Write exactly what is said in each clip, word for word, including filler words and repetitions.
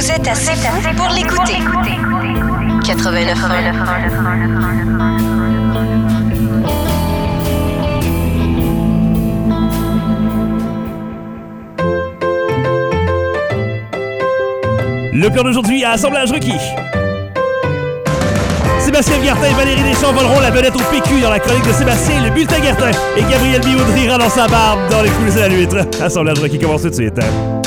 Vous êtes assez fou pour l'écouter. quatre-vingt-neuf Le plan d'aujourd'hui à Assemblage requis. Sébastien Guertin et Valérie Deschamps voleront la vedette au P Q dans la chronique de Sébastien, le bulletin Guertin. Et Gabriel Biaud rira dans sa barbe dans les coulisses de la l'huître. Assemblage requis commence tout de suite.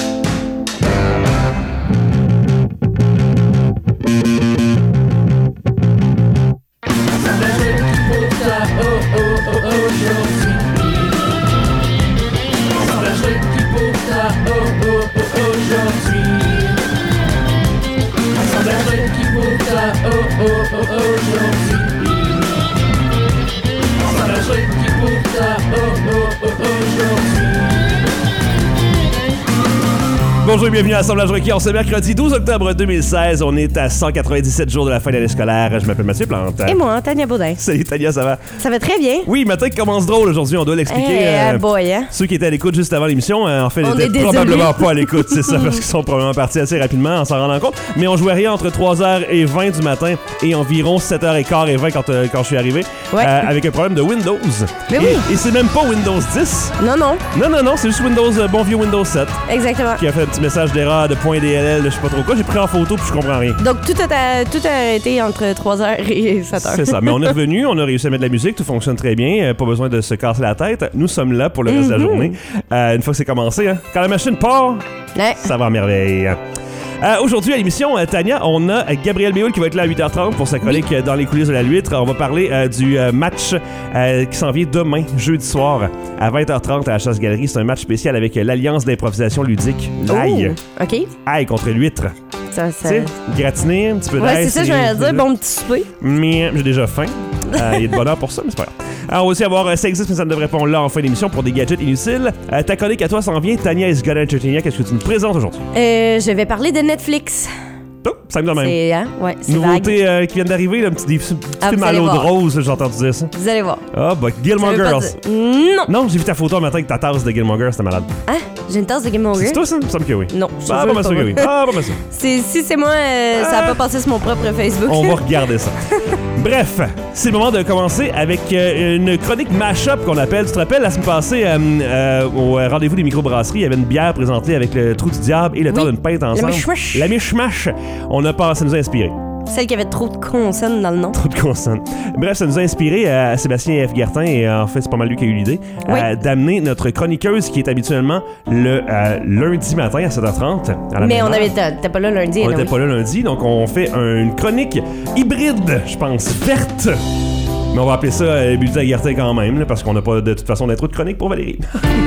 Bonjour et bienvenue à Assemblage requis en ce mercredi douze octobre deux mille seize. On est à cent quatre-vingt-dix-sept jours de la fin de l'année scolaire. Je m'appelle Mathieu Plante. Et moi, Tania Baudin. Salut Tania, ça va? Ça va très bien. Oui, matin qui commence drôle aujourd'hui, on doit l'expliquer. Hey, euh, boy, hein? Ceux qui étaient à l'écoute juste avant l'émission, euh, en fait, On n'étaient probablement pas à l'écoute, c'est ça, parce qu'ils sont probablement partis assez rapidement en s'en rendant compte. Mais on jouait rien entre trois heures vingt du matin et environ sept heures quinze et vingt quand, euh, quand je suis arrivé, ouais. euh, avec un problème de Windows. Mais et, oui. et c'est même pas Windows dix. Non, non. Non, non, non, c'est juste Windows, euh, bon vieux Windows sept. Exactement. Qui a fait un petit message d'erreur de point D L L, je sais pas trop quoi. J'ai pris en photo puis je comprends rien. Donc tout a, tout a arrêté entre trois heures et sept heures. C'est ça. Mais on est revenu, on a réussi à mettre de la musique, tout fonctionne très bien. Euh, pas besoin de se casser la tête. Nous sommes là pour le reste mm-hmm. de la journée. Euh, une fois que c'est commencé, hein, quand la machine part, ouais. ça va en merveille. Euh, aujourd'hui à l'émission, euh, Tania, on a Gabriel Biaud qui va être là à huit heures trente pour sa chronique oui. dans les coulisses de la l'huître. On va parler euh, du euh, match euh, qui s'en vient demain, jeudi soir, à vingt heures trente à la Chasse-Galerie. C'est un match spécial avec euh, l'Alliance d'improvisation ludique, l'Aïe. Oh, OK. Aïe contre l'huître. Ça, ça... Tu sais, gratiner, un petit peu d'ail. Ouais, c'est ça, je vais dire, bon petit souper. Mais j'ai déjà faim. Euh, il y a de bonheur pour ça, mais c'est pas grave. Alors, on va aussi avoir euh, ça existe, mais ça ne devrait pas là en fin d'émission pour des gadgets inutiles. Euh, ta chronique à toi s'en vient. Tania is gonna entertain. Qu'est-ce que tu nous présentes aujourd'hui? Euh, je vais parler de Netflix. Oh, ça me donne même. C'est, hein? Ouais, c'est nouveauté euh, qui vient d'arriver, là, un petit, petit ah, film à l'eau de rose, j'ai entendu dire ça. Vous allez voir. Ah, bah, Gilmore Girls. Dire... Non. Non, j'ai vu ta photo un matin avec ta tasse de Gilmore Girls, c'était malade. Hein? J'ai une tasse de Gilmore Girls? C'est toi, ça? Il me semble que oui. Non, je ah, pas mal sûr que oui. Ah, pas mal sûr. Si c'est moi, euh, ah. ça n'a pas passé sur mon propre Facebook. On va regarder ça. Bref, c'est le moment de commencer avec euh, une chronique mash-up qu'on appelle. Tu te rappelles, la semaine passée, euh, euh, au rendez-vous des microbrasseries, il y avait une bière présentée avec le trou du diable et le oui. temps d'une pinte ensemble. La mishmash. La mishmash. On a pas, ça nous a inspiré. Celle qui avait trop de consonnes dans le nom. Trop de consonnes. Bref, ça nous a inspiré à euh, Sébastien F. Guertin, et euh, en fait, c'est pas mal lui qui a eu l'idée, oui. euh, d'amener notre chroniqueuse qui est habituellement le euh, lundi matin à sept heures trente. À la Mais on avait, t'es pas là lundi. On était oui. pas là lundi, donc on fait un, une chronique hybride, je pense, verte. Mais on va appeler ça euh, bulletin Guertin quand même, là, parce qu'on n'a pas de toute façon d'intro de chronique pour Valérie.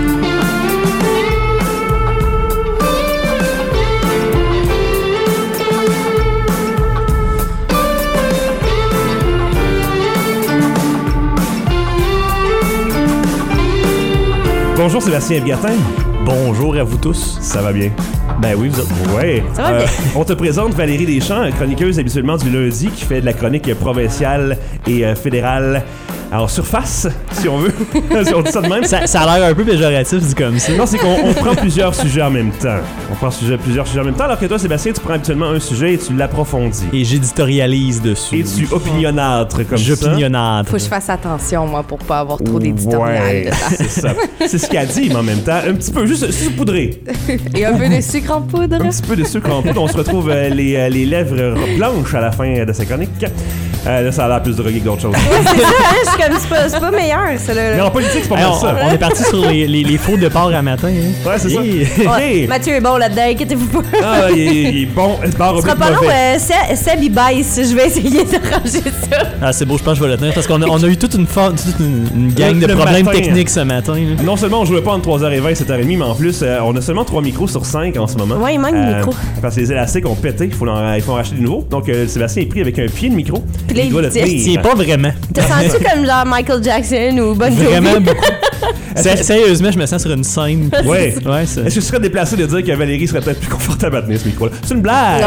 Bonjour Sébastien F. Guertin. Bonjour à vous tous. Ça va bien? Ben oui, vous êtes... Ouais. Ça va bien. Euh, on te présente Valérie Deschamps, chroniqueuse habituellement du lundi, qui fait de la chronique provinciale et euh, fédérale en surface, si on veut. Si on dit ça de même. Ça, ça a l'air un peu péjoratif, dit comme ça. Non, c'est qu'on on prend plusieurs sujets en même temps. On prend sujet, plusieurs sujets en même temps, alors que toi, Sébastien, tu prends habituellement un sujet et tu l'approfondis. Et j'éditorialise dessus. Et tu opinionnâtres comme ça. J'opinionnâtre. Faut que je fasse attention, moi, pour pas avoir trop d'éditorial. Ouais, c'est ça. C'est ce qu'il a dit, mais en même temps, un petit peu, juste saupoudré. Et un peu de sucre en poudre. Un petit peu de sucre en poudre. On se retrouve euh, les, euh, les lèvres blanches à la fin de cette chronique. Euh, là, ça a l'air plus drogué que d'autres choses. Ouais, c'est ça, hein? Je suis comme, c'est pas, c'est pas meilleur, ça, là. Mais en politique, c'est pas mal ça. On est parti sur les, les, les faux départs à matin. Hein. Ouais, c'est ça. Ouais, hey. Mathieu est bon là-dedans, inquiétez-vous pas. Ah, il est, il est bon. Ce sera pas long, euh, Seb, Seb, il baisse. Je vais essayer de ranger ça. Ah, c'est beau, je pense que je vais le tenir. Parce qu'on a, on a eu toute une, fa- toute une, une gang le, de le problèmes matin, techniques ce matin. Là. Non seulement on jouait pas entre trois heures vingt et sept heures trente, mais en plus, euh, on a seulement trois micros sur cinq en ce moment. Ouais, il manque euh, de micros. Parce que les élastiques ont pété, il faut, en, il faut en racheter de nouveau. Donc, euh, Sébastien est pris avec un pied de micro. Puis là, il doit le tenir. C'est pas vraiment. T'as senti comme genre Michael Jackson ou Bon Jovi? Vraiment beaucoup. C'est- Sérieusement, je me sens sur une scène. Ouais. Ouais, c'est... Est-ce que ce serait déplacé de dire que Valérie serait peut-être plus confortable à tenir ce micro-là? C'est une blague!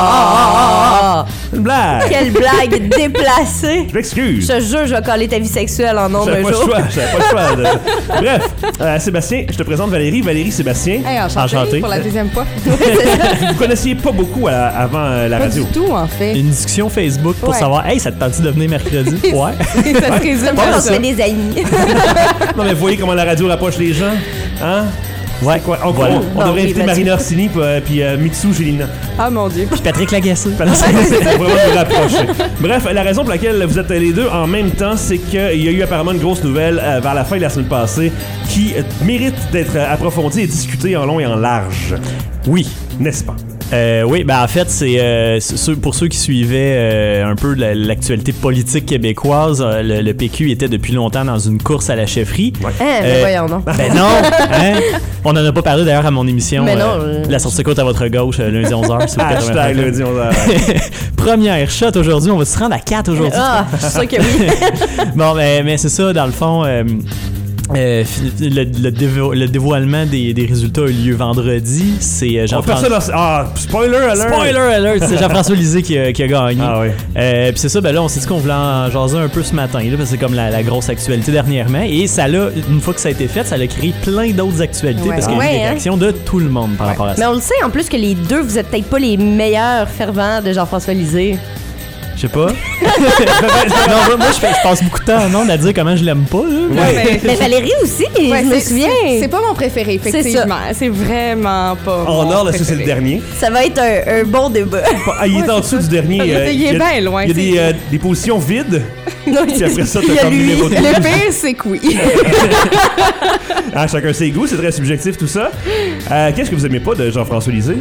Ah, C'est une blague! quelle blague déplacée! Je m'excuse! Je te jure, je vais coller ta vie sexuelle en nombre J'avais un pas le jour. choix, j'avais pas le choix. de- Bref, euh, Sébastien, je te présente Valérie. Valérie Sébastien. Hey, enchanté, Enchanté. pour la deuxième fois. Vous connaissiez pas beaucoup à- avant euh, la Pas radio. du tout, en fait. Une discussion Facebook pour Ouais. savoir, hey, ça te tente de venir mercredi? Ouais. Ça se résume On à se ça. fait des amis. Non, mais vous voyez comment la radio rapproche les gens? Hein? Ouais. Quoi? On, Voilà. on- on Bon, devrait oui, inviter vas-y. Marina Orsini puis, euh, puis euh, Mitsu Gélina. Ah, mon Dieu. Patrick Lagacé. C'est vraiment de rapprocher. Bref, la raison pour laquelle vous êtes les deux en même temps, c'est qu'il y a eu apparemment une grosse nouvelle euh, vers la fin de la semaine passée qui euh, mérite d'être euh, approfondie et discutée en long et en large. Oui. N'est-ce pas? Euh, oui, ben en fait, c'est euh, ceux- pour ceux qui suivaient euh, un peu la- l'actualité politique québécoise, euh, le, le P Q était depuis longtemps dans une course à la chefferie. Ouais. Hein, mais Euh, voyons, non. Ben non! Hein? On en a pas parlé d'ailleurs à mon émission. Mais non, euh, euh, La sortie côte à votre gauche, euh, lundi onze heures. Hashtag lundi onze heures. Première shot aujourd'hui, on va se rendre à quatre aujourd'hui. Ah, je suis sûre que oui. Bon, mais, mais c'est ça, dans le fond. euh, euh, le, le, dévo- le dévoilement des, des résultats a eu lieu vendredi. C'est euh, Oh, Jean-François. personne a- Ah, spoiler alert! Spoiler alert! C'est Jean-François Lisée qui a, qui a gagné. Ah oui. Euh, Puis c'est ça, ben là, on s'est dit qu'on voulait en jaser un peu ce matin, là, parce que c'est comme la, la grosse actualité dernièrement. Et ça l'a, une fois que ça a été fait, ça a créé plein d'autres actualités Ouais. parce qu'il y a eu Ouais, des hein. réactions de tout le monde par rapport à Mais ça. on le sait en plus que les deux, vous êtes peut-être pas les meilleurs fervents de Jean-François Lisée. Je sais pas. non, moi, moi, je, fais- je passe beaucoup de temps en ondes à dire comment je l'aime pas. Là. Ouais, Mais Valérie aussi, Ouais, je me c'est- souviens. c'est- C'est pas mon préféré, C'est effectivement. C'est vraiment pas. En mon ordre, est-ce que c'est le préféré. dernier? Ça va être un, un bon débat. Ah, il est en dessous du dernier. euh, Il est y a- bien loin, Il y a des, c'est- euh, des positions vides. Non, Puis après ça, il y t'as a comme lui. numéro deux. Le pire, c'est que oui. Ah, chacun ses goûts, c'est très subjectif tout ça. Euh, Qu'est-ce que vous aimez pas de Jean-François Lisée?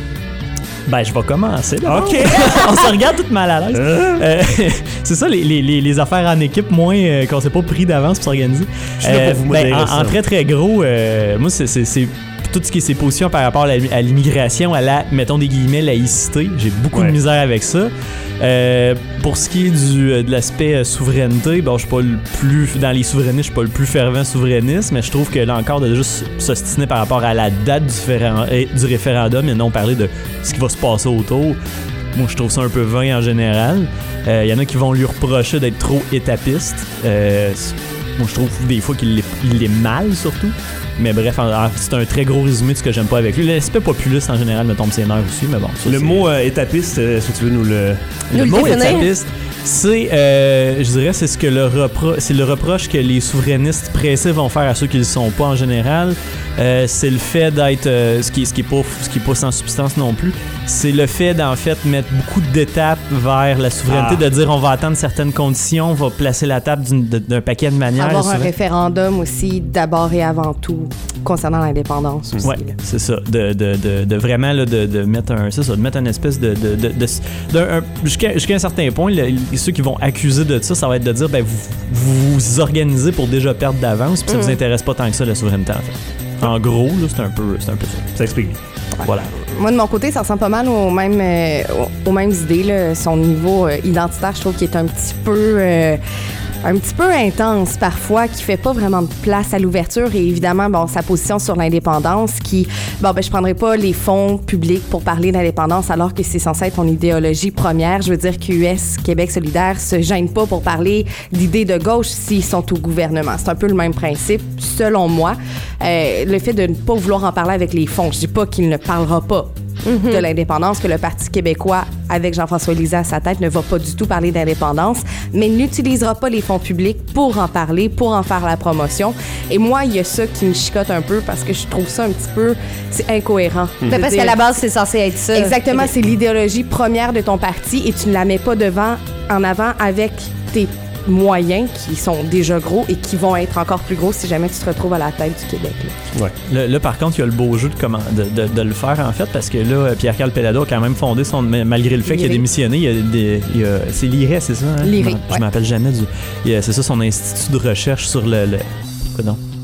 Ben, je vais commencer. d'abord. Ok. On se regarde tout mal à l'aise. Euh, c'est ça, les, les, les, les affaires en équipe, moins euh, qu'on s'est pas pris d'avance pour s'organiser. Je suis là pour vous modérer en, ça. en très très gros, euh, moi, c'est, c'est, c'est tout ce qui est ses positions par rapport à, la- à l'immigration, à la, mettons des guillemets, laïcité. J'ai beaucoup Ouais. de misère avec ça. Euh, pour ce qui est du, euh, de l'aspect euh, souveraineté, bon, je suis pas le plus, dans les souverainistes, je suis pas le plus fervent souverainiste, mais je trouve que là encore, de juste s'ostiner par rapport à la date du, féren- euh, du référendum et non parler de ce qui va se passer autour, moi, je trouve ça un peu vain en général. Il euh, y en a qui vont lui reprocher d'être trop étapiste. Euh, moi, je trouve des fois qu'il l'est, il l'est mal, surtout. Mais bref, en- en- c'est un très gros résumé de ce que j'aime pas avec lui. L'aspect populiste, en général, me tombe ses nerfs aussi, mais bon. Ça, Le c'est- mot euh, étapiste, euh, est-ce que tu veux nous le... Nous le le mot définir. étapiste, c'est, euh, je dirais, c'est ce que le repro- c'est le reproche que les souverainistes pressés vont faire à ceux qui ne le sont pas en général. Euh, c'est le fait d'être, euh, ce qui, ce qui est pas, ce qui est pas sans substance non plus. C'est le fait d'en fait mettre beaucoup d'étapes vers la souveraineté, Ah. de dire on va attendre certaines conditions, on va placer la table d'une- de- d'un paquet de manières. Avoir La un souver- référendum aussi, d'abord et avant tout, concernant l'indépendance aussi. Ouais, là. c'est ça. De, de, de, de vraiment là, de, de mettre un, c'est ça, de mettre une espèce de, de, de, de- d'un- un- jusqu'à, jusqu'à un certain point, le- ceux qui vont accuser de ça, ça va être de dire, ben vous vous, vous organisez pour déjà perdre d'avance, puis ça vous intéresse pas tant que ça la souveraineté en fait. En gros, là, c'est un peu, c'est un peu ça. Ça explique. Voilà. Moi, de mon côté, ça ressemble pas mal aux mêmes, euh, aux, aux mêmes idées. Là. Son niveau euh, identitaire, je trouve qu'il est un petit peu... euh, un petit peu intense parfois, qui fait pas vraiment de place à l'ouverture et évidemment, bon, sa position sur l'indépendance qui, bon, ben, je prendrai pas les fonds publics pour parler d'indépendance alors que c'est censé être ton idéologie première. Je veux dire qu'U S, Québec solidaire, se gêne pas pour parler d'idées de gauche s'ils sont au gouvernement. C'est un peu le même principe, selon moi. Euh, le fait de ne pas vouloir en parler avec les fonds, je dis pas qu'il ne parlera pas de l'indépendance, que le Parti québécois, avec Jean-François Lisée à sa tête, ne va pas du tout parler d'indépendance, mais n'utilisera pas les fonds publics pour en parler, pour en faire la promotion. Et moi, il y a ça qui me chicote un peu parce que je trouve ça un petit peu... C'est incohérent. Mais parce qu'à la base, c'est censé être ça. Exactement, c'est l'idéologie première de ton parti et tu ne la mets pas devant, en avant avec tes moyens qui sont déjà gros et qui vont être encore plus gros si jamais tu te retrouves à la tête du Québec. Là. Ouais. Là, là, par contre, il y a le beau jeu de, comment, de, de, de le faire, en fait, parce que là, Pierre-Carl Péladeau a quand même fondé son... Malgré le fait qu'il a Liré. démissionné, il y a des... il y a- c'est Liré, c'est ça? Hein? Liré, Je m'en- Je ouais. m'appelle jamais du... il y a- C'est ça, son institut de recherche sur le... le pardon.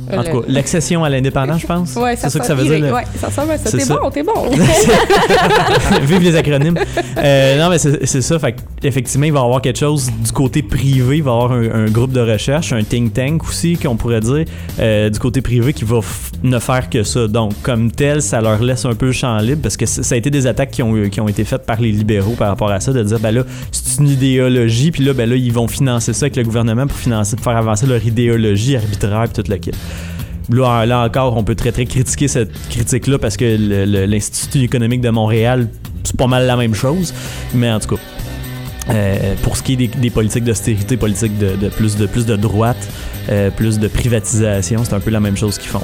En tout cas, l'accession à l'indépendance, je pense. Ouais, ça c'est ça que ça veut dire. Là. Ouais, ça ressemble à ça. C'est T'es ça. bon, t'es bon. Vive les acronymes. Euh, non, mais c'est, c'est ça. Fait effectivement, il va y avoir quelque chose du côté privé. Il va y avoir un, un groupe de recherche, un think tank aussi, qu'on pourrait dire, euh, du côté privé qui va f- ne faire que ça. Donc, comme tel, ça leur laisse un peu le champ libre parce que c- ça a été des attaques qui ont, qui ont été faites par les libéraux par rapport à ça, de dire, ben là, c'est une idéologie, puis là, ben là, ils vont financer ça avec le gouvernement pour financer, pour faire avancer leur idéologie arbitraire, puis tout le kit. Là, là encore, on peut très très critiquer cette critique-là parce que le, le, l'Institut économique de Montréal, c'est pas mal la même chose. Mais en tout cas, euh, pour ce qui est des, des politiques d'austérité, politiques de, de, plus, de plus de droite, euh, plus de privatisation, c'est un peu la même chose qu'ils font.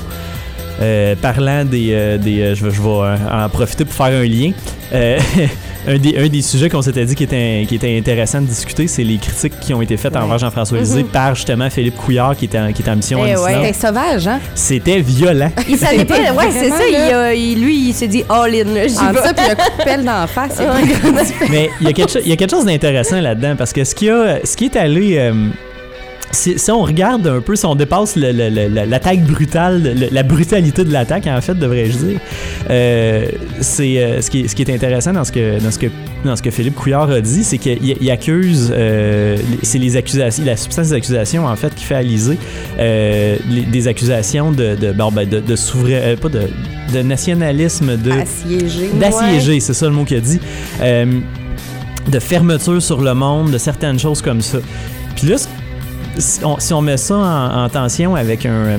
Euh, parlant des... Euh, des euh, je vais, je vais euh, en profiter pour faire un lien. Euh, un, des, un des sujets qu'on s'était dit qui était, qui était intéressant de discuter, c'est les critiques qui ont été faites ouais. envers Jean-François Lisée mm-hmm. par justement Philippe Couillard qui était en, qui était en mission Eh en ouais, c'était sauvage, hein? C'était violent. Il savait pas, ouais, c'est ça. Il a, il, lui, il s'est dit all-in. Là, j'y En vais. ça, puis un coup de pelle dans la face. C'est pas Mais il y, a quelque, il y a quelque chose d'intéressant là-dedans parce que ce qui, a, ce qui est allé... Euh, Si, si on regarde un peu, si on dépasse le, le, le, l'attaque brutale, le, la brutalité de l'attaque, en fait, devrais-je dire, euh, c'est euh, ce, qui est, ce qui est intéressant dans ce que, dans ce que, dans ce que Philippe Couillard a dit, c'est qu'il il accuse, euh, c'est les accusations, la substance des accusations, en fait, qui fait à Lisée, euh, les, des accusations de, de, bon, ben, de, de souverain, euh, pas de, de nationalisme, de... Assiégé. D'assiégé, ouais. C'est ça le mot qu'il a dit. Euh, de fermeture sur le monde, de certaines choses comme ça. Puis là, Si on, si on met ça en, en tension avec un, euh,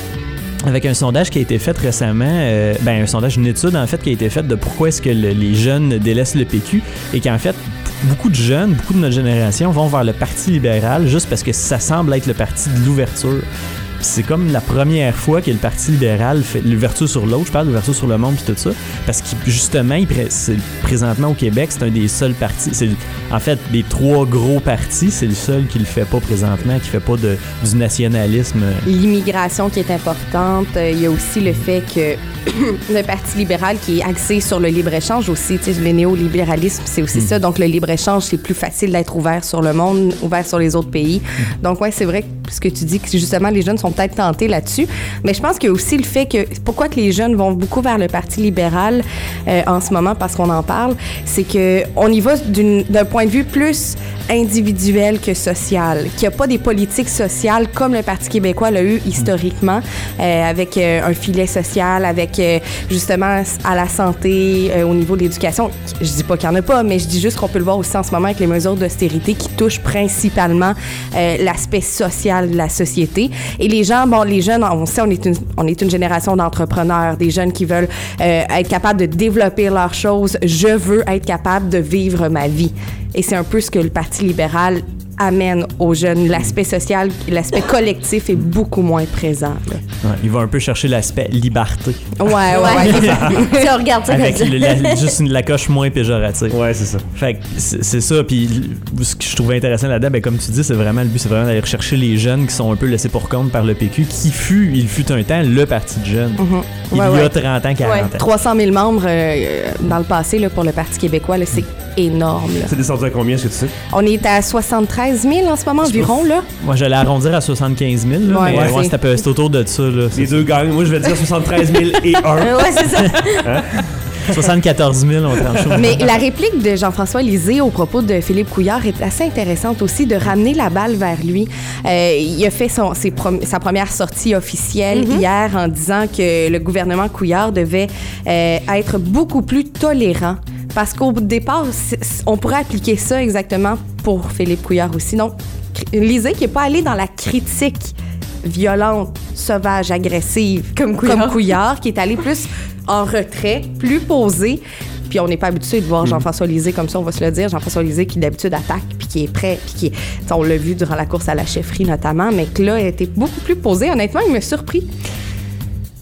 avec un sondage qui a été fait récemment, euh, ben un sondage, une étude en fait qui a été faite de pourquoi est-ce que le, les jeunes délaissent le P Q et qu'en fait beaucoup de jeunes, beaucoup de notre génération vont vers le Parti libéral juste parce que ça semble être le parti de l'ouverture. C'est comme la première fois que le Parti libéral fait l'ouverture sur l'autre, je parle d'ouverture sur le monde et tout ça, parce que justement, il pré- c'est, présentement au Québec, c'est un des seuls partis, c'est en fait des trois gros partis, c'est le seul qui le fait pas présentement, qui fait pas de, du nationalisme. L'immigration qui est importante, il y a aussi le fait que le Parti libéral qui est axé sur le libre-échange aussi, tu sais, le néolibéralisme, c'est aussi mmh. ça, donc le libre-échange, c'est plus facile d'être ouvert sur le monde, ouvert sur les autres pays. Mmh. Donc ouais, c'est vrai que ce que tu dis, que justement, les jeunes sont peut-être tentés là-dessus, mais je pense qu'il y a aussi le fait que, pourquoi que les jeunes vont beaucoup vers le Parti libéral euh, en ce moment, parce qu'on en parle, c'est qu'on y va d'une, d'un point de vue plus individuel que social, qu'il n'y a pas des politiques sociales comme le Parti québécois l'a eu historiquement, euh, avec euh, un filet social, avec euh, justement à la santé, euh, au niveau de l'éducation. Je dis pas qu'il n'y en a pas, mais je dis juste qu'on peut le voir aussi en ce moment avec les mesures d'austérité qui touchent principalement euh, l'aspect social de la société. Et les gens, bon, les jeunes, on sait, on est une, on est une génération d'entrepreneurs, des jeunes qui veulent euh, être capables de développer leurs choses. Je veux être capable de vivre ma vie. Et c'est un peu ce que le Parti libéral amène aux jeunes. L'aspect social, l'aspect collectif est beaucoup moins présent. Là. Ouais, il va un peu chercher l'aspect liberté. Ouais, ouais, ouais. Si on regarde ça avec comme ça. Le, la, juste une, la coche moins péjorative. Ouais, c'est ça. Fait que c'est, c'est ça. Puis ce que je trouvais intéressant là-dedans, ben, comme tu dis, c'est vraiment le but, c'est vraiment d'aller rechercher les jeunes qui sont un peu laissés pour compte par le P Q, qui fut, il fut un temps, le parti de jeunes. Mm-hmm. Il ouais, y a ouais. trente ans, quarante ouais. ans. trois cent mille membres euh, dans le passé là, pour le Parti québécois, là, c'est énorme. Là. C'est descendu à combien, est-ce que tu sais? On est à soixante-treize mille en ce moment environ. Là. Moi, j'allais arrondir à soixante-quinze mille, là, ouais, mais ouais, ouais, c'est, peu, c'est autour de ça. Là, les deux gagnent. Moi, je vais dire soixante-treize mille et un. Ouais, c'est ça. Hein? soixante-quatorze mille, on tranche. Mais la réplique de Jean-François Lisée au propos de Philippe Couillard est assez intéressante aussi, de ramener la balle vers lui. Euh, il a fait son, ses prom- sa première sortie officielle mm-hmm. hier en disant que le gouvernement Couillard devait euh, être beaucoup plus tolérant. Parce qu'au départ, on pourrait appliquer ça exactement pour Philippe Couillard aussi. Donc, Lisée qui n'est pas allé dans la critique violente, sauvage, agressive, comme Couillard, comme Couillard qui est allé plus en retrait, plus posé. Puis on n'est pas habitué de voir Jean-François Lisée comme ça, on va se le dire. Jean-François Lisée qui d'habitude attaque, puis qui est prêt, puis qui est... On l'a vu durant la course à la chefferie notamment, mais que là, il était beaucoup plus posé. Honnêtement, il m'a surpris.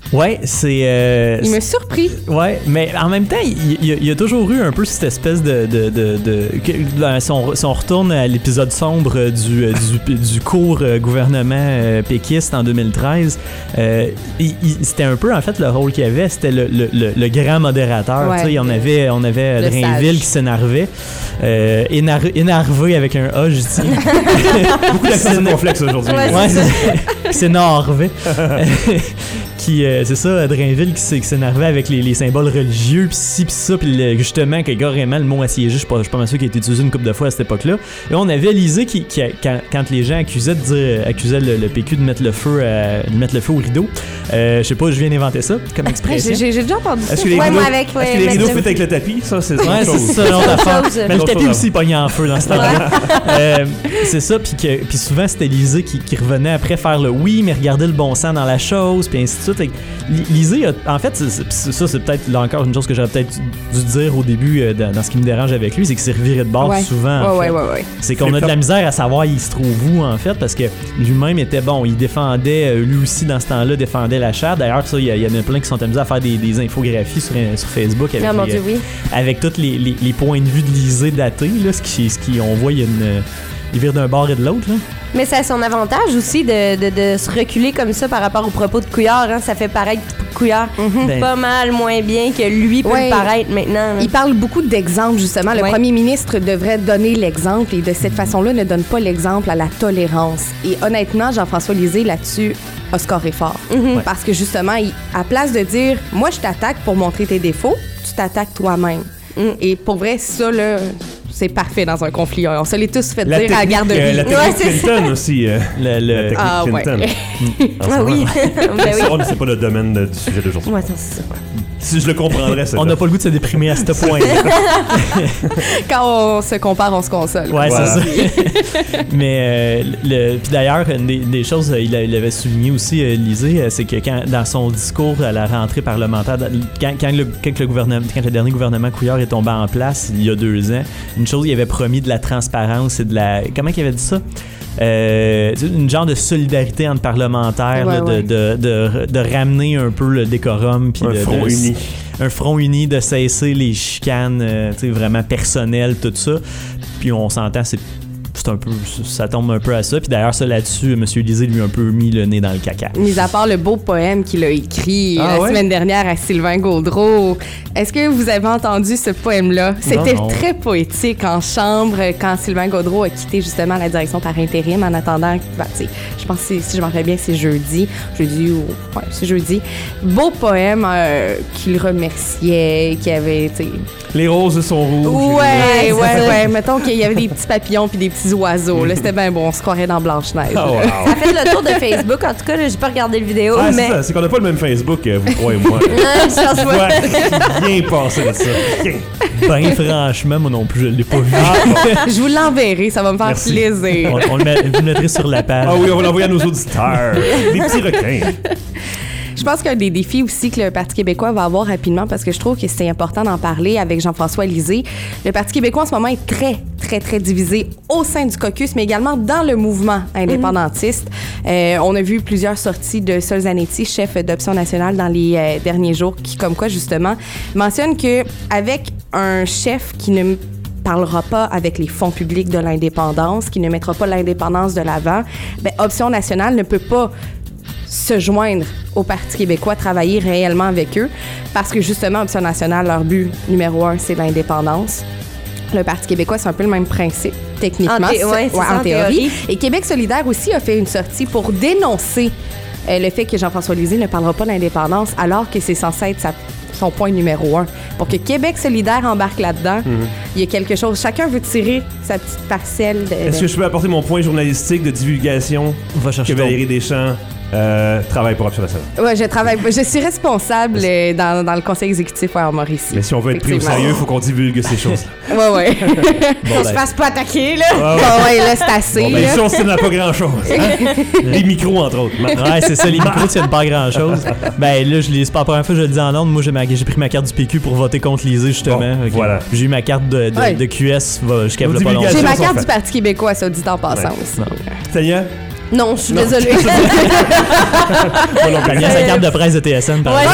Ouais, c'est. Euh, Il m'a surpris. Ouais, mais en même temps, il y, il y a toujours eu un peu cette espèce de. de, de, de que, ben, si, on, si on retourne à l'épisode sombre du, du, du court gouvernement euh, péquiste en deux mille treize, euh, il, il, c'était un peu en fait le rôle qu'il avait, c'était le, le, le, le grand modérateur. Ouais. Tu sais, on avait, on avait Drainville qui s'énervait, euh, énar, énervé avec un A, je dis. Beaucoup d'accent complexe aujourd'hui. Ouais, Ouais, c'est s'énervait. Qui, euh, c'est ça, Drainville qui, qui s'énervait avec les, les symboles religieux, pis ci, pis ça, pis le, justement, que carrément le mot assiégé, je suis pas, je suis pas mal sûr qu'il a été utilisé une couple de fois à cette époque-là. Et on avait Lisée qui, qui quand, quand les gens accusaient de dire, accusaient le, le P Q de mettre le feu, à, de mettre le feu au rideau, euh, je sais pas, je viens d'inventer ça comme expression. J'ai, j'ai déjà entendu ça. Est-ce que les Ouais, rideaux, moi avec, est-ce ouais, que les mettre rideaux le- faits avec le tapis, ça, c'est Ouais, autre c'est chose. ça, l'autre Autre affaire. chose. Mais le Autre tapis chose. aussi, il pognait en feu dans ce temps-là. euh, c'est ça, puis que, puis souvent, c'était Lisée qui, qui revenait après faire le oui, mais regardez le bon sens dans la chose, puis ainsi de suite. Fait que Li- Lisée, a- en fait, c'est, c'est, ça, c'est peut-être, là encore, une chose que j'aurais peut-être dû dire au début euh, dans, dans ce qui me dérange avec lui, c'est qu'il s'est reviré de bord Ouais. souvent. en Ouais, fait. ouais, ouais, ouais. C'est qu'on a de la misère à savoir il se trouve où, en fait, parce que lui-même était bon, il défendait, euh, lui aussi, dans ce temps-là, défendait la charte. D'ailleurs, ça, il y, a- il y en a plein qui sont amusés à faire des, des infographies sur, sur Facebook avec, Ah, mon les, Dieu, oui. avec tous les, les, les points de vue de Lisée datés, là, ce qui, ce qui, on voit, il y a une... Il vire d'un bord et de l'autre, là. Mais ça a son avantage aussi de, de, de se reculer comme ça par rapport aux propos de Couillard. Hein. Ça fait paraître Couillard Ben- pas mal moins bien que lui peut Ouais. le paraître maintenant. là. Il parle beaucoup d'exemples, justement. Le Ouais. premier ministre devrait donner l'exemple et de cette façon-là ne donne pas l'exemple à la tolérance. Et honnêtement, Jean-François Lisée, là-dessus, a scoré fort. Mhm. Parce que justement, il, à place de dire « Moi, je t'attaque pour montrer tes défauts », tu t'attaques toi-même. Mm. Et pour vrai, ça, là, c'est parfait dans un conflit. On se l'est tous fait La dire à la technique, garderie. euh, la technique Ouais, c'est Clinton aussi. euh, Le, le- la technique Ah, ouais. Clinton. En ce Ah oui. moment. Ben oui. Ça, c'est pas le domaine de- du sujet d'aujourd'hui. Ouais, ça, c'est ça. Si je le comprendrais, c'est on n'a pas le goût de se déprimer à ce point-là. Quand on se compare, on se console. Ouais, Voilà. c'est ça. Mais euh, le, puis d'ailleurs, une des, des choses, euh, il, a- il avait souligné aussi, euh, Lisée, euh, c'est que quand, dans son discours à la rentrée parlementaire, dans- quand, quand, le, quand, le gouvernement, quand le dernier gouvernement Couillard est tombé en place, il y a deux ans, une chose, il avait promis de la transparence et de la... Comment il avait dit ça? Euh, une genre de solidarité entre parlementaires, Ouais, là, de, ouais. de, de, de ramener un peu le décorum. Puis Un de, front de- uni. Un front uni, de cesser les chicanes euh, tu sais, vraiment personnelles, tout ça. Puis on s'entend, c'est c'est un peu, ça tombe un peu à ça. Puis d'ailleurs, ça là-dessus, M. Lisée lui a un peu mis le nez dans le caca. Mis à part le beau poème qu'il a écrit Ah la ouais? semaine dernière à Sylvain Gaudreau, est-ce que vous avez entendu ce poème-là? C'était non. très poétique en chambre quand Sylvain Gaudreau a quitté justement la direction par intérim en attendant, ben, tu sais, je pense que c'est- si je m'en rappelle bien, c'est jeudi. Jeudi ou... Ouais, c'est jeudi. Beau poème euh, qu'il remerciait, qui avait, tu sais... Les roses sont rouges. Ouais, ouais, Ouais, c'est ça. ouais. Mettons qu'il y avait des petits papillons puis des petits oiseaux. Là, c'était bien bon. On se croirait dans Blanche-Neige. Oh, wow. Ça fait le tour de Facebook. En tout cas, là, j'ai pas regardé le vidéo, Ah, c'est mais. ça, c'est qu'on n'a pas le même Facebook, euh, vous croyez-moi. Ouais, je pense Je pas. vois bien passer de ça. Bien. Ben franchement, moi non plus, je l'ai pas vu. Ah, bon. Je vous l'enverrai. Ça va me faire Merci. plaisir. on, on le, met, vous le mettrez sur la page. Ah oui, on va l'envoyer à nos auditeurs. Les petits requins. Je pense qu'un des défis aussi que le Parti québécois va avoir rapidement, parce que je trouve que c'est important d'en parler avec Jean-François Lisée, le Parti québécois en ce moment est très, très, très divisé au sein du caucus, mais également dans le mouvement indépendantiste. Euh, on a vu plusieurs sorties de Sol Zanetti, chef d'Option nationale, dans les euh, derniers jours, qui, comme quoi, justement, mentionne que avec un chef qui ne parlera pas avec les fonds publics de l'indépendance, qui ne mettra pas l'indépendance de l'avant, ben, Option nationale ne peut pas se joindre au Parti québécois, travailler réellement avec eux, parce que justement, Option nationale, leur but numéro un, c'est l'indépendance. Le Parti québécois, c'est un peu le même principe, techniquement. En thé- ouais, c'est Ouais, ça, en en théorie. théorie. Et Québec solidaire aussi a fait une sortie pour dénoncer euh, le fait que Jean-François Lisée ne parlera pas d'indépendance, alors que c'est censé être sa- son point numéro un. Pour que Québec solidaire embarque là-dedans, il y a quelque chose. Chacun veut tirer sa petite parcelle. De, Est-ce que je peux apporter mon point journalistique de divulgation Va chercher que ton- Valérie Deschamps euh, travaille pour Option nationale? Ouais, je travaille. Je suis responsable euh, dans, dans le conseil exécutif à Mauricie. Mais si on veut être pris au Effectivement. sérieux, il faut qu'on divulgue ces choses-là. Ouais, ouais. Bon, Qu'on ben, se fasse pas attaquer, là. Ouais, ouais. Ah ouais, là, c'est assez. Bon, ben, là. ici, on se tienne à pas grand-chose. Hein? Les micros, entre autres. Ouais, c'est ça, les micros tiennent pas à grand chose. Ben là, je les, c'est pas la première fois que je le dis en Londres. Moi, j'ai, ma- j'ai pris ma carte du P Q pour voter contre Lisée, justement. Bon, Fait que voilà. J'ai eu ma carte de, de, Ouais. de Q S va- jusqu'à Nos v'là pas longtemps. J'ai divulgations ma sont carte faites. du Parti québécois, ça dit en passant Ouais. aussi. Non. Tania, Non, je suis désolée. Tania, sa carte de presse de T S N, par Ouais,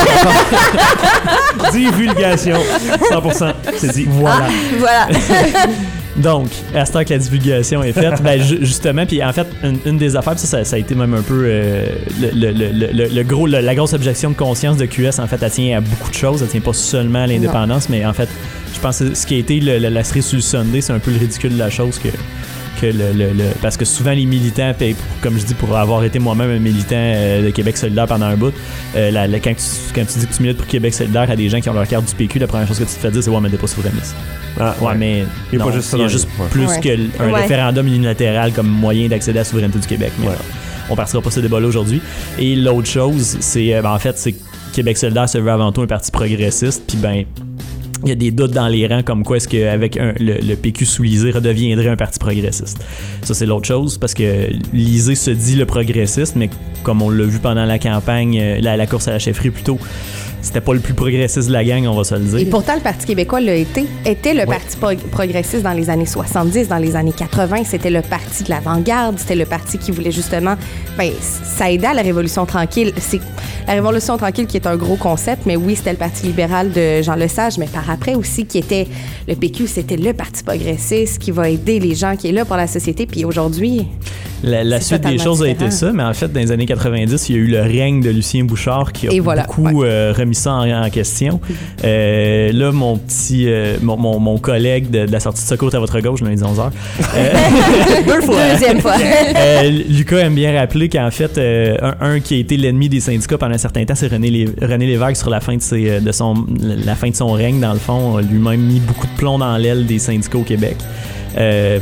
exemple. Divulgation. cent pour cent, c'est dit. Voilà. voilà. Donc, à ce temps que la divulgation est faite, ben, ju- justement, puis en fait, une, une des affaires, puis ça, ça, ça a été même un peu euh, le, le, le, le, le gros, le, la grosse objection de conscience de Q S, en fait, elle tient à beaucoup de choses. Elle tient pas seulement à l'indépendance, mais en fait, je pense que ce qui a été le, le, la série sur le Sunday, c'est un peu le ridicule de la chose que. Que le, le, le, parce que souvent les militants, pis comme je dis, pour avoir été moi-même un militant euh, de Québec solidaire pendant un bout, euh, la, la, quand, tu, quand tu dis que tu milites pour Québec solidaire à des gens qui ont leur carte du P Q, la première chose que tu te fais dire, c'est « Ouais, mais t'es pas souverainiste. » Ah, Ouais, mais il n'y a non, pas juste ça. il y a dans juste le- ouais. plus Ouais. qu'un Ouais. référendum unilatéral comme moyen d'accéder à la souveraineté du Québec. Mais Ouais. on partira pas ce débat-là aujourd'hui. Et l'autre chose, c'est euh, ben, en fait, c'est que Québec solidaire se veut avant tout un parti progressiste, puis ben il y a des doutes dans les rangs comme quoi est-ce qu'avec un, le, le P Q sous Lisée redeviendrait un parti progressiste. Ça, c'est l'autre chose, parce que Lisée se dit le progressiste, mais comme on l'a vu pendant la campagne, euh, la, la course à la chefferie plutôt, c'était pas le plus progressiste de la gang, on va se le dire. Et pourtant, le Parti québécois l'a été. Était le Parti pro- progressiste dans les années soixante-dix, dans les années quatre-vingt. C'était le parti de l'avant-garde. C'était le parti qui voulait justement... Ben, ça aidait à la Révolution tranquille. C'est la Révolution tranquille qui est un gros concept, mais oui, c'était le Parti libéral de Jean Lesage, mais par après aussi, qui était... Le P Q, c'était le Parti progressiste qui va aider les gens, qui est là pour la société. Puis aujourd'hui... La, la C'est suite des totalement choses a différent. été ça, mais en fait, dans les années quatre-vingt-dix, il y a eu le règne de Lucien Bouchard qui a Et voilà, beaucoup euh, remis ça en, en question. Euh, là, mon petit, euh, mon, mon, mon collègue de, de la sortie de secours à votre gauche, lundi onze heures, euh, Deux fois. Deuxième fois. euh, Lucas aime bien rappeler qu'en fait, euh, un, un qui a été l'ennemi des syndicats pendant un certain temps, c'est René, Lé- René Lévesque sur la fin de, ses, de son, la fin de son règne, dans le fond, a lui-même mis beaucoup de plomb dans l'aile des syndicats au Québec. Euh,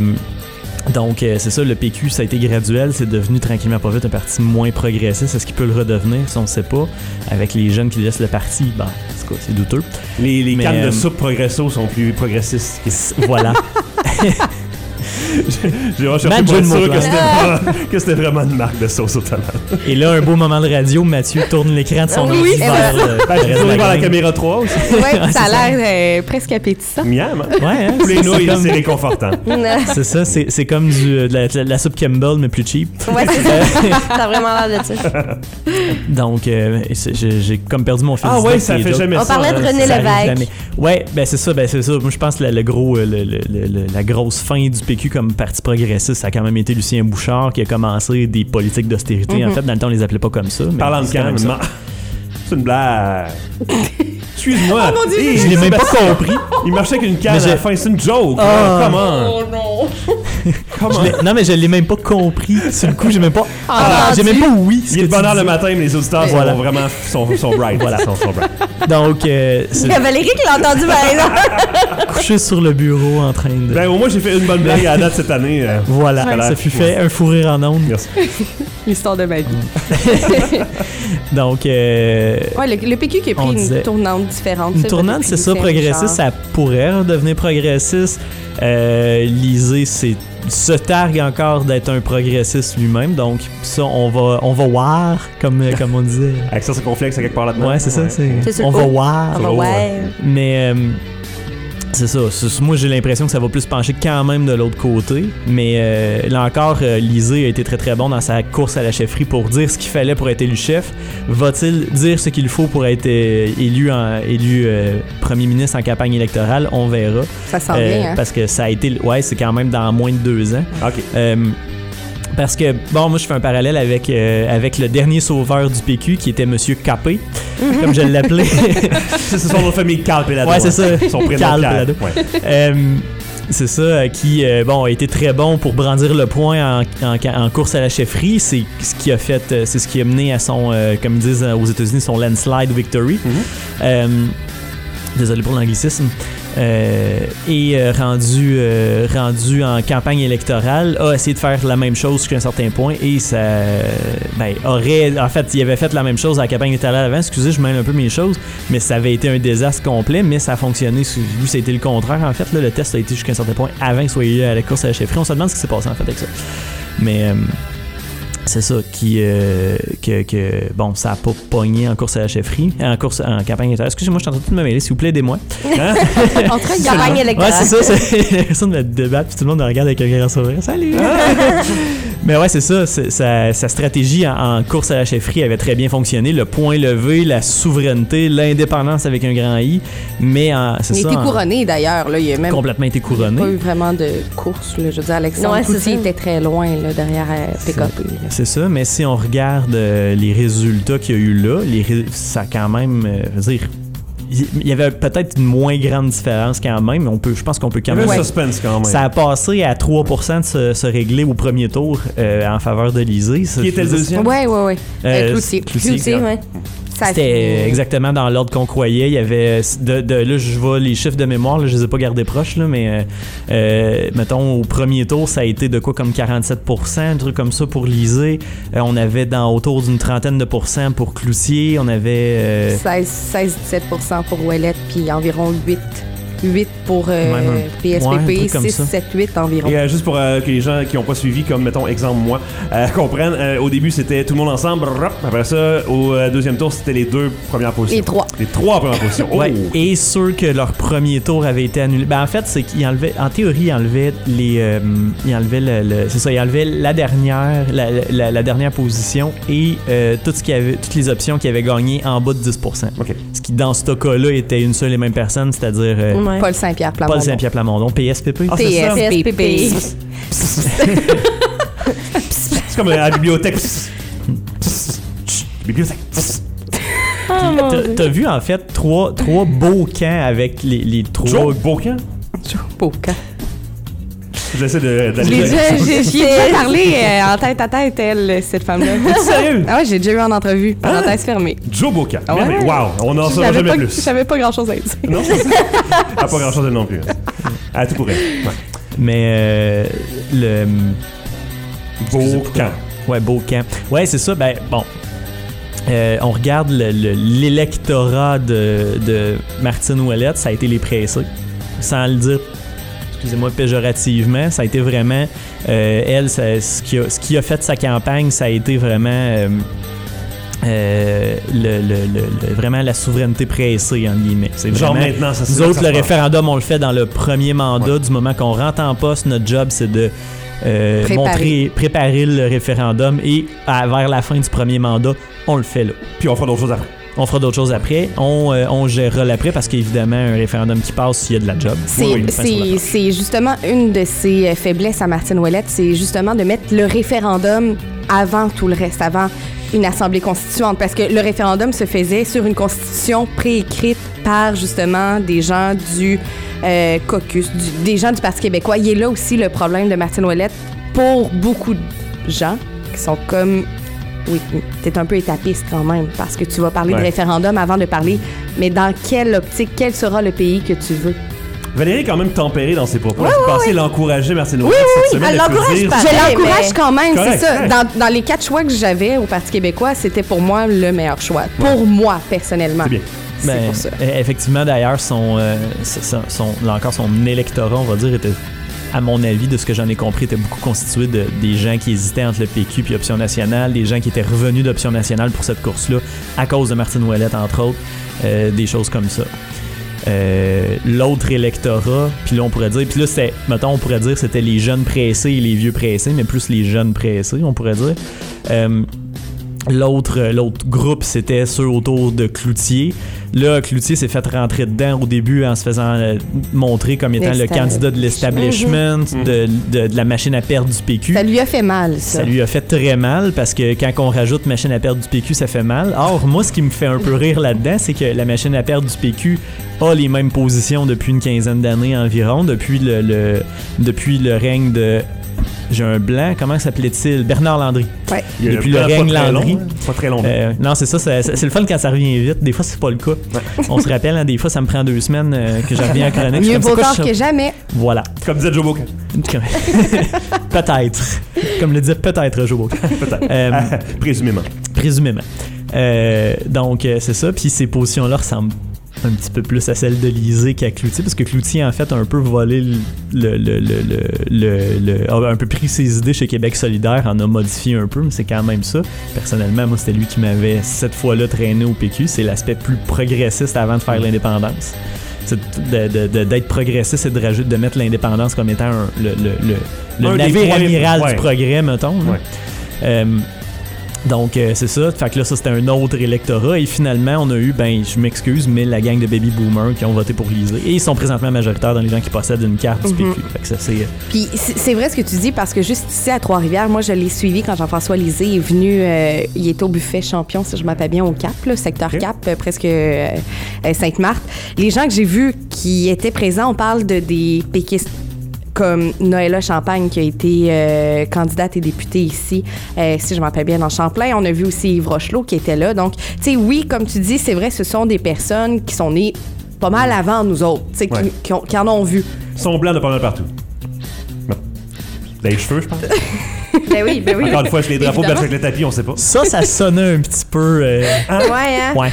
Donc, euh, c'est ça, le P Q, ça a été graduel. C'est devenu tranquillement pas vite un parti moins progressiste. Est-ce qu'il peut le redevenir? Ça, on ne sait pas. Avec les jeunes qui laissent le parti, ben, c'est quoi, c'est douteux. Les, les Mais, cannes euh, de soupe progresso sont plus progressistes. Voilà. J'ai recherché Matt pour être John sûr que Montclair. c'était, pas- que c'était vraiment une marque de sauce aux tomates. Et là, un beau moment de radio, Mathieu tourne l'écran de son Oui, ordi c'est vers le- Ben, le j'ai reste de tourné vers la gang. caméra trois aussi. Oui, ça c'est a ça. l'air euh, presque appétissant. Miam. hein? Ouais, hein, Tous les c'est- nouilles, c'est comme- c'est réconfortant. c'est ça, c'est, c'est comme du, de la, de la soupe Campbell, mais plus cheap. Ouais, c'est ça. Ça a vraiment l'air de ça. Donc, euh, c'est- j'ai, j'ai comme perdu mon fil. Ah d'idée ouais, ça avec les fait jokes. jamais On ça. parlait de hein. René Ça arrive Lévesque. jamais. Ouais, ben c'est ça, ben c'est ça. Moi, je pense que le, le gros, euh, le, le- le- le- la grosse fin du P Q comme parti progressiste, ça a quand même été Lucien Bouchard qui a commencé des politiques d'austérité. En fait, dans le temps, on les appelait pas comme ça. Mais Parlant de c'est quand même canne, ça. ma- c'est une blague. Excuse-moi. Oh mon Dieu, Hey, Je l'ai même pas compris. Il marchait avec une canne Mais à j'ai- la fin, c'est une joke. Ah. Comment? Oh non! Comment? Je l'ai- non, mais je l'ai même pas compris. Sur le coup, j'ai même pas. Ah, j'ai même pas oui. ce Il est que de tu bonne heure le dis. matin, mais les auditeurs Voilà. sont vraiment sont, sont bright. Voilà, sont, sont bright. Donc, euh, c'est Il y a Valérie qui l'a entendu, par exemple. couché sur le bureau en train de. Ben, au moins, j'ai fait une bonne blague à la date cette année. euh. Voilà, Voilà. ça fut fait, un fou rire en ondes. Merci. L'histoire de ma vie. Donc, euh, Ouais, le, le P Q qui a On pris disait- une tournante différente. une ça, tournante, depuis c'est ça, Lucien progressiste, Bouchard. ça pourrait redevenir progressiste. Euh, Lisée, c'est se targue encore d'être un progressiste lui-même, donc ça, on va, on va voir, comme, comme on disait. Accent circonflexe à quelque part là-dedans. Ouais, c'est ça, c'est, C'est sur on le va haut. voir. Ah bah ouais. Mais euh, c'est ça. c'est- moi, j'ai l'impression que ça va plus pencher quand même de l'autre côté. Mais euh, là encore, euh, Lisée a été très très bon dans sa course à la chefferie pour dire ce qu'il fallait pour être élu chef. Va-t-il dire ce qu'il faut pour être euh, élu, en, élu euh, premier ministre en campagne électorale? On verra. Ça sent Euh, bien, hein? Parce que ça a été... Ouais, c'est quand même dans moins de deux ans. OK. Euh, parce que, bon, moi, je fais un parallèle avec, euh, avec le dernier sauveur du P Q, qui était Monsieur Capé, comme je l'appelais. C'est son nom de famille, Carl Pelado. Ouais, c'est ça. Son prénom, Carl Pierre. Pelado. Ouais. Euh, c'est ça, euh, qui euh, bon, a été très bon pour brandir le point en, en, en course à la chefferie. C'est ce qui a fait, euh, c'est ce qui a mené à son, euh, comme ils disent aux États-Unis, son landslide victory. Euh, désolé pour l'anglicisme. Euh, et euh, rendu, euh, rendu en campagne électorale, a essayé de faire la même chose jusqu'à un certain point et ça ben, aurait, en fait, il avait fait la même chose à la campagne électorale avant, excusez, je mêle un peu mes choses, mais ça avait été un désastre complet, mais ça a fonctionné, lui, ça a été le contraire, en fait, là, le test a été jusqu'à un certain point avant qu'il soit élu à la course à la chefferie, on se demande ce qui s'est passé, en fait, avec ça. Mais... Euh, c'est ça, qui, euh, que, que, bon, ça a pas pogné en course à la chefferie, en course, en campagne électorale. Excusez-moi, je suis en train de me mêler, s'il vous plaît, aidez-moi. Hein? Entre campagne Ouais, électorale. c'est ça, c'est personne me débat, puis tout le monde me regarde avec un grand sourire. Salut! Mais ouais, c'est ça. C'est, sa, sa stratégie en, en course à la chefferie avait très bien fonctionné. Le point levé, la souveraineté, l'indépendance avec un grand I. Mais en, c'est il ça. a été en, couronné d'ailleurs. Là, il a même complètement été couronné. pas eu vraiment de course. Là. Je veux dire, Alexandre Ouais, c'est Cloutier ça. était très loin là, derrière euh, P K P. là. C'est ça, mais si on regarde euh, les résultats qu'il y a eu là, les ré- ça a quand même, euh, je veux dire, il y avait peut-être une moins grande différence quand même, mais on peut, je pense qu'on peut quand Il y même... avait un suspense quand même. Ça a passé à trois pour cent de se, se régler au premier tour euh, en faveur de l'Élysée. Ça, Qui était le je veux dire, deuxième? Ouais, ouais, ouais. Euh, Euh, Cloutier. Cloutier, Cloutier, ouais. Ça a C'était fini. exactement dans l'ordre qu'on croyait. Il y avait de, de là, je vois les chiffres de mémoire, là, je les ai pas gardés proches, là, mais euh, euh, mettons au premier tour, ça a été de quoi comme quarante-sept pour cent, un truc comme ça pour Lisée. Euh, on avait dans autour d'une trentaine de pourcents pour Cloutier. On avait euh, seize à dix-sept pour cent pour Ouellette, puis environ huit pour euh, Même un- P S P ouais, un P, truc comme six, ça. sept, huit environ. Et euh, juste pour euh, que les gens qui n'ont pas suivi, comme mettons exemple moi, euh, comprennent, euh, au début c'était tout le monde ensemble, brrr, après ça, au euh, deuxième tour c'était les deux premières positions. Les trois. Les trois premières positions. Oh! ouais. Et ceux que leur premier tour avait été annulé. Ben en fait, c'est qu'ils enlevaient, en théorie, ils enlevaient les, euh, ils enlevaient le, le- c'est ça, ils enlevaient la dernière, la, la, la dernière position et euh, tout ce qui avait, toutes les options qui avaient gagné en bas de dix pour cent. OK. Ce qui dans ce cas-là était une seule et même personne, c'est-à-dire euh, Ouais. Paul Saint-Pierre Plamondon. Paul Saint-Pierre Plamondon, P S P P. Ah, c'est ça? P S P P. C'est comme à la bibliothèque. Psst. Psst. Chut. Bibliothèque. Psst. T'as, t'as vu en fait trois, trois beaux camps avec les, les trois. Joe Bocan. Pauca. J'essaie de, Je l'ai d'aller. déjà, j'ai, j'y ai déjà parlé euh, en tête à tête, elle, cette femme-là. Sérieux? Ah ouais, j'ai déjà eu en entrevue, parenthèse fermée. Joe Bocan. Ah ouais? Mais, wow, on n'en saura J'avais jamais pas, plus. j'avais pas grand-chose à dire. Non? Ah, pas grand-chose non plus. Ah, tout pour elle. Ouais. Mais euh, le. Bocan. Ouais, beau camp. Ouais, c'est ça. Ben, bon. Euh, on regarde le- le- l'électorat de, de Martine Ouellette, ça a été les pressés. Sans le dire, excusez-moi, péjorativement, ça a été vraiment. Euh, elle, ça- ce, qui a, ce qui a fait sa campagne, ça a été vraiment. Euh, euh, le, le- le- le- vraiment la souveraineté pressée, en guillemets. C'est Genre vraiment- maintenant, ça se Nous ça autres, se le passe. référendum, on le fait dans le premier mandat. Ouais. Du moment qu'on rentre en poste, notre job, c'est de euh, Préparer. montrer, préparer le référendum et à, vers la fin du premier mandat, on le fait là. Puis on fera d'autres choses après. On fera d'autres choses après. On, euh, on gérera l'après parce qu'évidemment, un référendum qui passe, s'il y a de la job. C'est, Oui, oui, fin sur la c'est, table. c'est justement une de ses euh, faiblesses à Martine Ouellette, c'est justement de mettre le référendum avant tout le reste, avant une assemblée constituante, parce que le référendum se faisait sur une constitution préécrite par justement des gens du euh, caucus, du- des gens du Parti québécois. Il est là aussi le problème de Martine Ouellette pour beaucoup de gens qui sont comme... Oui, t'es un peu étapiste quand même, parce que tu vas parler Ouais. de référendum avant de parler, mais dans quelle optique, quel sera le pays que tu veux? Valérie est quand même tempérée dans ses propos. Vous pensez l'encourager, Martine Ouellette, cette semaine. Elle elle peut l'encourage dire- pas. Je Pareil, l'encourage mais- quand même, Correct, c'est ça. correct. Dans, dans les quatre choix que j'avais au Parti québécois, c'était pour moi le meilleur choix. Pour moi, personnellement. C'est bien. C'est Ben, pour ça. euh, Effectivement, d'ailleurs, son, euh, son, son- là encore, son électorat, on va dire, était, à mon avis, de ce que j'en ai compris, était beaucoup constitué de des gens qui hésitaient entre le P Q et Option nationale, des gens qui étaient revenus d'Option nationale pour cette course-là, à cause de Martine Ouellette, entre autres, euh, des choses comme ça. Euh, l'autre électorat, puis là on pourrait dire, puis là c'était, mettons on pourrait dire c'était les jeunes pressés et les vieux pressés, mais plus les jeunes pressés on pourrait dire. Euh, L'autre, l'autre groupe, c'était ceux autour de Cloutier. Là, Cloutier s'est fait rentrer dedans au début en se faisant euh, montrer comme étant le L'establishment. candidat de l'establishment, de, de- de la machine à perdre du P Q. Ça lui a fait mal, ça. Ça lui a fait très mal parce que quand on rajoute machine à perdre du P Q, ça fait mal. Or, moi, ce qui me fait un peu rire là-dedans, c'est que la machine à perdre du P Q a les mêmes positions depuis une quinzaine d'années environ, depuis le, le- depuis le règne de... J'ai un blanc, comment s'appelait-il? Bernard Landry. Ouais. Il y a Depuis pas- le pas règne très long, Landry. hein. Pas très long. Euh, non, c'est ça, ça- ça- c'est le fun quand ça revient vite. Des fois, c'est pas le cas. On se rappelle, hein, des fois, ça me prend deux semaines euh, que je reviens en chronique. Je suis Mieux comme, c'est vaut quoi, tard je- que jamais. Voilà. Comme disait Joe Bocan. Peut-être. Comme le disait peut-être Joe Bocan. Peut-être. Euh, Ah, présumément. présumément. Euh, donc, euh, c'est ça. Puis ces positions-là ressemblent un petit peu plus à celle de Lisée qu'à Cloutier, parce que Cloutier, en fait, a un peu volé le, le, le, le, le, le- a un peu pris ses idées chez Québec solidaire, en a modifié un peu, mais c'est quand même ça. Personnellement, moi, c'était lui qui m'avait cette fois-là traîné au P Q. C'est l'aspect plus progressiste avant de faire l'indépendance. c'est de, de, de, d'être progressiste et de rajouter, de mettre l'indépendance comme étant un, le, le, le, le Un des navire points- amiral ouais. du progrès, mettons. là. Ouais. Euh, donc, euh, c'est ça. Fait que là, ça, c'était un autre électorat. Et finalement, on a eu, ben, je m'excuse, mais la gang de baby boomers qui ont voté pour Lisée. Et ils sont présentement majoritaires dans les gens qui possèdent une carte du P Q. Fait que ça, c'est. Puis c'est c'est vrai ce que tu dis parce que juste ici à Trois-Rivières, moi je l'ai suivi quand Jean-François Lisée est venu, euh, il est au buffet champion, si je m'appelle bien, au Cap, là, secteur Ok. Cap, euh, presque euh, euh, Sainte-Marthe. Les gens que j'ai vus qui étaient présents, on parle de des péquistes comme Noëlla Champagne qui a été euh, candidate et députée ici, euh, si je m'appelle bien, dans Champlain. On a vu aussi Yves Rochelot qui était là. Donc, tu sais, oui, comme tu dis, c'est vrai, ce sont des personnes qui sont nées pas mal avant nous autres, tu sais, qui, Ouais. qui ont- qui en ont vu. Ils sont blancs de pas mal partout. Bon. Vous avez les cheveux, je pense. Ben oui, ben oui. Encore une fois, c'est les drapeaux Évidemment. avec le tapis, on sait pas. Ça, ça sonnait un petit peu. euh, Ouais, hein? Ouais.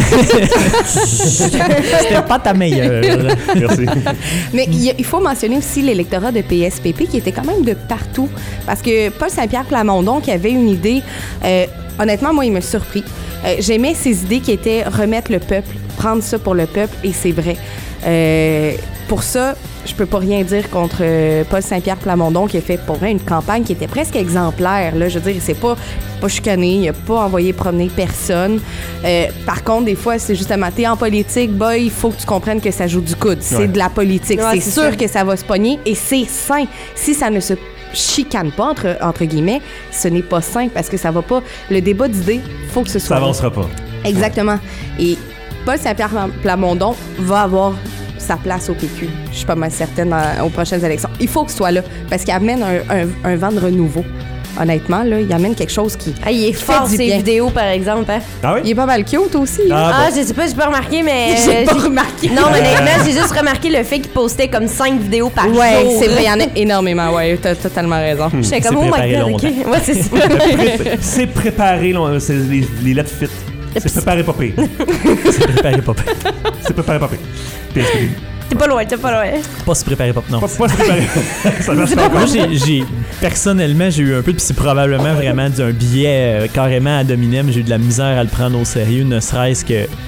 C'était pas ta meilleure. Merci. Mais il y a- il faut mentionner aussi l'électorat de P S P P qui était quand même de partout. Parce que Paul Saint-Pierre Plamondon, qui avait une idée, euh, honnêtement, moi, il m'a surpris. Euh, J'aimais ses idées qui étaient remettre le peuple, prendre ça pour le peuple, et c'est vrai. Euh, pour ça, je peux pas rien dire contre euh, Paul Saint-Pierre Plamondon qui a fait pour vrai une campagne qui était presque exemplaire. Là. Je veux dire, il s'est pas, pas chicané, il a pas envoyé promener personne. Euh, par contre, des fois, c'est justement, t'es en politique, boy, il faut que tu comprennes que ça joue du coude. C'est Ouais. de la politique. Ouais, c'est c'est sûr ça. que ça va se pogner et c'est sain. Si ça ne se chicane pas, entre, entre guillemets, ce n'est pas sain parce que ça va pas. Le débat d'idées, faut que ce soit Ça là. avancera pas. Exactement. Et Paul Saint-Pierre Plamondon va avoir sa place au P Q. Je suis pas mal certaine dans- aux prochaines élections. Il faut que ce soit là parce qu'il amène un, un- un vent de renouveau. Honnêtement, là, il amène quelque chose qui. Ah, il est Fait fort, du ses bien. vidéos, par exemple. Hein? Ah oui? Il est pas mal cute aussi. hein? Ah, Ah, bon. je sais pas, j'ai pas remarqué, mais. J'ai euh, pas remarqué. Non, honnêtement, j'ai juste remarqué le fait qu'il postait comme cinq vidéos par Ouais, jour. c'est vrai, il y en a énormément. Ouais, t'as totalement raison. J'étais C'est comme, oh my préparé god, ok. longtemps. Ouais, c'est ça. Pré- C'est préparé, là, c'est les, les lettres fit. C'est préparé pas pire. C'est préparé pas pire. C'est préparé pas pire. P S P P. T'es pas loin, t'es pas loin. Pas se préparer pas. Non. Pas, pas se préparer. Ça marche pas. Moi, j'ai, j'ai- personnellement, j'ai eu un peu, puis c'est probablement vraiment d'un billet euh, carrément à Dominem. J'ai eu de la misère à le prendre au sérieux, ne serait-ce que. Tu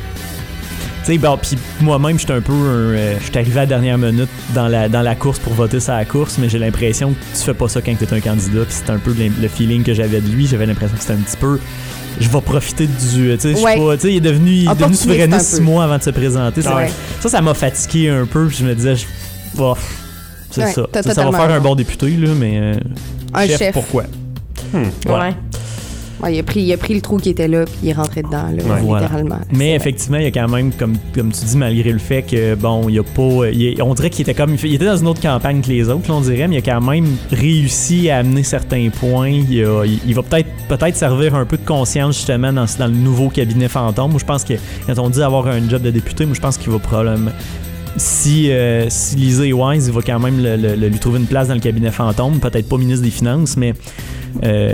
sais, bon, puis moi-même, j'étais un peu. un, euh, j'étais arrivé à la dernière minute dans la, dans la course pour voter sur la course, mais j'ai l'impression que tu fais pas ça quand t'es un candidat, puis c'est un peu le, le feeling que j'avais de lui. J'avais l'impression que c'était un petit peu. Je vais profiter du. Tu sais, je suis Ouais. pas. Tu sais, il est devenu, il est devenu Opportuniste souverainiste un six peu. mois avant de se présenter. Ça, Ouais. ça, ça m'a fatigué un peu, puis je me disais, je, oh, c'est Ouais, ça. t'as Ça, ça va totalement faire un raison. bon député, là, mais. euh, Un chef. Pourquoi? Hmm. Voilà. Ouais. Ouais, il, a pris, il a pris le trou qui était là, puis il est rentré dedans, là, Ouais. Voilà. littéralement. Mais C'est vrai. effectivement, il y a quand même, comme, comme tu dis, malgré le fait que, bon, il y a pas. il est- on dirait qu'il était comme. Il était dans une autre campagne que les autres, là, on dirait, mais il a quand même réussi à amener certains points. Il, a- il- il va peut-être peut-être servir un peu de conscience, justement, dans, dans le nouveau cabinet fantôme. Moi, je pense que, quand on dit avoir un job de député, moi, je pense qu'il va probablement. Si, euh, si Lisée est wise, il va quand même le- le- le- lui trouver une place dans le cabinet fantôme. Peut-être pas ministre des Finances, mais. euh,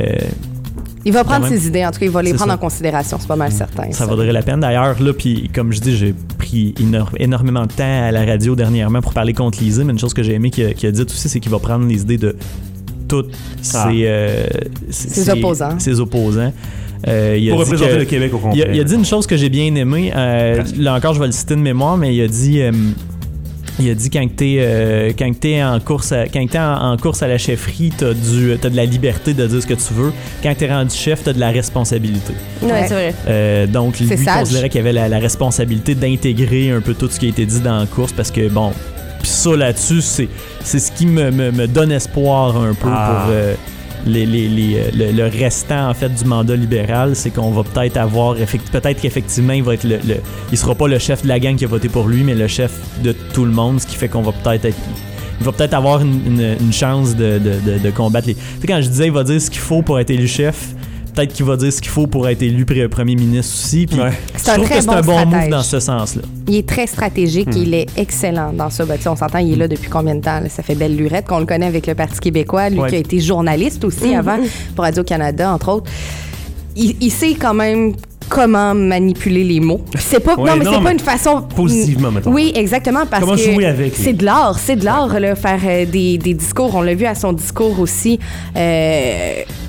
Il va prendre quand même. ses idées, en tout cas, il va les C'est prendre ça. en considération, c'est pas mal certain. Ça vaudrait la peine. D'ailleurs, là, puis comme je dis, j'ai pris éno- énormément de temps à la radio dernièrement pour parler contre Lisée, mais une chose que j'ai aimé qu'il a, qu'il a dit aussi, c'est qu'il va prendre les idées de tous ses, Ah. euh, ses, Ses opposants. ses opposants. Euh, il a Pour dit représenter que- le Québec au complet. il a, il a dit une chose que j'ai bien aimée. euh, là encore, je vais le citer de mémoire, mais il a dit... euh, il a dit quand t'es euh, quand t'es en course à, quand t'es en, en course à la chefferie, t'as du t'as de la liberté de dire ce que tu veux. Quand t'es rendu chef, t'as de la responsabilité. Ouais, Ouais. c'est vrai. Euh, donc lui C'est sage. considérait qu'il avait la, la responsabilité d'intégrer un peu tout ce qui a été dit dans la course parce que bon, pis ça là-dessus c'est c'est ce qui me, me, me donne espoir un peu Ah. pour euh, les, les, les, euh, le, le restant en fait du mandat libéral, c'est qu'on va peut-être avoir effect- peut-être qu'effectivement il va être le, le il sera pas le chef de la gang qui a voté pour lui, mais le chef de tout le monde, ce qui fait qu'on va peut-être être il va peut-être avoir une, une, une chance de, de, de, de combattre les. Tu sais, quand je disais il va dire ce qu'il faut pour être élu chef, peut-être qu'il va dire ce qu'il faut pour être élu pré- premier ministre aussi. Puis Ouais. C'est je un trouve très que c'est bon un bon move stratège. dans ce sens-là. Il est très stratégique, Hmm. il est excellent dans ça. Ben, tu sais, on s'entend, il est là depuis combien de temps? Là? Ça fait belle lurette qu'on le connaît avec le Parti québécois, lui Ouais. qui a été journaliste aussi avant pour Radio-Canada, entre autres. Il, il sait quand même comment manipuler les mots. C'est pas, Ouais, non, mais non, c'est pas mais une façon... positivement, mettons. Oui, exactement, parce Comment que jouer avec, c'est lui. de l'art, c'est de l'art, là, faire euh, des, des discours. On l'a vu à son discours aussi. Euh,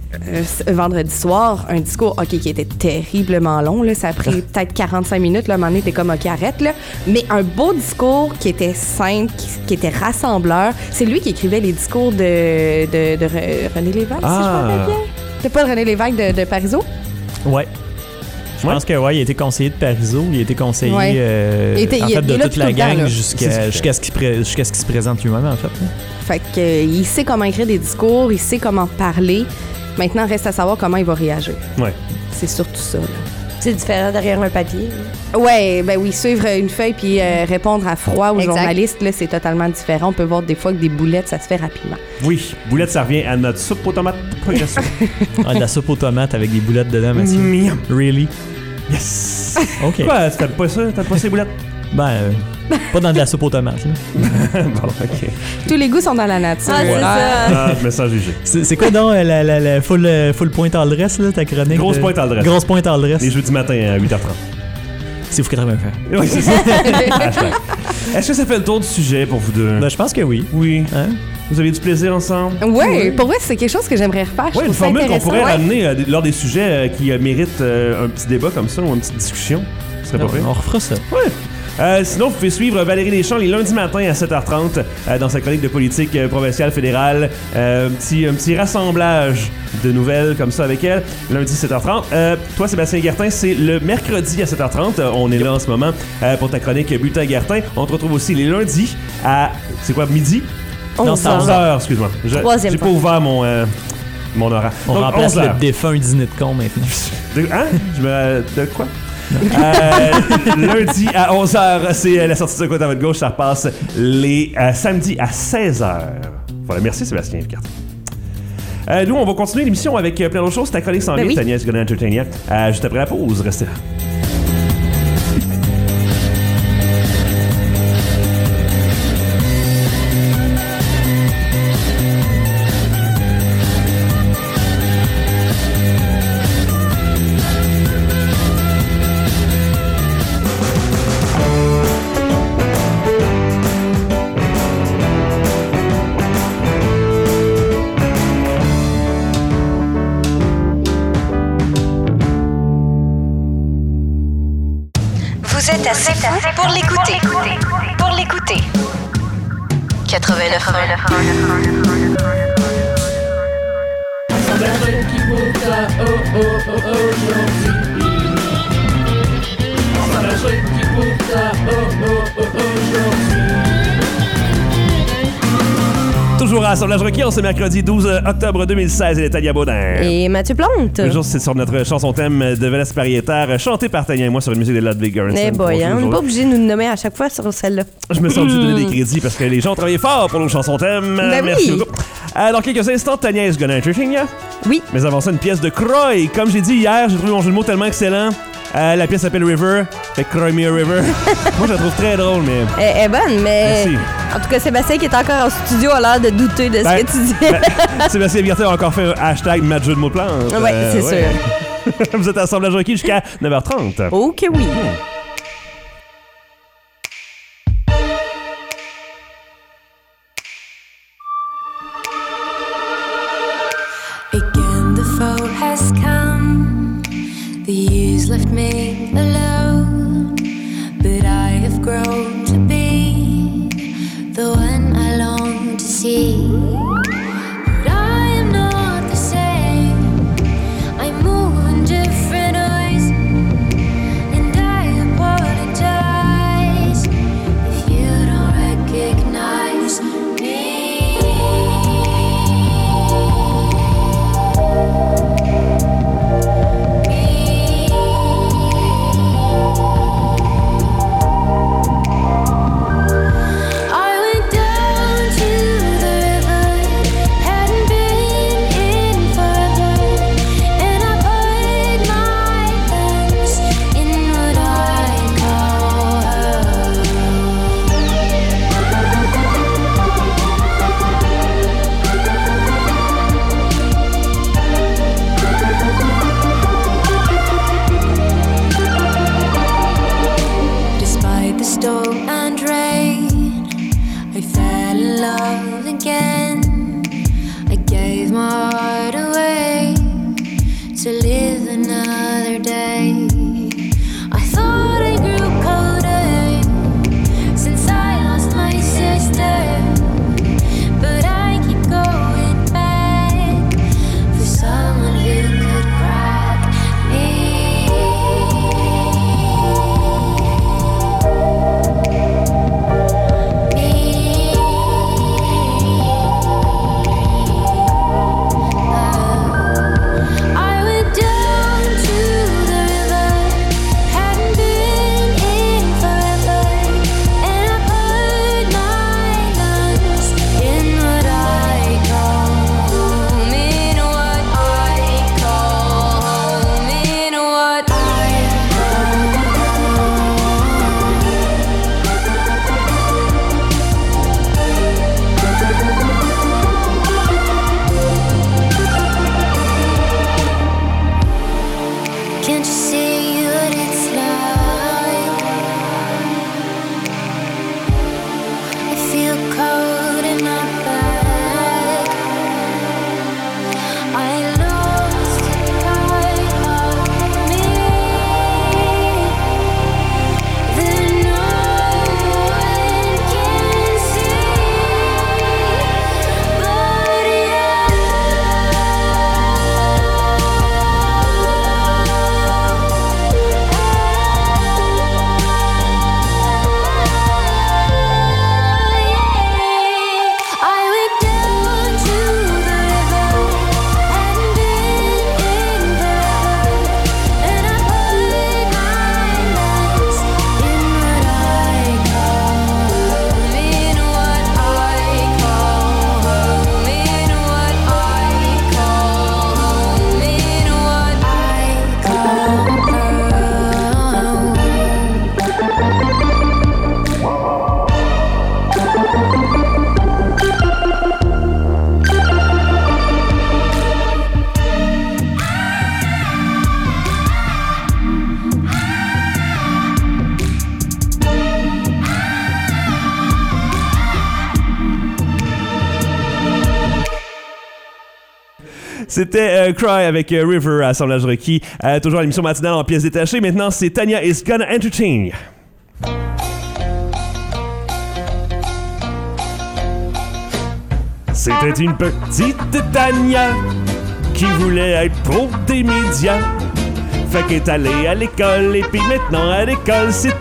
euh, vendredi soir, un discours, OK, qui était terriblement long, là, ça a pris peut-être quarante-cinq minutes, là, à un moment donné, t'es comme, OK, arrête, là, mais un beau discours qui était simple, qui, qui était rassembleur. C'est lui qui écrivait les discours de, de, de Re- René Lévesque, Ah. si je me rappelle bien. C'était pas de René Lévesque de, de Parizeau? Ouais. Je Ouais. pense que ouais, il a été conseiller de Parizeau, il a été conseiller Ouais. euh, Il était- en il- fait il est de là toute tout la le temps, gang là. C'est jusqu'à ce qu'il jusqu'à ce qu'il pré- jusqu'à ce qu'il se présente lui-même en fait. là. Fait que, euh, il sait comment écrire des discours, il sait comment parler. Maintenant, reste à savoir comment il va réagir. Ouais. C'est surtout ça, là. C'est différent derrière un papier. Ouais, ben oui, suivre une feuille puis euh, répondre à froid aux Exact. journalistes, là, c'est totalement différent. On peut voir des fois que des boulettes, ça se fait rapidement. Oui, boulette, ça revient à notre soupe aux tomates progression. Ah, de la soupe aux tomates avec des boulettes dedans, Mathieu. Miam. Really? Yes! OK. Quoi, t'aimes pas ça? T'aimes pas ces boulettes? Ben, euh, pas dans de la soupe aux tomates. là. Bon, ok. Tous les goûts sont dans la nature. Ah, c'est Ouais. ça. Ah, message jugé. C'est c'est quoi donc euh, la, la, la full, euh, full point all dress, là, ta chronique? Grosse de- pointe all dress. Grosse point all dress. Les jeudis matin à huit heures trente. C'est vous quatre-vingts faire. Oui, c'est ça. Hashtag. Est-ce que ça fait le tour du sujet pour vous deux? Ben, je pense que oui. Oui. Hein? Vous avez du plaisir ensemble? Ouais, pour vrai, c'est quelque chose que j'aimerais refaire. Je Oui, une trouve ça formule qu'on intéressant. pourrait Ouais. ramener euh, lors des sujets euh, qui euh, méritent euh, un petit débat comme ça ou une petite discussion. Ce serait pas vrai? On refera ça. Ouais. Euh, sinon, vous pouvez suivre Valérie Deschamps les lundis matins à sept heures trente euh, dans sa chronique de politique euh, provinciale fédérale. Euh, un, petit, un petit rassemblage de nouvelles comme ça avec elle, lundi sept heures trente. Euh, toi, Sébastien Guertin, c'est le mercredi à sept heures trente. Euh, on est là en ce moment euh, pour ta chronique Bulletin Guertin. On te retrouve aussi les lundis à, c'est quoi, midi? Non, onze c'est heures. onze heures, excuse-moi. Je- Troisième J'ai pas fois. ouvert mon, euh, mon horaire. On Donc, remplace onze le heures. défunt dîner de con maintenant. De, hein? Je me, de quoi? Euh, lundi à onze heures, c'est euh, la sortie de côte à votre gauche. Ça repasse les euh, samedis à seize heures. Voilà, merci Sébastien Carton. Euh, nous, on va continuer l'émission avec euh, plein d'autres choses. Ta chronique s'en Ben vient, oui. Tania Gonna Entertainer. Euh, juste après la pause, restez là. Vous êtes assez fou pour l'écouter. Pour l'écouter. quatre-vingt-neuf Toujours à Assemblage Requis, on ce mercredi douze octobre deux mille seize, et les Tania Baudin. Et Mathieu Plante. Toujours, c'est sur notre chanson thème de Vélas Pariétaire, chantée par Tania et moi sur une musique de Ludwig Göransson. Eh boy, hein, on n'est Bonjour. pas obligé de nous nommer à chaque fois sur celle-là. Je me sens obligé de donner des crédits parce que les gens ont travaillé fort pour nos chansons thèmes. Ben Merci oui. beaucoup. Euh, dans quelques instants, Tania is gonna entertain ya. Oui. Mais avant ça, une pièce de Croy. Comme j'ai dit hier, j'ai trouvé mon jeu de mots tellement excellent. Euh, la pièce s'appelle River. Fait que Croy Me a River. Moi, je la trouve très drôle, mais. Elle elle est bonne, mais. Merci. En tout cas, Sébastien qui est encore en studio a l'air de douter de ce Ben, que tu dis. ben, Sébastien Virtet a encore fait un hashtag Match jeu de mots plante. Ouais, c'est sûr. Vous êtes à Assemblage Requis jusqu'à neuf heures trente. Oh que oui. Again, the foe has come. The years left me alone, but I have grown to be the one I long to see. But I am not the same. I move in different ways, and I apologize if you don't recognize me. Me. C'était euh, Cry avec euh, River, assemblage requis. Euh, toujours à l'émission matinale en pièces détachées. Maintenant, c'est Tanya is Gonna Entertain. C'était une petite Tanya qui voulait être pro des médias. Fait qu'elle est allée à l'école et puis maintenant à l'école c'est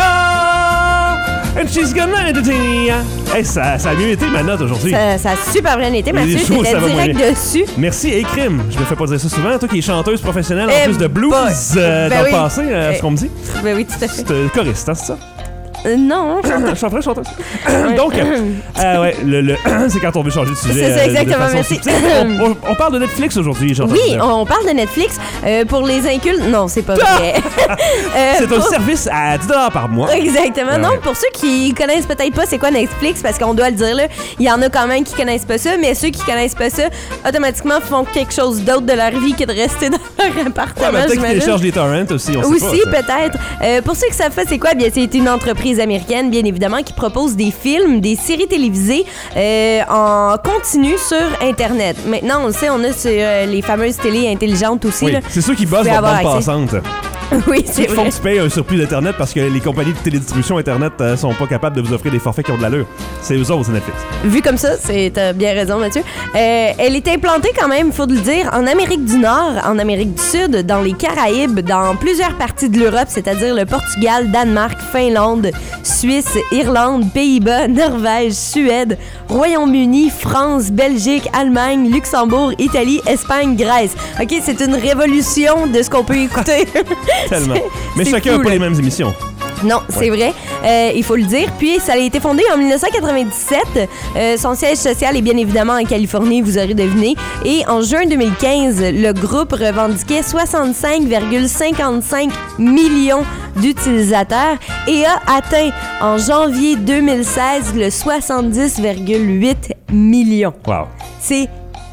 Tanya and she's gonna entertain. Hey, ça, ça a mieux été ma note aujourd'hui. Ça, ça a super bien été, Mathieu. Les choses, ça T'étais va direct moyen. dessus. Merci, hey Crime. Je me fais pas dire ça souvent. Toi qui es chanteuse professionnelle en Eh plus de blues boy. euh, Ben dans oui. le passé, euh, Eh. ce qu'on me dit. Ben oui, tout à fait. C'est euh, choriste, hein, c'est ça? Euh, non. Chanteuse, chanteuse. Donc, euh, ouais, le, le c'est quand on veut changer de sujet. C'est ça, euh, de exactement, façon merci. subtile. On, on- on parle de Netflix aujourd'hui, j'entends Oui, dire. on parle de Netflix. Euh, pour les incultes, non, c'est pas vrai. Euh, C'est un pour- service à dix dollars par mois. Exactement. Ah non, ouais. pour ceux qui connaissent peut-être pas c'est quoi Netflix, parce qu'on doit le dire là, il y en a quand même qui connaissent pas ça, mais ceux qui connaissent pas ça, automatiquement font quelque chose d'autre de leur vie que de rester dans leur Ouais, appartement. mais peut-être qu'ils j'imagine. téléchargent des torrents aussi, on sait Aussi, pas. ça. peut-être. Euh, pour ceux qui savent pas c'est quoi, bien c'est une entreprise américaine, bien évidemment, qui propose des films, des séries télévisées euh, en continu sur Internet. Maintenant, on le sait, on a sur euh, les fameuses télés intelligentes aussi. Oui, Là. c'est ceux qui bossent pouvez votre avoir bande accès. passante. Oui, Ceux c'est qui font vrai. que tu payes un surplus d'Internet parce que les compagnies de télédistribution Internet euh, sont pas capables de vous offrir des forfaits qui ont de l'allure. C'est eux autres, c'est Netflix. Vu comme ça, c'est t'as bien raison, Mathieu. Euh, elle est implantée quand même, faut le dire, en Amérique du Nord, en Amérique du Sud, dans les Caraïbes, dans plusieurs parties de l'Europe, c'est-à-dire le Portugal, Danemark, Finlande, Suisse, Irlande, Pays-Bas, Norvège, Suède, Royaume-Uni, France, Belgique, Allemagne, Luxembourg, Italie, Espagne, Grèce. OK, c'est une révolution de ce qu'on peut écouter. Tellement. C'est- Mais c'est chacun fou, n'a pas là. les mêmes émissions. Non, c'est vrai. Euh, il faut le dire. Puis, ça a été fondé en dix-neuf cent quatre-vingt-dix-sept. Euh, son siège social est bien évidemment en Californie, vous aurez deviné. Et en juin deux mille quinze, le groupe revendiquait soixante-cinq virgule cinquante-cinq millions d'utilisateurs et a atteint en janvier deux mille seize le soixante-dix virgule huit millions. Wow. C'est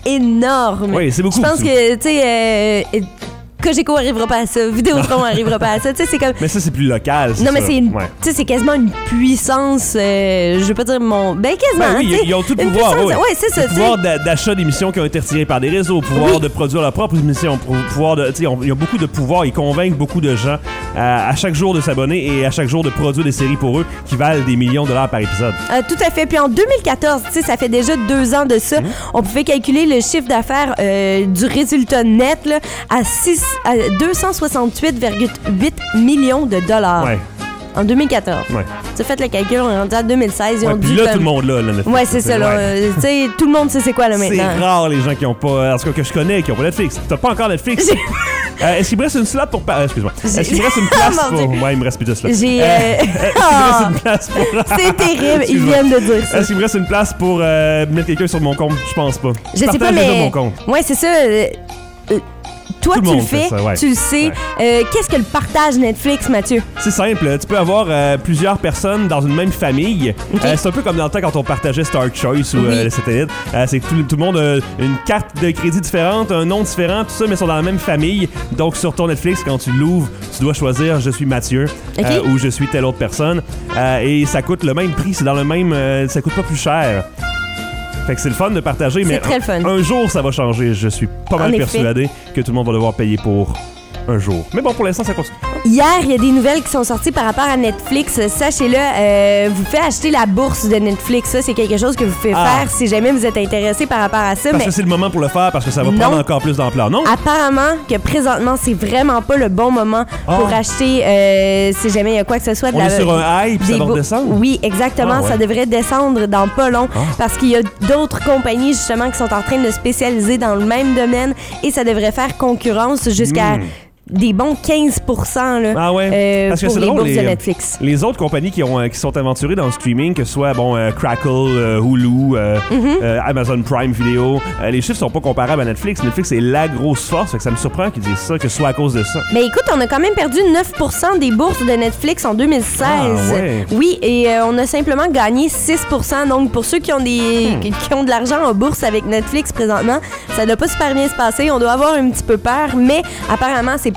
énorme. Oui, c'est beaucoup. Je pense que, tu sais, euh, Cogeco arrivera pas à ça, Vidéotron arrivera pas à ça. Tu sais, c'est comme. Mais ça, c'est plus local. Non, mais ça. c'est une, Ouais. tu sais, c'est quasiment une puissance. euh, je veux pas dire mon. Ben, quasiment. Ben oui, tu sais, ils ont tout le une pouvoir. puissance- ouais. Ouais, c'est ça. Le tu sais. pouvoir d'a- d'achat d'émissions qui ont été retirées par des réseaux, le pouvoir Oui. de produire leurs propres émissions, pour- pouvoir de, tu sais, ils ont- ils ont beaucoup de pouvoir. Ils convainquent beaucoup de gens à, à chaque jour de s'abonner et à chaque jour de produire des séries pour eux qui valent des millions de dollars par épisode. Euh, tout à fait. Puis en deux mille quatorze, tu sais, ça fait déjà deux ans de ça, Mmh. on pouvait calculer le chiffre d'affaires euh, du résultat net là, à, six à deux cent soixante-huit virgule huit millions de dollars. Ouais. En deux mille quatorze. Ouais. Tu as fait le calcul, on est rendu en deux mille seize. Ils Ouais, ont puis dit là, comme- tout le monde là. là Netflix, Ouais, c'est ça. Là, ouais. euh, tu sais, tout le monde sait c'est quoi là C'est maintenant. rare les gens qui ont pas. En tout cas, que je connais, qui ont pas Netflix. T'as pas encore Netflix? Euh, Est-ce qu'il me reste une slot pour. par- Excuse-moi. Est-ce qu'il me reste une place Oh, mon pour. Ouais, il me reste plus de slot. J'ai. Euh, euh, Est-ce qu'il me reste ah, une place pour. c'est terrible, ils Excuse-moi. viennent de dire ça. Est-ce qu'il me reste une place pour euh, mettre quelqu'un sur mon compte? Je pense pas. Je sais pas, partage déjà mais. mon compte. Ouais, c'est ça. euh, euh, toi, Tout le tu le monde fait fais, ça, ouais. tu le sais. Ouais. Euh, Qu'est-ce que le partage Netflix, Mathieu? C'est simple, tu peux avoir euh, plusieurs personnes dans une même famille. Ok. Euh, c'est un peu comme dans le temps quand on partageait Star Choice ou Oui. euh, le satellite. Euh, c'est que tout, tout le monde a une carte de crédit différente, un nom différent, tout ça, mais ils sont dans la même famille. Donc sur ton Netflix, quand tu l'ouvres, tu dois choisir je suis Mathieu Ok. euh, ou je suis telle autre personne. Euh, et ça coûte le même prix, c'est dans le même. Euh, ça coûte pas plus cher. Fait que c'est le fun de partager, mais très le fun. un, un jour ça va changer. Je suis pas mal En effet. persuadé que tout le monde va devoir payer pour un jour. Mais bon, pour l'instant, ça continue. Hier, il y a des nouvelles qui sont sorties par rapport à Netflix. Sachez-le, euh, vous faites acheter la bourse de Netflix. Ça, c'est quelque chose que vous pouvez Ah. faire si jamais vous êtes intéressé par rapport à ça. Parce mais que c'est le moment pour le faire, parce que ça va Non. prendre encore plus d'ampleur, non? apparemment que présentement, c'est vraiment pas le bon moment pour Ah. acheter euh, si jamais il y a quoi que ce soit de On la est sur un high, puis ça des va bou- redescendre? Oui, exactement. Ah, ouais. Ça devrait descendre dans pas long Ah. parce qu'il y a d'autres compagnies justement qui sont en train de spécialiser dans le même domaine et ça devrait faire concurrence jusqu'à Mm. des bons quinze pour cent là, Ah ouais? euh, Parce que pour c'est les drôle, bourses les- de Netflix. Les autres compagnies qui, ont, euh, qui sont aventurées dans le streaming, que ce soit bon, euh, Crackle, euh, Hulu, euh, Mm-hmm. euh, Amazon Prime Video, euh, les chiffres sont pas comparables à Netflix. Netflix est la grosse force, fait que ça me surprend qu'ils disent ça, que ce soit à cause de ça. Mais écoute, on a quand même perdu neuf pour cent des bourses de Netflix en deux mille seize. Ah, ouais. Oui, et euh, on a simplement gagné six pour cent. Donc, pour ceux qui ont des Hmm. qui ont de l'argent en bourse avec Netflix présentement, ça doit pas super bien se passer. On doit avoir un petit peu peur, mais apparemment, c'est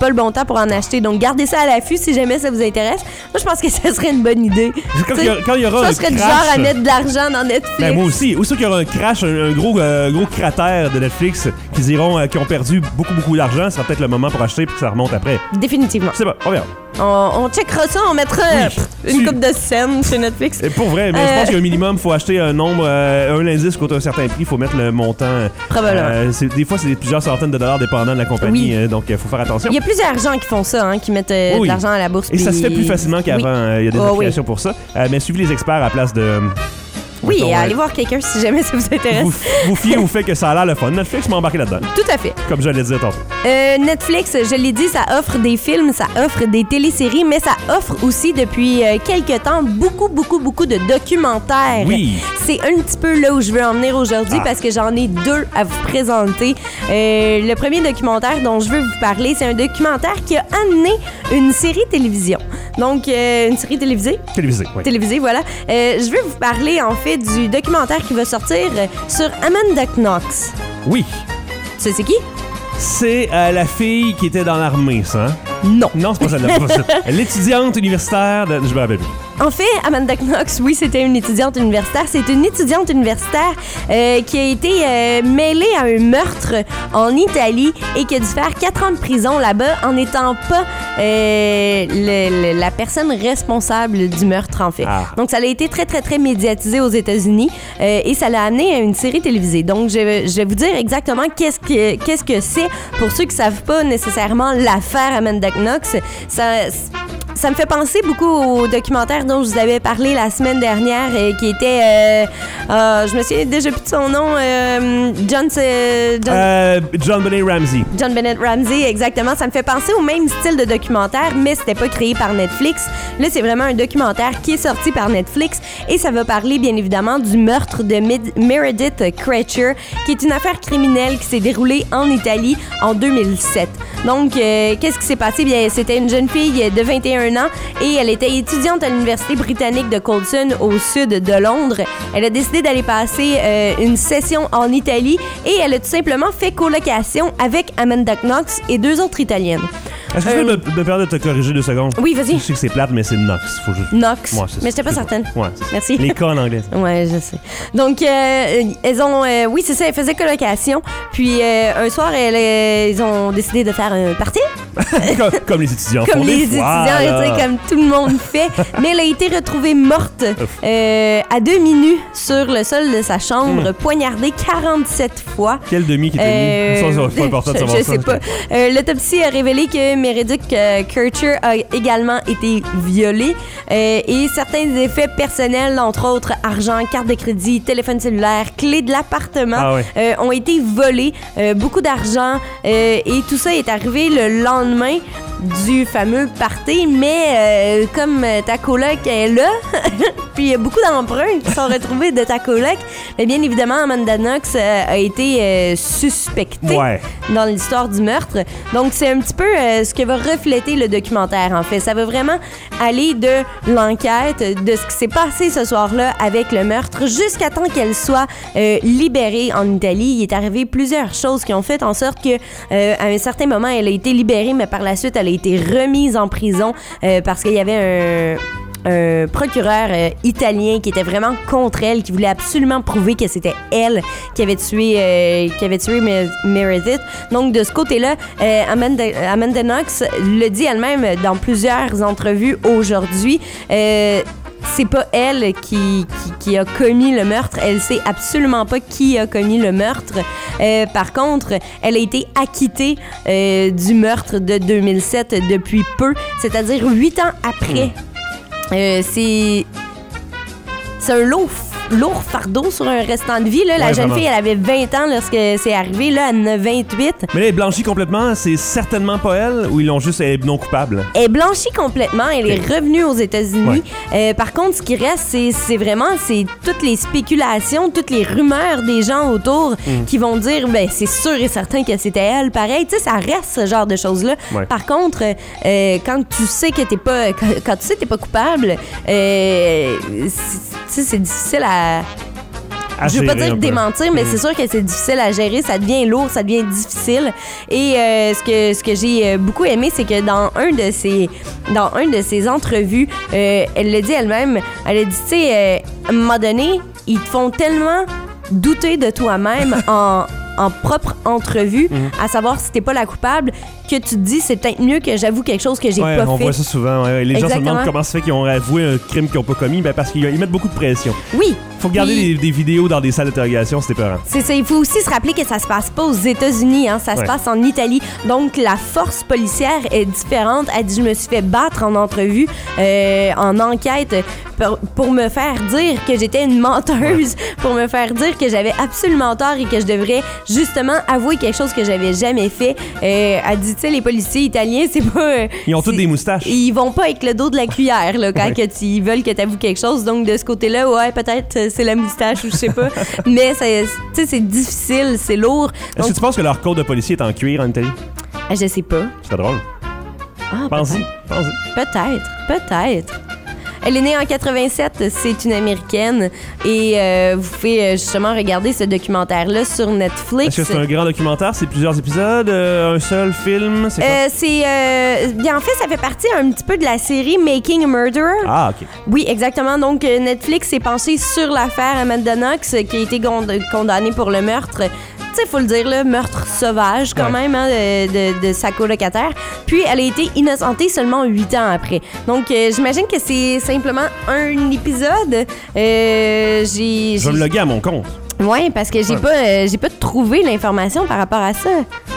pas le bon temps pour en acheter. Donc, gardez ça à l'affût si jamais ça vous intéresse. Moi, je pense que ça serait une bonne idée. Quand il y, a- quand il y aura Ça un serait du crash, genre à mettre de l'argent dans Netflix. ben, moi aussi. Ou ceux qui auront un crash, un, un gros, euh, gros cratère de Netflix, qui diront euh, qu'ils ont perdu beaucoup, beaucoup d'argent, ce sera peut-être le moment pour acheter puis que ça remonte après. Définitivement. C'est bon, on verra. On, on checkera ça, on mettra Oui, euh, pff, une tu- coupe de scènes sur Netflix. Et pour vrai, mais Euh, je pense qu'il y a un minimum, il faut acheter un nombre, euh, un indice coûte un certain prix, il faut mettre le montant. Probablement. Euh, c'est- des fois, c'est plusieurs centaines de dollars dépendant de la compagnie, Oui. euh, donc il faut faire attention. Il y a plusieurs gens qui font ça, hein, qui mettent euh, Oui. de l'argent à la bourse. Et ça puis- se fait plus facilement qu'avant. Oui. euh, Il y a des Oh, applications pour ça. Euh, mais suivez les experts à la place de. Oui, mettons, et euh, allez voir quelqu'un si jamais ça vous intéresse. Vous, vous fiez au fait que ça a l'air le fun. Netflix m'a embarqué là-dedans, Tout à fait. comme je l'ai dit tantôt. Euh, Netflix, je l'ai dit, ça offre des films, ça offre des téléséries, mais ça offre aussi depuis euh, quelques temps beaucoup, beaucoup, beaucoup de documentaires. Oui. C'est un petit peu là où je veux en venir aujourd'hui Ah. parce que j'en ai deux à vous présenter. Euh, le premier documentaire dont je veux vous parler, c'est un documentaire qui a amené une série télévision. Donc, euh, une série télévisée. Télévisé, oui. Télévisée, voilà. Euh, je veux vous parler en fait du documentaire qui va sortir euh, sur Amanda Knox. Oui. Tu sais c'est qui? C'est euh, la fille qui était dans l'armée, ça. Hein? Non. Non, c'est pas celle-là. pas celle-là. L'étudiante universitaire de. Je me rappelle plus. En fait, Amanda Knox, oui, c'était une étudiante universitaire. C'est une étudiante universitaire euh, qui a été euh, mêlée à un meurtre en Italie et qui a dû faire quatre ans de prison là-bas en n'étant pas euh, le- le- la personne responsable du meurtre, en fait. Ah. Donc, ça a été très, très, très médiatisé aux États-Unis euh, et ça l'a amené à une série télévisée. Donc, je, je vais vous dire exactement qu'est-ce que qu'est-ce que c'est pour ceux qui savent pas nécessairement l'affaire Amanda Knox. Ça... Ça me fait penser beaucoup au documentaire dont je vous avais parlé la semaine dernière, euh, qui était, euh, euh, je me souviens déjà plus de son nom, euh, John, euh, John, Euh, John Benet Ramsey. John Bennett Ramsey, exactement. Ça me fait penser au même style de documentaire, mais c'était pas créé par Netflix. Là, c'est vraiment un documentaire qui est sorti par Netflix et ça va parler, bien évidemment, du meurtre de Mid- Meredith Krecher, qui est une affaire criminelle qui s'est déroulée en Italie en deux mille sept. Donc, euh, qu'est-ce qui s'est passé? Bien, c'était une jeune fille de vingt et un ans et elle était étudiante à l'Université britannique de Colston au sud de Londres. Elle a décidé d'aller passer euh, une session en Italie et elle a tout simplement fait colocation avec Amanda Knox et deux autres Italiennes. Est-ce que tu Euh, peux me, me permettre de te corriger deux secondes? Oui, vas-y. Je sais que c'est plate, mais c'est Knox. Faut juste... Knox. Ouais, c'est Mais ça. j'étais pas C'est certaine. ça. Ouais, c'est ça. Merci. Les cas en anglais. Ouais, je sais. Donc, euh, elles ont... euh, oui, c'est ça, elles faisaient colocation. Puis, euh, un soir, elles, euh, ils ont décidé de faire un party. comme, comme les étudiants Comme font les des étudiants, fois, là. tu sais, comme tout le monde fait. Mais elle a été retrouvée morte euh, à demi nue sur le sol de sa chambre, Hmm. poignardée quarante-sept fois. Quel demi qui était Euh, mis? Ça, c'est pas important de je, savoir je ça. sais pas. Euh, L'autopsie a révélé que Meredith euh, Krecher a également été violée euh, et certains effets personnels, entre autres argent, carte de crédit, téléphone cellulaire, clé de l'appartement, Ah ouais. euh, ont été volés. Euh, beaucoup d'argent euh, et tout ça est arrivé le lendemain du fameux party, mais euh, comme euh, ta coloc est là, puis il y a beaucoup d'empreintes qui sont retrouvées de ta coloc, mais bien évidemment, Amanda Knox euh, a été euh, suspectée Ouais. dans l'histoire du meurtre. Donc, c'est un petit peu euh, ce que va refléter le documentaire, en fait. Ça va vraiment aller de l'enquête, de ce qui s'est passé ce soir-là avec le meurtre, jusqu'à temps qu'elle soit euh, libérée en Italie. Il est arrivé plusieurs choses qui ont fait en sorte que, euh, à un certain moment, elle a été libérée, mais par la suite, elle a été remise en prison euh, parce qu'il y avait un un procureur euh, italien qui était vraiment contre elle, qui voulait absolument prouver que c'était elle qui avait tué, euh, qui avait tué Mer- Meredith. Donc, de ce côté-là, euh, Amanda, Amanda Knox le dit elle-même dans plusieurs entrevues aujourd'hui. Euh, c'est pas elle qui, qui, qui a commis le meurtre. Elle sait absolument pas qui a commis le meurtre. Euh, par contre, elle a été acquittée euh, du meurtre de deux mille sept depuis peu, c'est-à-dire huit ans après. Euh, c'est c'est un lourd, lourd fardeau sur un restant de vie. Là. La Ouais, jeune vraiment. fille, elle avait vingt ans lorsque c'est arrivé. Là, elle en a vingt-huit. Mais là, elle est blanchie complètement. C'est certainement pas elle ou ils l'ont juste elle est non coupable? Elle est blanchie complètement. Elle est revenue aux États-Unis. Euh, par contre, ce qui reste, c'est, c'est vraiment c'est toutes les spéculations, toutes les rumeurs des gens autour Mm. qui vont dire ben c'est sûr et certain que c'était elle. Pareil, tu sais, ça reste ce genre de choses-là. Ouais. Par contre, euh, quand tu sais que t'es pas, quand, quand tu sais que t'es pas coupable, euh, c'est- tu sais, c'est difficile à À je veux pas gérer un dire peu. démentir, mais Mm. c'est sûr que c'est difficile à gérer. Ça devient lourd, ça devient difficile. Et euh, ce que, ce que j'ai euh, beaucoup aimé, c'est que dans un de ses, dans un de ses entrevues, euh, elle l'a dit elle-même, elle a dit, tu sais, euh, à un moment donné, ils te font tellement douter de toi-même en, en propre entrevue, Mm. à savoir si t'es pas la coupable, que tu te dis, c'est peut-être mieux que j'avoue quelque chose que j'ai Ouais, pas on fait. voit ça souvent. ouais. Les gens se Exactement. demandent comment ça fait qu'ils ont avoué un crime qu'ils n'ont pas commis. Ben parce qu'ils ils mettent beaucoup de pression. Oui. Faut regarder Puis- des, des vidéos dans des salles d'interrogation, c'était peurant. C'est ça. Il faut aussi se rappeler que ça se passe pas aux États-Unis, hein, ça Ouais. se passe en Italie. Donc la force policière est différente. Elle dit, je me suis fait battre en entrevue, euh, en enquête, pour, pour me faire dire que j'étais une menteuse, pour me faire dire que j'avais absolument tort et que je devrais justement avouer quelque chose que j'avais jamais fait. Euh, elle dit, tu sais, les policiers italiens, c'est pas. euh, Ils ont tous c'est- des moustaches. Ils vont pas avec le dos de la cuillère là, quand Ouais. que tu, ils veulent que tu avoues quelque chose. Donc, de ce côté-là, ouais, peut-être euh, c'est la moustache ou je sais pas. Mais ça- tu sais, c'est difficile, c'est lourd. Est-ce Donc, que tu penses que leur code de policier est en cuir en Italie? ah, je sais pas. C'est drôle. Ah, Pense-y. Pense-y. peut-être, peut-être. Elle est née en quatre-vingt-sept, c'est une Américaine et euh, vous pouvez euh, justement regarder ce documentaire-là sur Netflix. Est-ce que c'est un grand documentaire? C'est plusieurs épisodes? euh, un seul film? C'est quoi? Euh, c'est euh, bien en fait ça fait partie un petit peu de la série Making a Murderer. Ah, OK. Oui, exactement. Donc, euh, Netflix s'est penché sur l'affaire Amanda Knox, euh, qui a été gond- condamnée pour le meurtre. Tu sais, faut le dire, là, meurtre sauvage quand Ouais. même hein, de, de- de sa colocataire. Puis, elle a été innocentée seulement huit ans après. Donc, euh, j'imagine que c'est simplement un épisode. Euh, j'ai... Je vais me loguer à mon compte. Ouais, parce que j'ai Ouais. pas, euh, j'ai pas trouvé l'information par rapport à ça.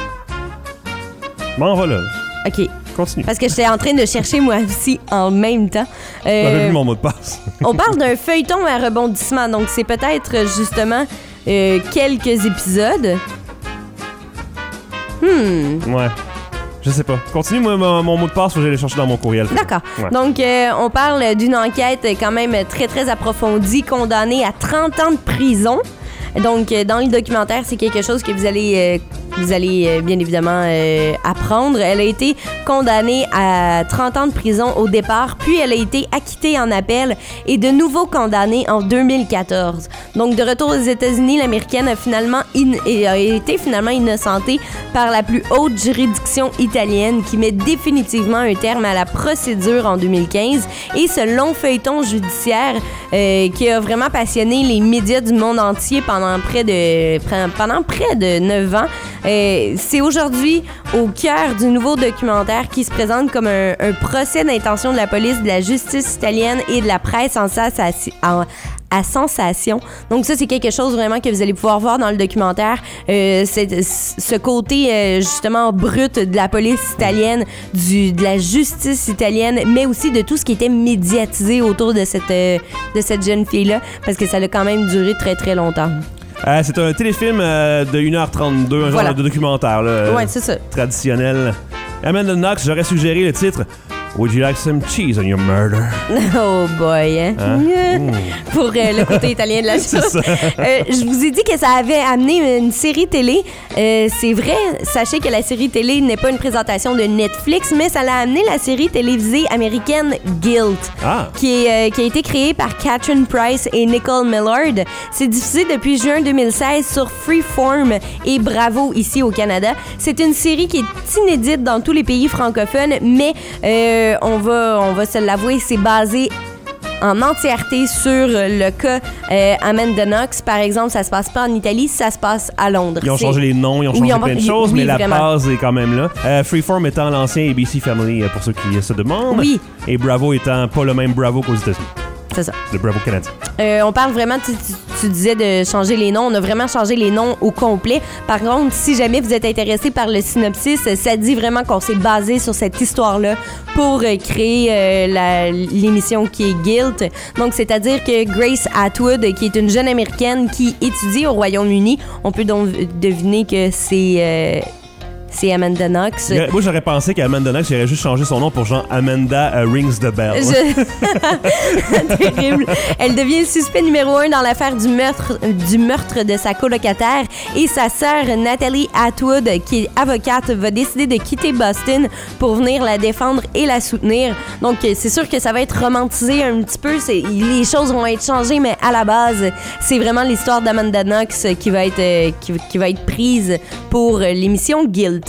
M'en va là. OK. Continue. Parce que j'étais en train de chercher moi aussi en même temps. Euh, J'avais plus mon mot de passe. On parle d'un feuilleton à rebondissement, donc c'est peut-être euh, justement euh, quelques épisodes. Hmm, Ouais. Je sais pas. Continue, moi, mon, mon mot de passe, faut que j'aille le chercher dans mon courriel. d'accord. Ouais. Donc, euh, on parle d'une enquête quand même très, très approfondie, condamnée à trente ans de prison. Donc, euh, dans le documentaire, c'est quelque chose que vous allez, euh, vous allez euh, bien évidemment euh, apprendre. Elle a été condamnée à trente ans de prison au départ, puis elle a été acquittée en appel et de nouveau condamnée en deux mille quatorze. Donc, de retour aux États-Unis, l'Américaine a finalement in- et a été finalement innocentée par la plus haute juridiction italienne qui met définitivement un terme à la procédure en deux mille quinze. Et ce long feuilleton judiciaire euh, qui a vraiment passionné les médias du monde entier pendant près de pendant près de neuf ans. Euh, c'est aujourd'hui au cœur du nouveau documentaire qui se présente comme un, un procès d'intention de la police, de la justice italienne et de la presse en, sensation- en à sensation. Donc ça, c'est quelque chose vraiment que vous allez pouvoir voir dans le documentaire. Euh, c'est, ce côté euh, justement brut de la police italienne, du, de la justice italienne, mais aussi de tout ce qui était médiatisé autour de cette, euh, de cette jeune fille-là, parce que ça a quand même duré très, très longtemps. Euh, c'est un téléfilm euh, de une heure trente-deux, un Voilà. genre de documentaire là, euh, Ouais, c'est ça. traditionnel. Amanda Knox, j'aurais suggéré le titre Would you like some cheese on your murder? Oh boy, hein? Hein? Mmh. Pour euh, le côté italien de la C'est chose. ça. Euh, je vous ai dit que ça avait amené une série télé. Euh, c'est vrai, sachez que la série télé n'est pas une présentation de Netflix, mais ça l'a amené la série télévisée américaine Guilt, Ah, qui, est, euh, qui a été créée par Catherine Price et Nicole Millard. C'est diffusé depuis juin deux mille seize sur Freeform et Bravo ici au Canada. C'est une série qui est inédite dans tous les pays francophones, mais euh, on va, on va se l'avouer, c'est basé en entièreté sur le cas euh, Amanda Knox. Par exemple, ça se passe pas en Italie, ça se passe à Londres. ils ont C'est- changé les noms, ils ont Oui, changé on va- plein de oui, choses, oui, mais la vraiment. base est quand même là. Euh, Freeform étant l'ancien A B C Family, euh, pour ceux qui se demandent. Oui. Et Bravo étant pas le même Bravo qu'aux États-Unis. C'est ça. Le Bravo canadien. Euh, on parle vraiment, tu, tu- tu disais de changer les noms. On a vraiment changé les noms au complet. Par contre, si jamais vous êtes intéressé par le synopsis, ça dit vraiment qu'on s'est basé sur cette histoire-là pour euh, créer euh, la- l'émission qui est Guilt. Donc, c'est-à-dire que Grace Atwood, qui est une jeune Américaine qui étudie au Royaume-Uni, on peut donc deviner que c'est... euh, c'est Amanda Knox. Euh, Moi, j'aurais pensé qu'Amanda Knox, il aurait juste changé son nom pour genre Amanda uh, Rings the Bell. Je... Terrible. Elle devient le suspect numéro un dans l'affaire du meurtre, du meurtre de sa colocataire et sa sœur Natalie Atwood, qui est avocate, va décider de quitter Boston pour venir la défendre et la soutenir. Donc, c'est sûr que ça va être romantisé un petit peu. C'est, les choses vont être changées, mais à la base, c'est vraiment l'histoire d'Amanda Knox qui va être, euh, qui, qui va être prise pour l'émission Guilt.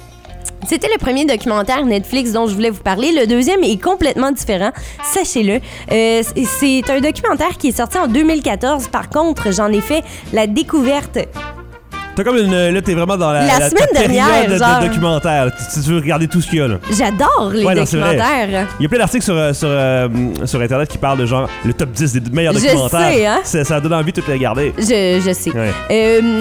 C'était le premier documentaire Netflix dont je voulais vous parler. Le deuxième est complètement différent, sachez-le. Euh, c'est un documentaire qui est sorti en deux mille quatorze. Par contre, j'en ai fait la découverte. T'as comme une. Là, t'es vraiment dans la, La la, semaine ta dernière, période de, genre. de documentaire. Tu, tu veux regarder tout ce qu'il y a, là. J'adore les Ouais, non, c'est vrai. documentaires. Il y a plein d'articles sur, euh, sur, euh, sur Internet qui parlent de genre le top dix des meilleurs Je documentaires. sais, hein? Ça, ça donne envie de tout les regarder. Je, je sais. Ouais. Euh,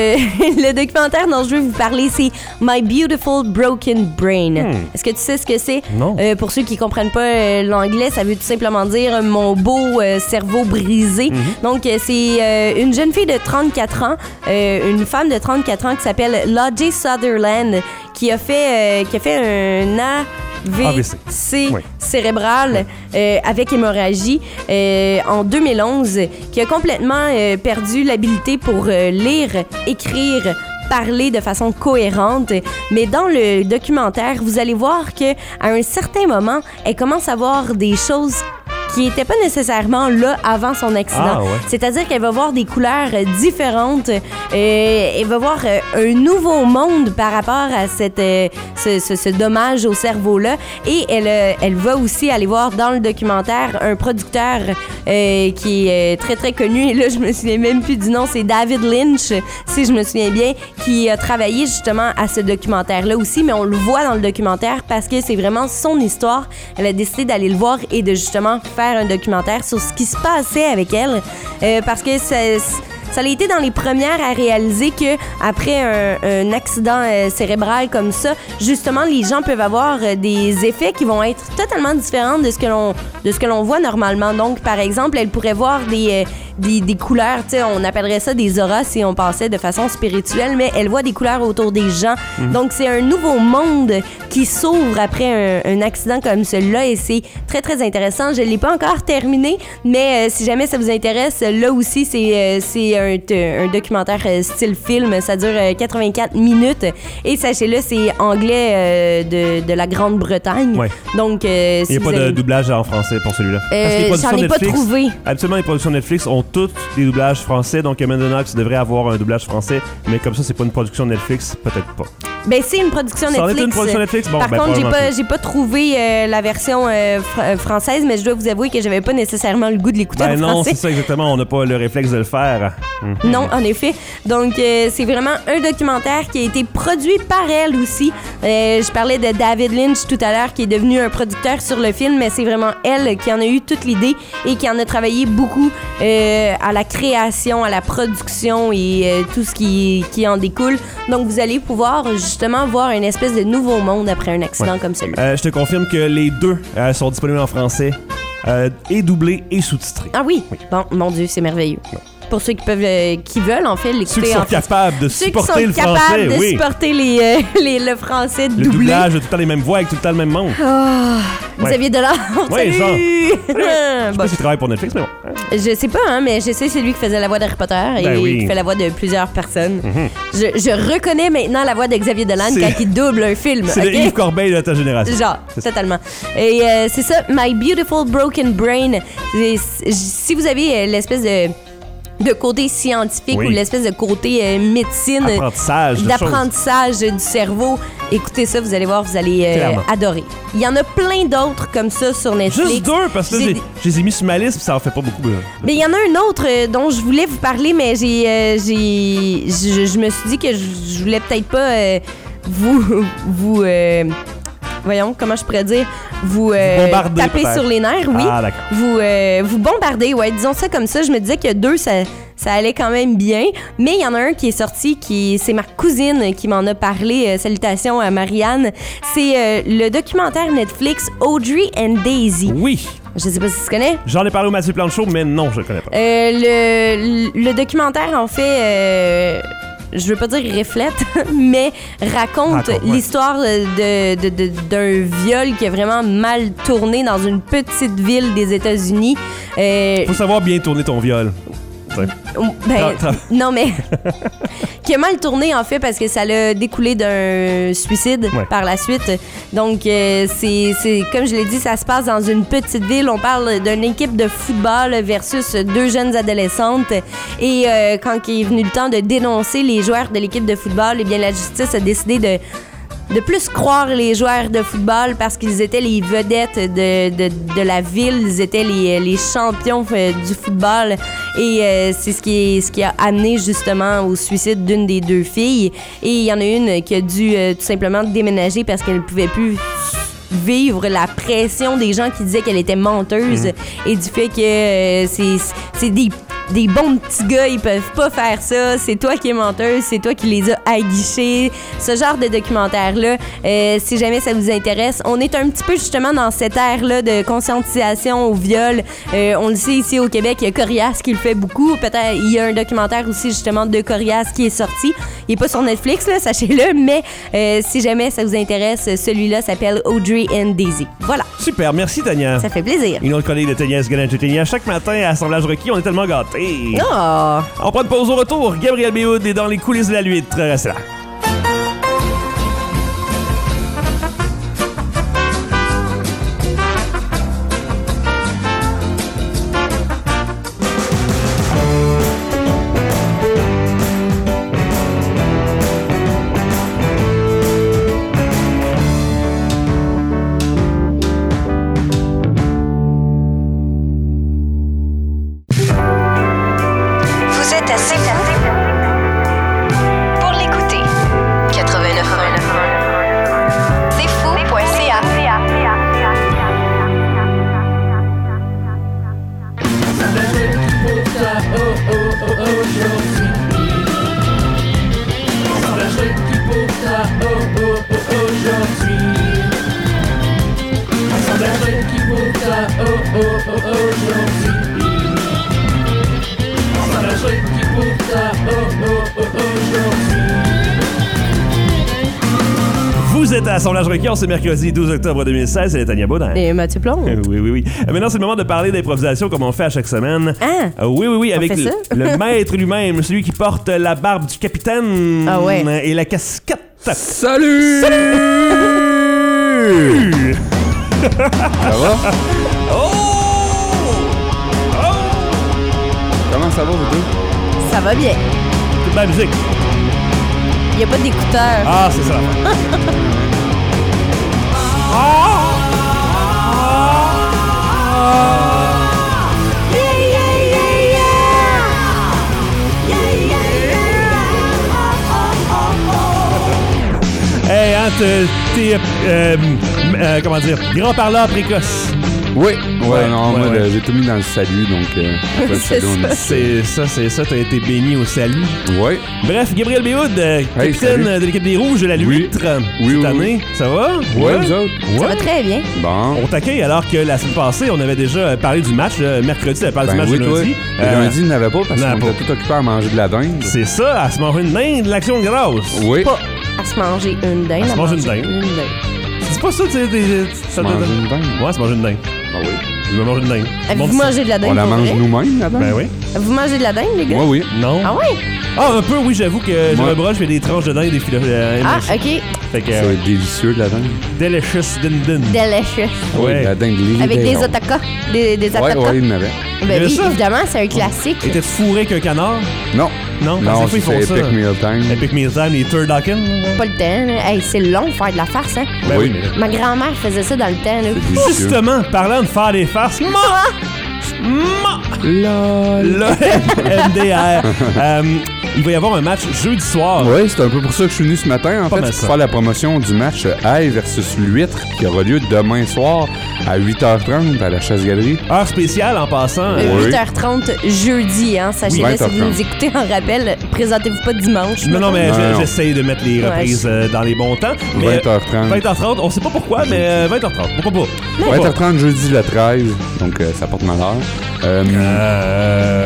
le, le documentaire dont je veux vous parler, c'est My Beautiful Broken Brain. Hmm. Est-ce que tu sais ce que c'est? Non. Euh, pour ceux qui comprennent pas euh, l'anglais, ça veut tout simplement dire mon beau euh, cerveau brisé. Mm-hmm. Donc, euh, c'est euh, une jeune fille de trente-quatre ans, euh, une femme de trente-quatre ans qui s'appelle Lodgie Sutherland, qui a fait, euh, qui a fait un A V C Oui. cérébral euh, avec hémorragie euh, en deux mille onze, qui a complètement euh, perdu l'habilité pour euh, lire, écrire, parler de façon cohérente. Mais dans le documentaire, vous allez voir que à un certain moment, elle commence à voir des choses qui n'étaient pas nécessairement là avant son accident. Ah, ouais. C'est-à-dire qu'elle va voir des couleurs euh, différentes. Euh, elle va voir euh, un nouveau monde par rapport à cette, euh, ce, ce, ce dommage au cerveau-là. Et elle, euh, elle va aussi aller voir dans le documentaire un producteur euh, qui est euh, très, très connu. Et là, je me souviens même plus du nom. C'est David Lynch, si je me souviens bien, qui a travaillé justement à ce documentaire-là aussi. Mais on le voit dans le documentaire parce que c'est vraiment son histoire. Elle a décidé d'aller le voir et de justement faire un documentaire sur ce qui se passait avec elle, euh, parce que ça, ça a été dans les premières à réaliser que après un, un accident euh, cérébral comme ça, justement, les gens peuvent avoir euh, des effets qui vont être totalement différents de ce que l'on de ce que l'on voit normalement. Donc, par exemple, elle pourrait voir des euh, Des, des couleurs, tu sais, on appellerait ça des auras si on pensait de façon spirituelle, mais elle voit des couleurs autour des gens. Mm. Donc, c'est un nouveau monde qui s'ouvre après un, un accident comme celui-là et c'est très, très intéressant. Je ne l'ai pas encore terminé, mais euh, si jamais ça vous intéresse, là aussi, c'est, euh, c'est un, un documentaire euh, style film. Ça dure euh, quatre-vingt-quatre minutes et sachez-le, c'est anglais euh, de, de la Grande-Bretagne. Ouais. Donc, euh, si il n'y a pas avez... de doublage en français pour celui-là. Euh, Parce que j'en ai Netflix, pas trouvé. Absolument, les productions Netflix ont toutes des doublages français, donc Amanda Knox devrait avoir un doublage français, mais comme ça, c'est pas une production Netflix, peut-être pas. Ben, c'est une production ça Netflix. Ça une production Netflix? Bon, Par ben, contre, j'ai pas, plus. j'ai pas trouvé euh, la version euh, fr- française, mais je dois vous avouer que j'avais pas nécessairement le goût de l'écouter Ben en non, français. c'est ça exactement, on n'a pas le réflexe de le faire. Mm-hmm. Non, en effet. Donc, euh, c'est vraiment un documentaire qui a été produit par elle aussi. Euh, je parlais de David Lynch tout à l'heure, qui est devenu un producteur sur le film, mais c'est vraiment elle qui en a eu toute l'idée et qui en a travaillé beaucoup euh, à la création, à la production et euh, tout ce qui, qui en découle. Donc, vous allez pouvoir justement voir une espèce de nouveau monde après un accident ouais. comme celui-là. Euh, je te confirme que les deux euh, sont disponibles en français, euh, et doublés et sous-titrés. Ah oui? oui. Bon, mon Dieu, c'est merveilleux. Ouais. Pour ceux qui peuvent, euh, qui veulent en fait l'écouter. Ceux qui sont en capables de ceux supporter qui sont le capables français, de oui. supporter les, euh, les, le français le doublé. Le doublage, tout le temps les mêmes voix avec tout le temps le même monde. Oh, ouais. Xavier Delard, ouais, salut! Genre. Je sais bon. pas s'il travaille pour Netflix, mais bon. Je sais pas, hein, mais je sais c'est lui qui faisait la voix d'Harry Potter et ben oui. qui fait la voix de plusieurs personnes. Mm-hmm. Je, je reconnais maintenant la voix de Xavier Dolan c'est... quand il double un film. C'est okay? le Yves Corbeil de ta génération. Genre, totalement. Et euh, c'est ça, My Beautiful Broken Brain. C'est, si vous avez euh, l'espèce de... de côté scientifique oui. ou l'espèce de côté euh, médecine, apprentissage, d'apprentissage du cerveau. Écoutez ça, vous allez voir, vous allez euh, adorer. Il y en a plein d'autres comme ça sur Netflix. Juste deux, parce que là, j'ai, je les ai mis sur ma liste, puis ça en fait pas beaucoup. Là. Mais il y en a un autre euh, dont je voulais vous parler, mais j'ai, euh, j'ai, je, je me suis dit que je, je voulais peut-être pas euh, vous, vous. Euh, voyons, comment je pourrais dire, vous, euh, vous taper sur les nerfs, oui. Ah, d'accord. Vous, euh, vous bombarder, ouais, disons ça comme ça. Je me disais que deux, ça, ça allait quand même bien. Mais il y en a un qui est sorti, qui c'est ma cousine qui m'en a parlé. Euh, salutations à Marianne. C'est euh, le documentaire Netflix Audrey and Daisy. Oui. Je sais pas si tu connais. J'en ai parlé au Mathieu Planchot, mais non, je le connais pas. Euh, le, le documentaire, en fait... Euh, je veux pas dire reflète, mais raconte, Raconte, ouais. l'histoire de, de, de- d'un viol qui a vraiment mal tourné dans une petite ville des États-Unis. Euh, Faut savoir bien tourner ton viol. T'sais. ben, Tra- tra- non, mais qui a mal tourné, en fait, parce que ça l'a découlé d'un suicide Ouais. par la suite. Donc, euh, c'est, c'est, comme je l'ai dit, ça se passe dans une petite ville. On parle d'une équipe de football versus deux jeunes adolescentes. Et euh, quand il est venu le temps de dénoncer les joueurs de l'équipe de football, eh bien, la justice a décidé de de plus croire les joueurs de football parce qu'ils étaient les vedettes de, de, de la ville, ils étaient les, les champions euh, du football et euh, c'est ce qui, est, ce qui a amené justement au suicide d'une des deux filles. Et il y en a une qui a dû euh, tout simplement déménager parce qu'elle ne pouvait plus vivre la pression des gens qui disaient qu'elle était menteuse et du fait que euh, c'est, c'est des des bons petits gars, ils peuvent pas faire ça. C'est toi qui es menteuse, c'est toi qui les as aguichés. Ce genre de documentaire-là, euh, si jamais ça vous intéresse, on est un petit peu justement dans cette ère-là de conscientisation au viol. Euh, on le sait ici au Québec, il y a Corias qui le fait beaucoup. Peut-être il y a un documentaire aussi justement de Corias qui est sorti. Il est pas sur Netflix, là, sachez-le, mais euh, si jamais ça vous intéresse, celui-là s'appelle Audrey and Daisy. Voilà, Super, merci Tania. ça fait plaisir. Une autre collègue de Tania Sgalan-Tania. Chaque matin à Assemblage requis, on est tellement gâtés. Oh! On prend une pause au retour. Gabriel Béhoud est dans les coulisses de la l'huître. Restez là. Vous êtes assez fou pour l'écouter. quatre-vingt-neuf point un. C'est fou point c a. Vous êtes à Assemblage requis, on c'est mercredi douze octobre deux mille seize, c'est Tania Baudin. Et Mathieu Plomb. Euh, Oui, oui, oui. Euh, Maintenant, c'est le moment de parler d'improvisation comme on fait à chaque semaine. Ah! Euh, oui, oui, oui, On avec fait le, ça? le maître lui-même, celui qui porte la barbe du capitaine Ah ouais. euh, et la casquette. Salut! Salut! Ça va? Oh! Oh! Comment ça va, vous deux? Ça va bien. Toute la musique. Il n'y a pas d'écouteurs. Ah, c'est ça. Hey, hein, t'es, t'es, euh, euh, comment dire, grand parleur précoce. Oui. Ouais, Ouais, non, ouais, moi, ouais. le- j'ai tout mis dans le salut, donc... Euh, après le C'est salut, on est- C'est ça, c'est ça, t'as été béni au salut. Ouais. Bref, Gabriel Béhoud, euh, Hey, capitaine salut. de l'équipe des Rouges de la Oui. L'Huître. Oui, cette oui, année, ça va? Ouais, vous autres? Ça va Ouais. très bien. Bon. On t'accueille alors que la semaine passée, on avait déjà euh, parlé du match. euh, mercredi, on avait parlé Ben du match oui, de toi. lundi. Le Euh, lundi, il n'avait pas parce n'en qu'on a était tout occupé à manger de la dinde. C'est ça, à se manger une dinde, l'action de grâce. Oui. Pas à se manger une dinde. À se manger une manger dinde. C'est pas ça, tu sais, des- ça te- Manger une dinde. Ouais, se manger une dinde. Ah oui. Je vais manger une dinde. Avez-vous Bon, mangé de la dinde? On la pour mange vrai? nous-mêmes, la dinde? Ben oui. Vous mangez de la dinde, les gars? Moi, oui. Non. Ah ouais? Ah, un peu, oui, j'avoue que j'ai Ouais. un bras, je fais des tranches de dinde et des filets. euh, Ah, éméchés. OK. Fait que, Ça va euh, être délicieux, de la dinde. delicious din din. Delicious. Ouais. La dinde libérale. Avec des otakas. Des, des Ouais, otakas. ouais, il y en avait. Il y Ben avait oui, ça? évidemment, c'est un classique. Était fourré avec un canard? Non. Non, Non, parce que des fois, ils c'est font ça. Epic Meal Time. Epic Meal Time, les turducken. Pas le temps, là. Hey, c'est long de faire de la farce, hein? Ben Oui. oui, mais... Ma grand-mère faisait ça dans le temps, là. C'est délicieux. Justement, parlant de faire des farces, ma, ma, Lol. le M D R. Euh, il va y avoir un match jeudi soir. Oui, c'est un peu pour ça que je suis venu ce matin. En Pas fait, mal c'est ça. pour faire la promotion du match Haye versus l'Huître qui aura lieu demain soir à huit heures trente à la Chasse-Galerie. Heure spéciale en passant. Euh, Euh, Oui. huit heures trente jeudi, hein. Sachez-le, Oui, si vous nous écoutez en rappel, présentez-vous pas dimanche. non, non, mais Non, je- non. j'essaye de mettre les Ouais, reprises je- euh, dans les bons temps. Mais, vingt heures trente. vingt heures trente, on sait pas pourquoi, mais euh, vingt heures trente, pourquoi pas? Pourquoi vingt pas? heures trente jeudi le treize, donc euh, ça porte malheur. Euh, Euh...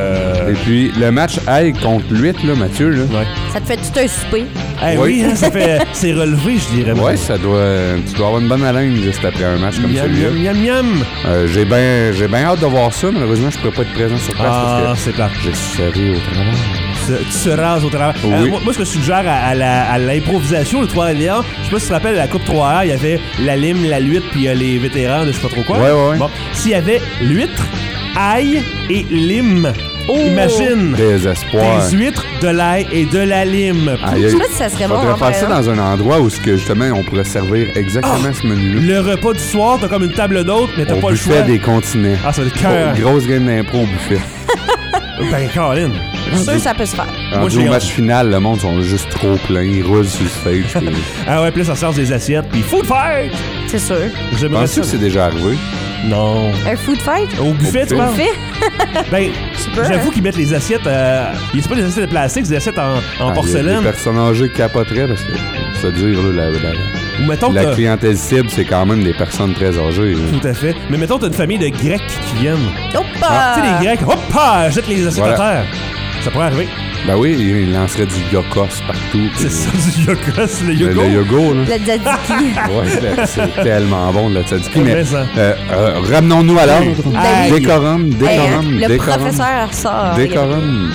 Euh... Et puis, le match Haye contre l'huître, là, Mathieu, là. Ouais. Ça te fait tout un souper. Eh Oui. oui, hein, ça fait. C'est relevé, je dirais. Ouais, ça doit. Tu dois avoir une bonne haleine juste après un match comme Miam, celui-là. miam, miam, miam. Euh, j'ai bien j'ai bien hâte de voir ça. Malheureusement, je pourrais pas être présent sur place Ah, parce c'est plat. que je serai au travail. Tu tu se rases au travers. Oui. Euh, moi, moi, ce que je suggère à, à la- à l'improvisation, le trois-rivières, je sais pas si tu te rappelles, à la Coupe trois A, il y avait la lime, la l'huître, puis euh, les vétérans de je sais pas trop quoi. Ouais, ouais, ouais. Bon, s'il y avait l'huître, ail et lime, imagine Désespoir. des huîtres, de l'ail et de la lime. Aïe, Je aïe. sais pas si ça serait bon. Faudrait hein, faire ça par exemple. dans un endroit où ce que, justement on pourrait servir exactement ce menu-là. Le repas du soir, t'as comme une table d'hôtes, mais t'as Au pas le buffet choix. des continents. Ah, ça va être cœur. Oh, grosse game d'impro au buffet. Ben, Colin. Je suis sûr que ça peut se faire. Rendu j'ai au hâte. match final, le monde sont juste trop pleins. Ils roulent sur le stage. puis- Ah ouais, puis là, ça sort des assiettes, puis food fight! C'est sûr. J'aimerais Penses-tu ça. que c'est déjà arrivé? Non. Un food fight? Au buffet, tu buffet. parles? Fait? Ben, peux, j'avoue hein? qu'ils mettent les assiettes. Euh, c'est pas des assiettes de plastique, c'est des assiettes en, en Ah, il y a porcelaine. des personnes âgées qui capoteraient parce que, se dire, là, la, la, Ou mettons que la t'as- clientèle cible, c'est quand même des personnes très âgées. là. Tout à fait. Mais mettons, t'as une famille de Grecs qui viennent. Hop! Ah, tu sais, les Grecs, hop, ah, jettent les assiettes Voilà. à terre. Ça pourrait arriver. Ben oui, ils lanceraient du yokos partout. C'est puis- ça, du yogos, le Le, yogo. le yogo, là. Le tzatziki. Ouais, là, c'est tellement bon, le tzatziki. Mais Mais ça. euh, euh, ramenons-nous à l'ordre. Hey. Décorum, Hey, hein, décorum, le décorum. professeur sort. Décorum.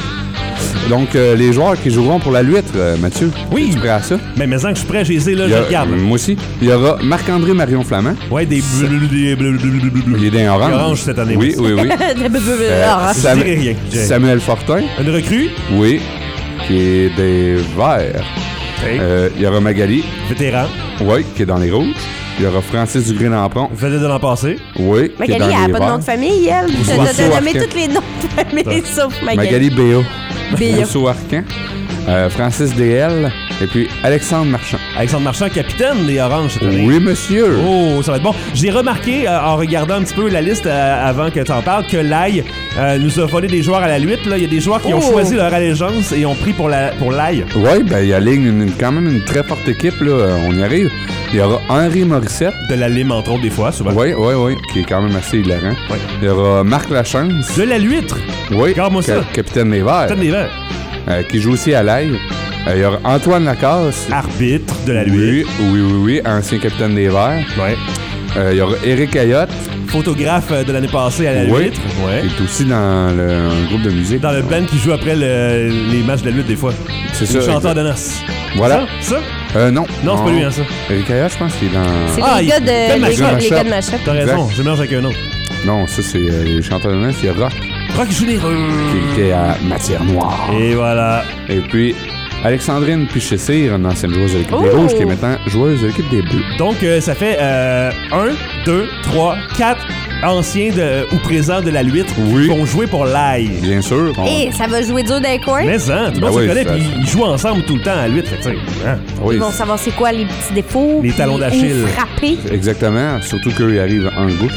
Donc, euh, les joueurs qui joueront pour la l'huître, euh, Mathieu. Oui. Es-tu prêt à ça? Mais maintenant que je suis prêt, j'ai les là, Il y je a- regarde. Moi aussi. Il y aura Marc-André Marion Flamand. Ouais, des bleu, des bleu, bleu, bleu, bleu, bleu. Il est d'un orange. Orange cette année. Oui, oui, oui. Euh, Ah, Je Sam- dirais rien. Je dirais- Samuel Fortin. Une recrue, Oui. Qui est des verts. hey, Euh, il y aura Magali. vétéran, Oui, qui est dans les rouges. Il y aura Francis Dugré-Lampron. vedette de l'an passé. Oui, qui est Magali, dans elle les a pas de nom verts. de famille, elle. T'as- Rousseau T'as nommé Arcan. tous les noms de famille, sauf Magali. Magali Béo. Béo. Rousseau Arcan. Euh, Francis D L. Et puis Alexandre Marchand. Alexandre Marchand, capitaine des Oranges cette année. Oui, monsieur. Oh, ça va être bon. J'ai remarqué, euh, en regardant un petit peu la liste euh, avant que tu en parles, que l'ail euh, nous a volé des joueurs à la l'huître. Là. Il y a des joueurs qui ont Oh. choisi leur allégeance et ont pris pour la pour l'ail. Oui, ben il aligne une, une- quand même une très forte équipe, là. Euh, On y arrive. Il y aura Henri Morissette. De la lime, entre autres, des fois, souvent. Oui, oui, oui. Qui est quand même assez hilarant. Ouais. Il y aura Marc Lachance. De la l'huître. Oui. Regarde-moi ça. Capitaine des Verts. Peut-être des verts. euh, qui joue aussi à l'ail. Euh, il y aura Antoine Lacasse. Arbitre de la Oui, l'huître. oui, oui, oui. Ancien capitaine des Verts. Ouais. Euh, il y aura Éric Ayotte. Photographe euh, de l'année passée à la Oui. l'huître. Ouais. Qui est aussi dans le, un groupe de musique. Dans le band qui joue après le- les matchs de la lutte des fois. C'est Le ça. chanteur exact. de noces. Voilà. Ça? ça? Euh, non. Non, c'est pas lui, hein, ça. Éric Ayotte, je pense qu'il est dans... C'est Ah, les il- gars Gars de de les Mashup. gars- les gars de Mashup. T'as raison, Exact. je mélange avec un autre. Non, ça, c'est euh, les chanteurs de noces. Il y a Rock, Rock généreux. qui était à Matière Noire. Et voilà. Et puis, Alexandrine Pichessire, une ancienne joueuse de l'équipe Oh! des Rouges, qui est maintenant joueuse de l'équipe des Bleus. Donc, euh, ça fait euh, un, deux, trois, quatre anciens de, ou présents de la l'huître Oui. qui vont jouer pour l'ail. Bien sûr. on- Et ça va jouer dur dans les coins. Mais ça, tout le Ben monde oui, se connaît, ça- puis ils jouent ensemble tout le temps à l'huître. Fait que, tu sais, hein. Oui, Ils vont savoir c'est quoi les petits défauts. Les puis talons d'Achille. où frapper. exactement. Surtout qu'eux, ils arrivent en gousse.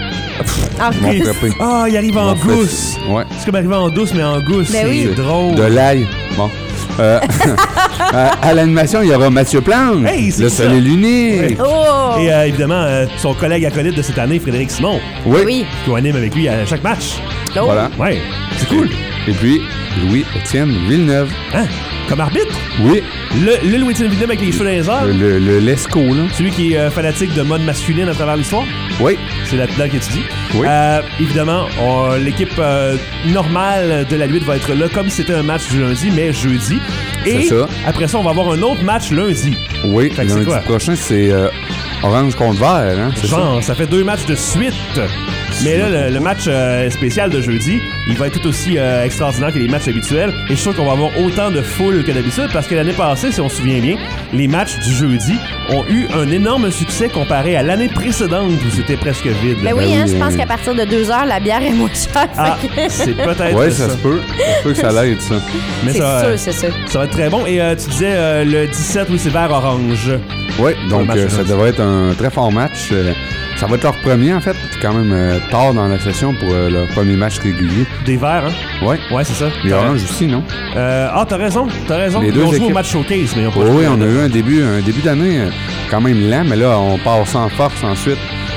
En Ils vont plus. frapper. Ah, il arrive Ils en vont frapper. gousse. Ouais. C'est comme arriver en douce, mais en gousse. Ben c'est oui. drôle. De l'ail. Bon. Euh, à, à l'animation, il y aura Mathieu Plante, Hey, c'est le ça. soleil luné. Ouais. Oh! Et euh, évidemment, euh, son collègue acolyte de cette année, Frédéric Simon, Oui. Oui. qui anime avec lui à chaque match. Oh. Voilà. Ouais, c'est cool. Et puis, Louis-Étienne Villeneuve. Hein? Comme arbitre? Oui. Le, le Louis-Étienne Villeneuve avec les cheveux dans les airs? Le, le Lesco, là. Celui qui est euh, fanatique de mode masculine à travers l'histoire? Oui. C'est là-dedans que tu dis. Oui. Euh, évidemment, on- l'équipe euh, normale de la lutte va être là comme si c'était un match du lundi, mais jeudi. Et C'est ça. après ça, on va avoir un autre match lundi. Oui. Fait que c'est Lundi quoi? prochain, c'est euh, Orange contre Vert, hein? C'est ça? Genre, ça fait deux matchs de suite. Mais là, le, le match euh, spécial de jeudi, il va être tout aussi euh, extraordinaire que les matchs habituels. Et je suis sûr qu'on va avoir autant de foule que d'habitude parce que l'année passée, si on se souvient bien, les matchs du jeudi ont eu un énorme succès comparé à l'année précédente où c'était presque vide. Ben oui, Ben hein, oui, je pense euh, qu'à partir de deux heures, la bière est moins chère. Ah, fait que- c'est peut-être Oui, ça. ça se peut. Ça se peut que ça l'aide, ça. Mais C'est ça, sûr, euh, c'est sûr. ça va être très bon. Et euh, tu disais euh, le dix-sept, oui, c'est vert orange. Oui, Le donc match euh, ça lundi. devrait être un très fort match. Euh, ça va être leur premier, en fait. C'est quand même euh, tard dans la session pour euh, leur premier match régulier. Des verts, hein? Oui. Ouais, c'est ça. Les T'as- Oranges aussi, non? Euh, ah, t'as raison, t'as raison. Les Ils deux ont joué au équipes. match showcase, mais ils ont pas Oh, joué oui, à- on a eu un début, un début d'année euh, quand même lent, mais là, on part ça en force ensuite.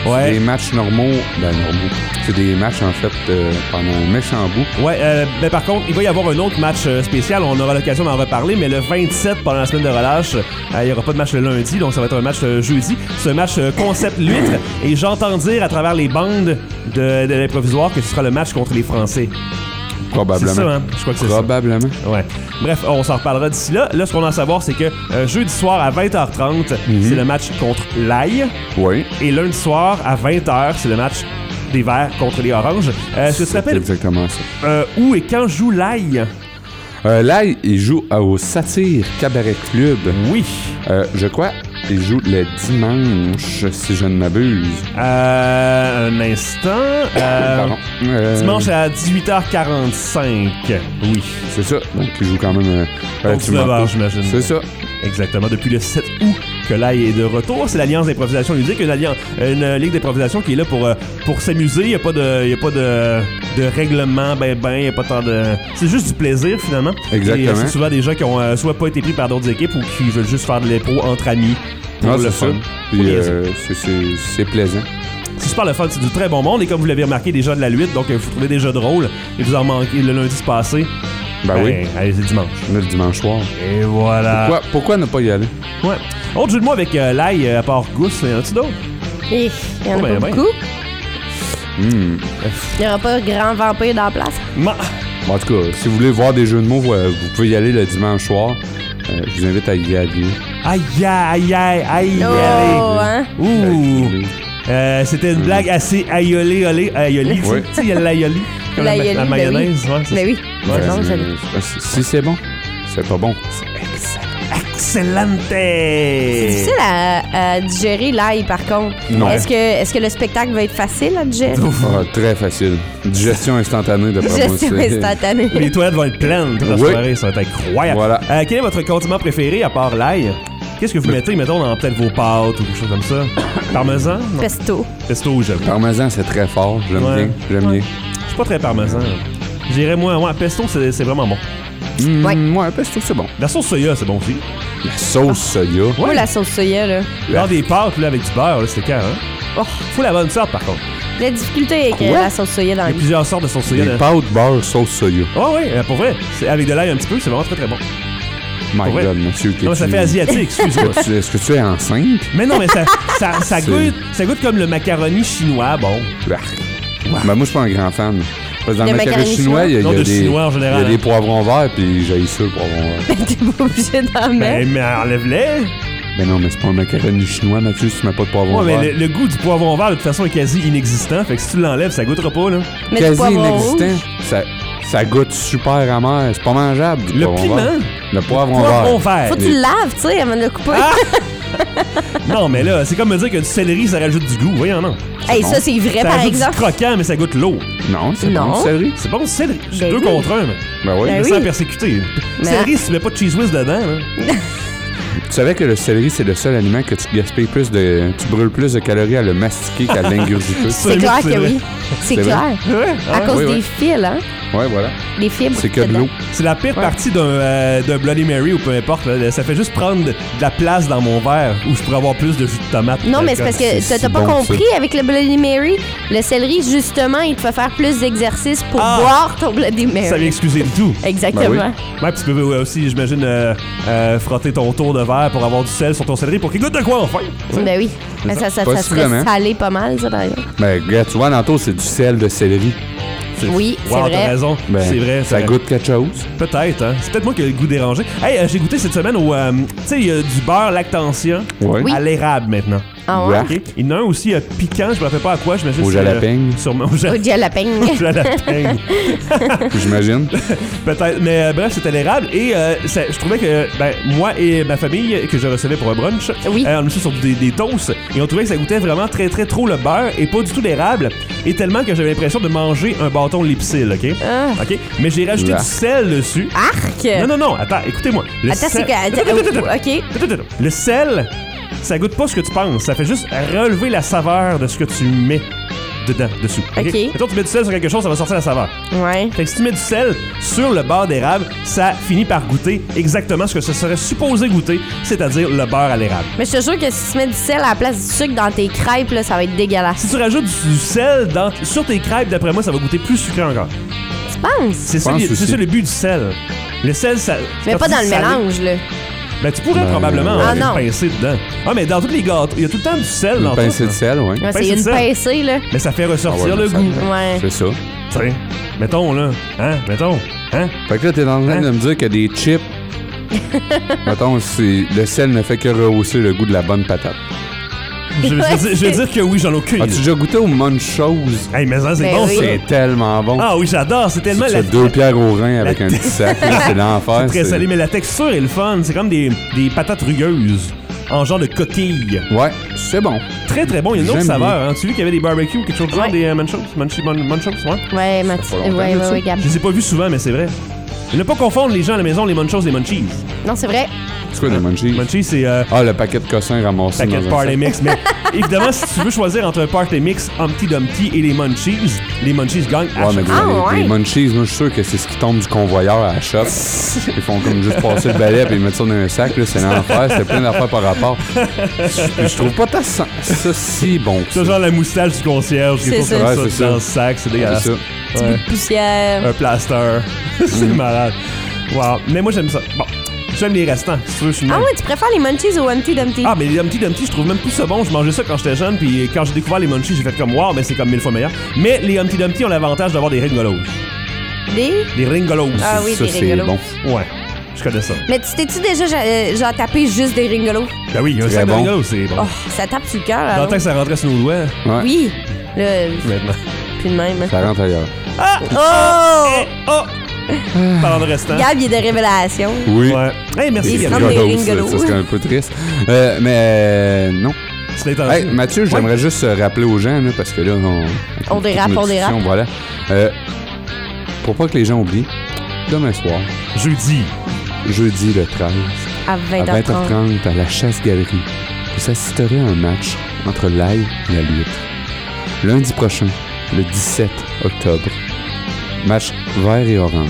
Ouais. C'est des matchs normaux. Ben, normaux. C'est des matchs, en fait, euh, pendant un méchant bout. Ouais, euh, ben par contre, il va y avoir un autre match euh, spécial. On aura l'occasion d'en reparler, mais le vingt-sept, pendant la semaine de relâche, euh, il n'y aura pas de match le lundi, donc ça va être un match euh, jeudi. C'est un match euh, concept l'huître, et j'entends dire à travers les bandes de, de l'improvisoire que ce sera le match contre les Français. Probablement. C'est ça, hein? Je crois que c'est Probablement. ça. Ouais. Bref, on s'en reparlera d'ici là. Là, ce qu'on a à savoir, c'est que euh, jeudi soir à vingt heures trente, Mhm. c'est le match contre l'Ail. Oui. Et lundi soir à vingt heures, c'est le match des Verts contre les Oranges. Euh, Est-ce que tu te C'est rappelles exactement ça. euh, où et quand joue l'Ail? Euh, là, il joue euh, au Satire Cabaret Club. Oui. Euh, je crois il joue le dimanche, si je ne m'abuse. Euh, un instant. Euh, Pardon. Euh, Dimanche à dix-huit heures quarante-cinq. Oui. C'est ça. Donc, il joue quand même euh, Donc relativement dix-neuf heures, tôt. j'imagine. C'est ça. Exactement. Depuis le sept août que l'Ail est de retour. C'est l'Alliance d'improvisation ludique, une, alliance, une ligue d'improvisation qui est là pour, euh, pour s'amuser. Il n'y a pas de, il y a pas de, de règlement, ben ben, il n'y a pas tant de... C'est juste du plaisir, finalement. Exactement. Et, euh, c'est souvent des gens qui ont euh, soit pas été pris par d'autres équipes ou qui veulent juste faire de l'impro entre amis pour Ah, le c'est fun. ça. Puis, Pour niaiser. euh, c'est- c'est c'est plaisant. C'est super le fun, c'est du très bon monde. Et comme vous l'avez remarqué, des gens de la lutte, donc euh, vous trouvez des jeux de rôle et vous en manquez le lundi passé. Ben, oui. Allez, c'est dimanche. On a le dimanche soir. Et voilà. Pourquoi, pourquoi ne pas y aller? Ouais. Autre jeu de mots avec euh, l'ail, euh, à part Gousse, y en a-tu d'autres? Et il y en a Oh, ben, pas ben. beaucoup. Hmm. Il n'y aura pas grand vampire dans la place. Ma- Bon, en tout cas, si vous voulez voir des jeux de mots, vous, euh, vous pouvez y aller le dimanche soir. Euh, je vous invite à y aller. Aïe, aïe, aïe, aïe, Oh, hein? Ouh! Euh, C'était une blague assez aïolée, olé, aïoli. Oui. Tu sais, il y a l'aïoli. Comme la, L'aïoli, la ben mayonnaise. Ouais, c'est Ben oui. Ouais, C'est bon, ça. Euh, si c'est bon, c'est pas bon. ça. Excellente! C'est difficile à, à digérer l'ail, par contre. Non. Est-ce que, est-ce que le spectacle va être facile à digérer? Ah, très facile. Digestion instantanée de Gestion instantanée. Les toilettes vont être pleines toute la Oui. soirée, ça va être incroyable. Voilà. Euh, quel est votre condiment préféré à part l'ail? Qu'est-ce que vous mettez, mettons, dans peut-être vos pâtes ou quelque chose comme ça? Parmesan? Non. Pesto. Pesto, j'avoue. Parmesan, c'est très fort. J'aime Ouais. bien. J'aime Ouais. bien. Je suis pas très parmesan. J'irais moins. Ouais, pesto, c'est c'est vraiment bon. Mmh, Ouais. ouais, pesto, c'est bon. La sauce soya, c'est bon aussi. La sauce soya. Moi, la sauce soya, là. Dans des pâtes, là, avec du beurre, là, c'était cœur, hein? Oh, Faut la bonne sorte, par contre. la difficulté avec euh, Quoi? la sauce soya dans Il y le a plusieurs sortes de sauce soya. Des là. pâtes, beurre, sauce soya. Oh, oui, euh, pour vrai. C'est avec de l'ail un petit peu, c'est vraiment très, très bon. My Pour vrai. God, monsieur. Non, mais ça qu'es-tu- fait asiatique, excuse-moi. Est-ce que tu- Est-ce que tu es enceinte? Mais non, mais ça, ça, ça, C'est- goûte, ça goûte comme le macaroni chinois, bon. Arc. Ben, moi, je suis pas un grand fan. Parce que dans Le le macaroni macaroni chinois, il y a, Non, il y a de des, chinois en il y général. a des poivrons verts, puis j'ai ça, le poivron vert. T'es pas obligé d'en mettre. Ben, mais enlève-les. Ben non, mais c'est pas un macaroni chinois, Mathieu, si tu mets pas de poivron Ouais, vert. mais le, le goût du poivron vert, de toute façon, est quasi inexistant. Fait que si tu l'enlèves, ça goûtera pas, là. Mais du Quasi poivron inexistant. rouge. Ça, ça goûte super amer. C'est pas mangeable, du Le poivron piment, vert. Le poivron poivron vert. vert. Faut que tu le laves, tu sais, avant de le couper. Ah! Non, mais là, c'est comme me dire que du céleri, ça rajoute du goût. Voyons, non. Hey, ça, c'est vrai, Ça par rajoute exemple. du croquant, mais ça goûte l'eau. Non, c'est Non. bon, du céleri. C'est bon, du céleri. C'est Ben deux oui. contre un, mais. Ben oui. Ben Mais sans oui. persécuter. Mais- Céleri, si tu mets pas de cheese whiz dedans, là. Tu savais que le céleri, c'est le seul aliment que tu gaspilles plus de... Tu brûles plus de calories à le mastiquer qu'à l'ingurgiter. C'est C'est clair vrai, c'est que vrai. oui. C'est C'est clair. Ouais, À ouais. cause oui, des oui. fils, hein? Ouais, voilà. Des fibres. C'est que de dedans. l'eau. C'est la pire Ouais. partie d'un euh, d'un Bloody Mary ou peu importe. Là. Ça fait juste prendre de, de la place dans mon verre où je pourrais avoir plus de jus de tomate. Non, mais c'est parce que c'est t'as t'as si pas bon, compris avec le Bloody Mary. Le céleri, justement, il te fait faire plus d'exercices pour Ah! boire ton Bloody Mary. Ça vient excuser le tout. Exactement. Ben Ouais, puis tu peux euh, aussi, j'imagine, euh, euh, frotter ton tour de verre pour avoir du sel sur ton céleri pour qu'il goûte de quoi enfin. Ben oui. Mais ça, ça, ça serait Possiblement. salé pas mal, ça, par exemple. Ben, regarde, tu vois, Nanto, c'est du sel de céleri. Oui, c'est Wow, vrai. t'as raison. Ben, c'est vrai. Ça c'est vrai. goûte quelque chose. Peut-être, hein. C'est peut-être moi qui ai le goût dérangé. Hey, euh, j'ai goûté cette semaine au. euh, tu sais, il y a du beurre lactantia Ouais. Oui. à l'érable maintenant. Ah ouais? Ouais. OK? Il y en a un aussi euh, piquant, je me rappelle pas à quoi, j'imagine. Au c'est, euh, jalapeno. Sûrement au Au jalapeno. jalapeno. jalapeno. J'imagine. Peut-être. Mais euh, bref, c'était l'érable. Et euh, ça- je trouvais que ben, moi et ma famille, que je recevais pour un brunch, Oui. euh, on a mis ça sur des, des toasts. Et on trouvait que ça goûtait vraiment très, très trop le beurre et pas du tout l'érable. Et tellement que j'avais l'impression de manger un bâton Lipsil, OK? Ah. OK? Mais j'ai rajouté Là. du sel dessus. Arc! Non, non, non. Attends, écoutez-moi. Le Attends, c'est sel- que. attends, Attends, attends, oh, attends. OK. Attends, attends, attends. Le sel, ça goûte pas ce que tu penses. Ça fait juste relever la saveur de ce que tu mets. dedans, dessous. OK? OK. Mettons, tu mets du sel sur quelque chose, ça va sortir la saveur. Ouais. Fait que si tu mets du sel sur le beurre d'érable, ça finit par goûter exactement ce que ce serait supposé goûter, c'est-à-dire le beurre à l'érable. Mais je te jure que si tu mets du sel à la place du sucre dans tes crêpes, là, ça va être dégueulasse. Si tu rajoutes du, du sel dans, sur tes crêpes, d'après moi, ça va goûter plus sucré encore. Tu penses? C'est ça, pense c'est aussi. ça le but du sel. Le sel, ça... Mais quand pas tu dans dis le salé, mélange, là. Ben, tu pourrais Ben, probablement Ah, euh, non. pincer dedans. Ah, mais dans tous les gâteaux, il y a tout le temps du sel dans Une tout. pincée de là. sel, oui. Ouais, Pincée c'est de une sel. pincée, là. Mais ça fait ressortir Ah ouais, le mais ça- goût. Ouais. C'est ça. T'sais, mettons, là. Hein? Mettons. Hein? Fait que là, t'es en train Hein? de me dire que des chips, mettons, c'est, le sel ne fait que rehausser le goût de la bonne patate. Je, je veux dire, je veux dire que oui, j'en ai aucune As-tu idée. déjà goûté au Munchos? Hey, mais ça, c'est Ben bon, oui. ça. C'est tellement bon. Ah oui, j'adore. C'est tellement Tu la... fais deux pierres au rein avec la- un petit sac, là, c'est l'enfer. Très c'est- salé, mais la texture est le fun. C'est comme des, des patates rugueuses en genre de coquille. Ouais, c'est bon. Très, très bon. Il y a une autre J'aime saveur. Hein. Tu as vu qu'il y avait des barbecues, quelque chose de genre, Ouais. des euh, munchos? Munchos, mun- munchos, ouais. Ouais, Mathieu. pas longtemps, Ouais, là, ouais, ça. ouais, Gab. Je les ai pas vus souvent, mais c'est vrai. Ne pas confondre les gens à la maison, les munchos et les munchies. Non, c'est vrai. C'est quoi des munchies? Munchies, c'est euh, Ah, le paquet de cossins ramassé paquet dans de un party sac. mix. Mais évidemment, si tu veux choisir entre un party mix Humpty Dumpty et les munchies, les munchies gagnent à Ouais, mais chaque des, Ah, des- ouais. des munchies, moi, je suis sûr que c'est ce qui tombe du convoyeur à la shop. Ils font comme juste passer le balai et ils mettent ça dans un sac, là, c'est l'enfer. C'est plein d'affaires par rapport. Je, je trouve pas ta- ça si bon que C'est ça. genre la moustache du concierge, C'est quelque chose ça. comme Ouais, ça, c'est dans ça. le sac, c'est C'est dégueulasse. ça. Ouais. Poussière. Un plaster. c'est malade. Wow. Mais moi, j'aime ça. Bon, j'aime les restants. Si tu veux, je suis Ah même. ouais, tu préfères les munchies au Humpty Dumpty? Ah, mais les Humpty Dumpty, je trouve même plus ça bon. Je mangeais ça quand j'étais jeune, puis quand j'ai découvert les munchies, j'ai fait comme wow, mais c'est comme mille fois meilleur. Mais les Humpty Dumpty ont l'avantage d'avoir des ringolos. Des? Des ringolos. Ah oui, Ça, des c'est ringolos. bon. Ouais, je connais ça. Mais tu t'es-tu déjà euh, genre tapé juste des ringolos? Ben oui, un Très sac de bon. ringolos, c'est bon. Oh, ça tape sur le cœur. Dans alors. le temps que ça rentrait sur nos doigts, Ouais. Oui. Là, maintenant. plus de même. hein. Ça rentre ailleurs. Oh! Oh! Parlant de restants. Gab, il y a des révélations. Oui. Ouais. Hey, merci, Il se Gabriel. nomme des Grosse, ringolos. ça serait un peu triste. Euh, mais euh, non. Tu l'as entendu? Hey, Mathieu, j'aimerais juste euh, rappeler aux gens, là, parce que là, on... On dérape, on dérape. Voilà. Euh, pour pas que les gens oublient, demain soir, Jeudi. jeudi le treize, À à vingt heures vingt heures trente. trente, à la Chasse-Galerie, vous assisterez à un match entre l'ail et la l'huître. Lundi prochain, le dix-sept octobre, match vert et orange.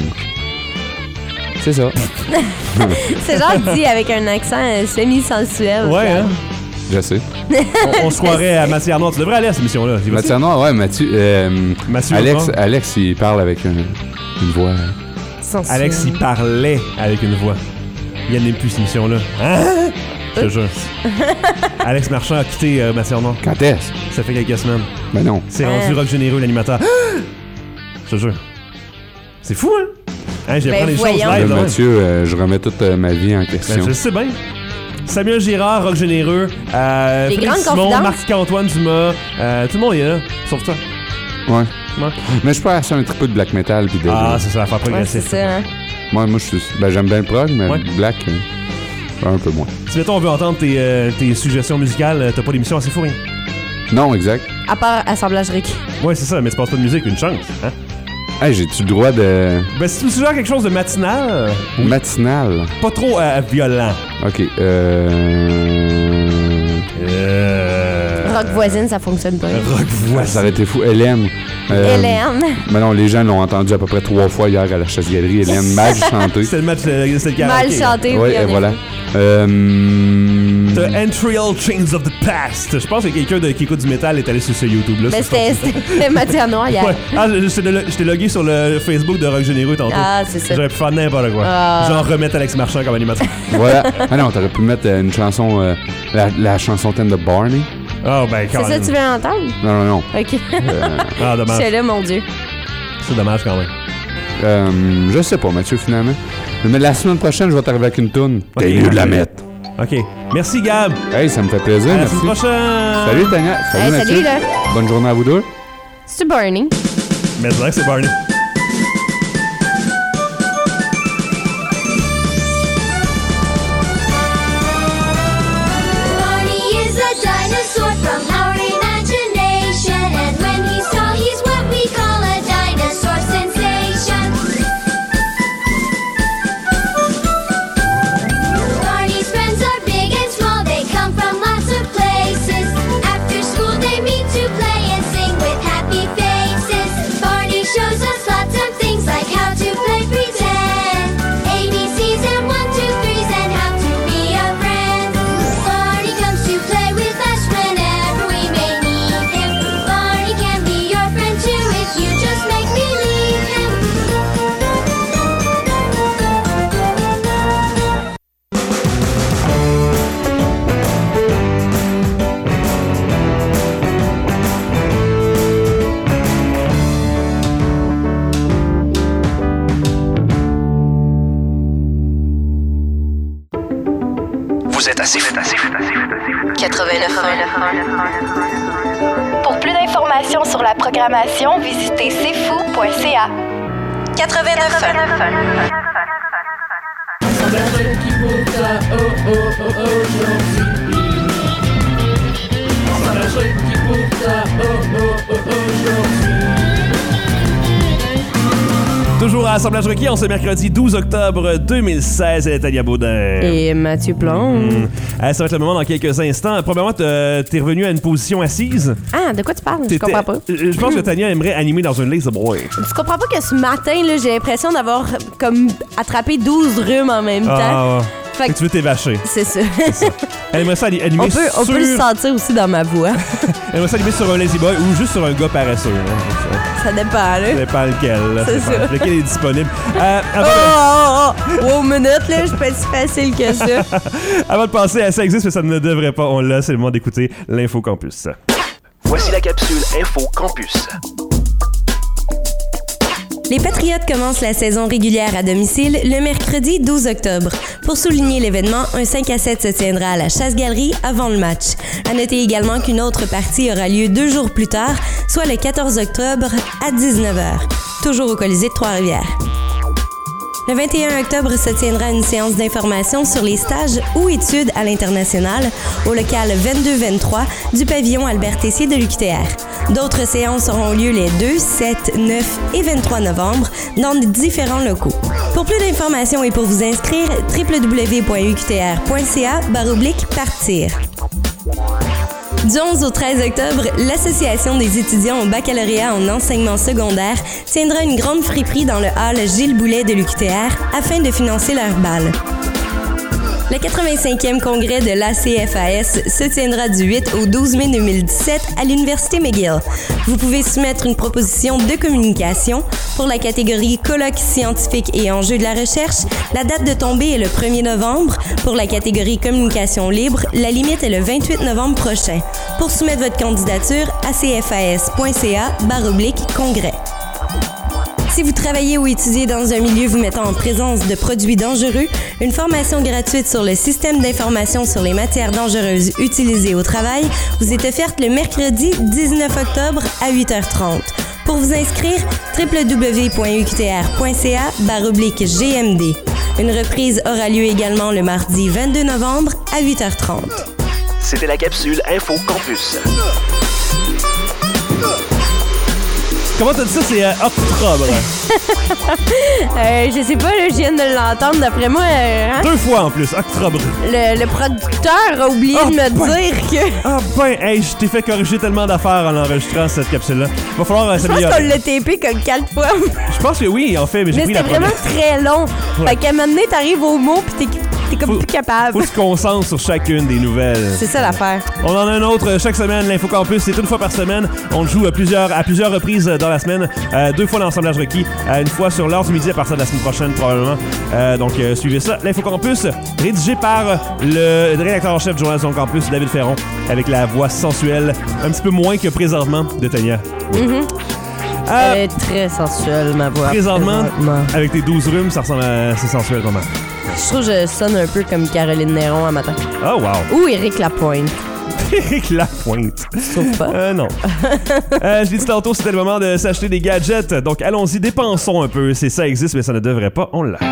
C'est ça. C'est genre dit avec un accent euh, semi-sensuel. Ouais, Gab. hein? Je sais. On, on se croirait à Matière Noire. Tu devrais aller à cette émission-là. Y vas-tu? Mathieu Noir, ouais, Mathieu. euh, Mathieu Alex, Noir. Alex, il parle avec une, une voix. Sensuel. Alex, il parlait avec une voix. Il y en a plus cette émission-là. Hein? Je te jure. Alex Marchand a quitté euh, Matière Noire. Quand est-ce? Ça fait quelques semaines. Ben non. C'est Ouais. rendu Rock Généreux, l'animateur. Je te jure. C'est fou, hein? Hein, j'ai Ben, appris des choses voyons. live. Là, là, ouais. Mathieu, euh, je remets toute euh, ma vie en Ben, question. je le sais bien. Samuel Girard, Rock Généreux, euh, Les Félix grandes Simon, confidences. Marc-Antoine Dumas, euh, tout le monde est là, sauf toi. Ouais. Ouais. Mais je suis pas assez un triple de black metal. Puis de, Ah, de- c'est ça, la faire Ouais, c'est progressif. ça. Hein. Moi, moi je suis. Ben, j'aime bien le prog, mais Ouais. black, euh, un peu moins. Si mettons on veut entendre tes, euh, tes suggestions musicales, euh, t'as pas d'émission assez fournie. Non, exact. À part Assemblage Rick. Ouais, c'est ça, mais tu passes pas de musique, une chance. Hein? Hey, j'ai-tu le droit de. Ben, si tu me suggères quelque chose de matinal, Matinal. pas trop euh, violent. Ok. Euh. Euh... Rock voisine, ça fonctionne pas. Rock Ah, voici. ça aurait été fou. Hélène. euh, Hélène. Mais non, les gens l'ont entendu à peu près trois fois hier à la Chasse-Galerie. Hélène, mal chantée. C'était le match, euh, c'était le Mal karaoké. chanté, Oui, oui. et en voilà. effet. Euh. The Entrial Chains of the Past. Je pense que quelqu'un de- qui écoute du métal est allé sur ce YouTube-là. Ben, sur ce c'était c'était Matière Noire hier. Ouais. Ah, je- j'étais lo- j'étais logué sur le Facebook de Rock Généreux tantôt. Ah, c'est ça. J'aurais pu faire n'importe quoi. Ah. Genre remettre Alex Marchand comme animateur. Voilà. Ah non, t'aurais pu mettre euh, une chanson. euh, la, la chanson thème de Barney. Oh, ben, C'est quand ça même. que tu veux entendre? Non, non, non. Ok. Ah, dommage. J'étais là, mon Dieu. C'est dommage quand même. Euh, je sais pas, Mathieu, finalement. Mais la semaine prochaine, je vais t'arriver avec une toune. Ok. T'as mieux de la mettre. OK. Merci, Gab. Hey, ça me fait plaisir, À la merci. semaine prochaine. Salut, Tania. Salut, Hey, Mathieu. salut, là. Bonne journée à vous deux. C'est-tu Barney? Mais c'est vrai que c'est Barney. Barney is a dinosaur from our imagination, and when he's tall, he's what we call a dinosaur sensation. Barney's friends are big and small, they come from lots of places. After school, they meet to play and sing with happy Vous êtes assez fou. quatre-vingt-neuf Pour plus d'informations sur la programmation, visitez c'est fou point c a. quatre-vingt-neuf Toujours à Assemblage requis, en ce mercredi douze octobre deux mille seize, c'est Tania Baudin. Et Mathieu Plomb. Mmh. Euh, ça va être le moment dans quelques instants. Premièrement, t'es revenu à une position assise. Ah, de quoi tu parles? Je T'étais- comprends pas. Euh, Je pense que Tania aimerait animer dans une laser boy. Tu comprends pas que ce matin, là, j'ai l'impression d'avoir comme attrapé douze rhumes en même temps. Ah, Fait fait que que tu veux t'évacher. c'est ça. Elle aimerait ça ani- animer on, peut, on sur... peut le sentir aussi dans ma voix. Elle aimerait ça animer sur un lazy boy ou juste sur un gars paresseux. Hein. Ça dépend, Ça là. dépend lequel. Là. C'est Ça ça. dépend Lequel est disponible. Euh, Oh, avant, oh, oh, oh, wow, minute, là, je suis pas si facile que ça. de, avant de passer à ça existe, mais ça ne devrait pas. On l'a, c'est le moment d'écouter l'Info Campus. Voici la capsule Info Campus. Les Patriotes commencent la saison régulière à domicile le mercredi douze octobre. Pour souligner l'événement, un cinq à sept se tiendra à la Chasse-Galerie avant le match. À noter également qu'une autre partie aura lieu deux jours plus tard, soit le quatorze octobre à dix-neuf heures, toujours au Colisée de Trois-Rivières. Le vingt et un octobre se tiendra une séance d'information sur les stages ou études à l'international au local vingt-deux vingt-trois du pavillon Albert Tessier de l'U Q T R. D'autres séances auront lieu les deux, sept, neuf et vingt-trois novembre dans différents locaux. Pour plus d'informations et pour vous inscrire, w w w point u q t r point c a barre oblique partir. Du onze au treize octobre, l'Association des étudiants au baccalauréat en enseignement secondaire tiendra une grande friperie dans le hall Gilles Boulet de l'U Q T R afin de financer leur bal. Le quatre-vingt-cinquième congrès de l'A C F A S se tiendra du huit au douze mai deux mille dix-sept à l'Université McGill. Vous pouvez soumettre une proposition de communication. Pour la catégorie colloque scientifique et enjeux de la recherche, la date de tombée est le premier novembre. Pour la catégorie communication libre, la limite est le vingt-huit novembre prochain. Pour soumettre votre candidature, a c f a s point c a barre oblique congrès. Si vous travaillez ou étudiez dans un milieu vous mettant en présence de produits dangereux, une formation gratuite sur le système d'information sur les matières dangereuses utilisées au travail vous est offerte le mercredi dix-neuf octobre à huit heures trente. Pour vous inscrire, w w w point u q t r point c a barre oblique g m d. Une reprise aura lieu également le mardi vingt-deux novembre à huit heures trente. C'était la capsule Info Campus. Comment t'as dit ça? C'est euh, octobre. Euh, je sais pas, là, je viens de l'entendre. D'après moi, euh, hein, Deux fois en plus, octobre. le, le producteur a oublié Oh, de me ben. dire que... Ah ben, hey, je t'ai fait corriger tellement d'affaires en enregistrant cette capsule-là. Va falloir euh, Je pense qu'on s'améliorer. l'a tapé comme quatre fois. Je pense que oui, en fait, mais j'ai Mais pris c'était la vraiment première. très long. Ouais. Fait qu'à un moment donné, t'arrives au mot pis t'es, t'es comme Faut- plus capable. Faut se concentrer sur chacune des nouvelles. C'est ça l'affaire. On en a un autre euh, chaque semaine, l'Infocampus, c'est une fois par semaine. On le joue à plusieurs, à plusieurs reprises euh, dans la semaine. Euh, deux fois dans l'assemblage requis, euh, une fois sur l'heure du midi à partir de la semaine prochaine probablement. Euh, donc euh, suivez ça. L'Infocampus, rédigé par le rédacteur en chef du Journal de son campus, David Ferron, avec la voix sensuelle, un petit peu moins que présentement, de Tania. Mm-hmm. Euh, Elle est très sensuelle, ma voix. présentement, Présentement. avec tes douze rhumes, ça ressemble à... C'est sensuel comment? Je trouve que je sonne un peu comme Caroline Néron à matin. Oh wow! Ou Éric Lapointe. Éric Lapointe. Tu trouves pas? Euh, non. euh, je l'ai dit tantôt, c'était le moment de s'acheter des gadgets. Donc, allons-y, dépensons un peu. C'est ça existe, mais ça ne devrait pas. On l'a.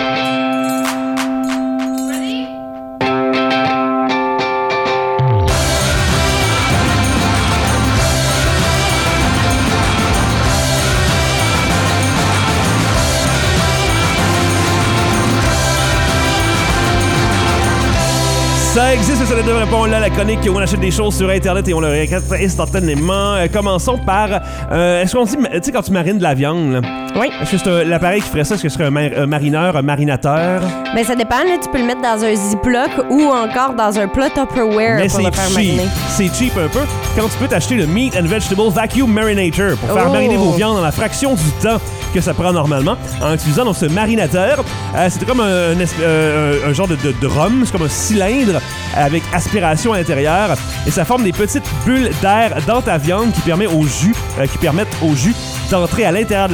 Ça existe, mais ça ne devrait pas. On l'a, la chronique où on achète des choses sur Internet et on le regarde instantanément. Euh, commençons par... Euh, est-ce qu'on dit... Tu sais, quand tu marines de la viande, là, Oui. est-ce que c'est un- l'appareil qui ferait ça? Est-ce que ce serait un, mar- un marineur, un marinateur? Ben, ça dépend, là. Tu peux le mettre dans un Ziploc ou encore dans un plat Tupperware Mais pour le c'est faire cheap. mariner. C'est cheap un peu. Quand tu peux t'acheter le Meat and Vegetable Vacuum Marinator pour faire Oh. mariner vos viandes dans la fraction du temps que ça prend normalement en utilisant donc ce marinateur. Euh, c'est comme un, un, esp- euh, un- un genre de, de drum, c'est comme un cylindre avec aspiration à l'intérieur et ça forme des petites bulles d'air dans ta viande qui permet au jus, euh, qui permettent au jus d'entrer à l'intérieur de la viande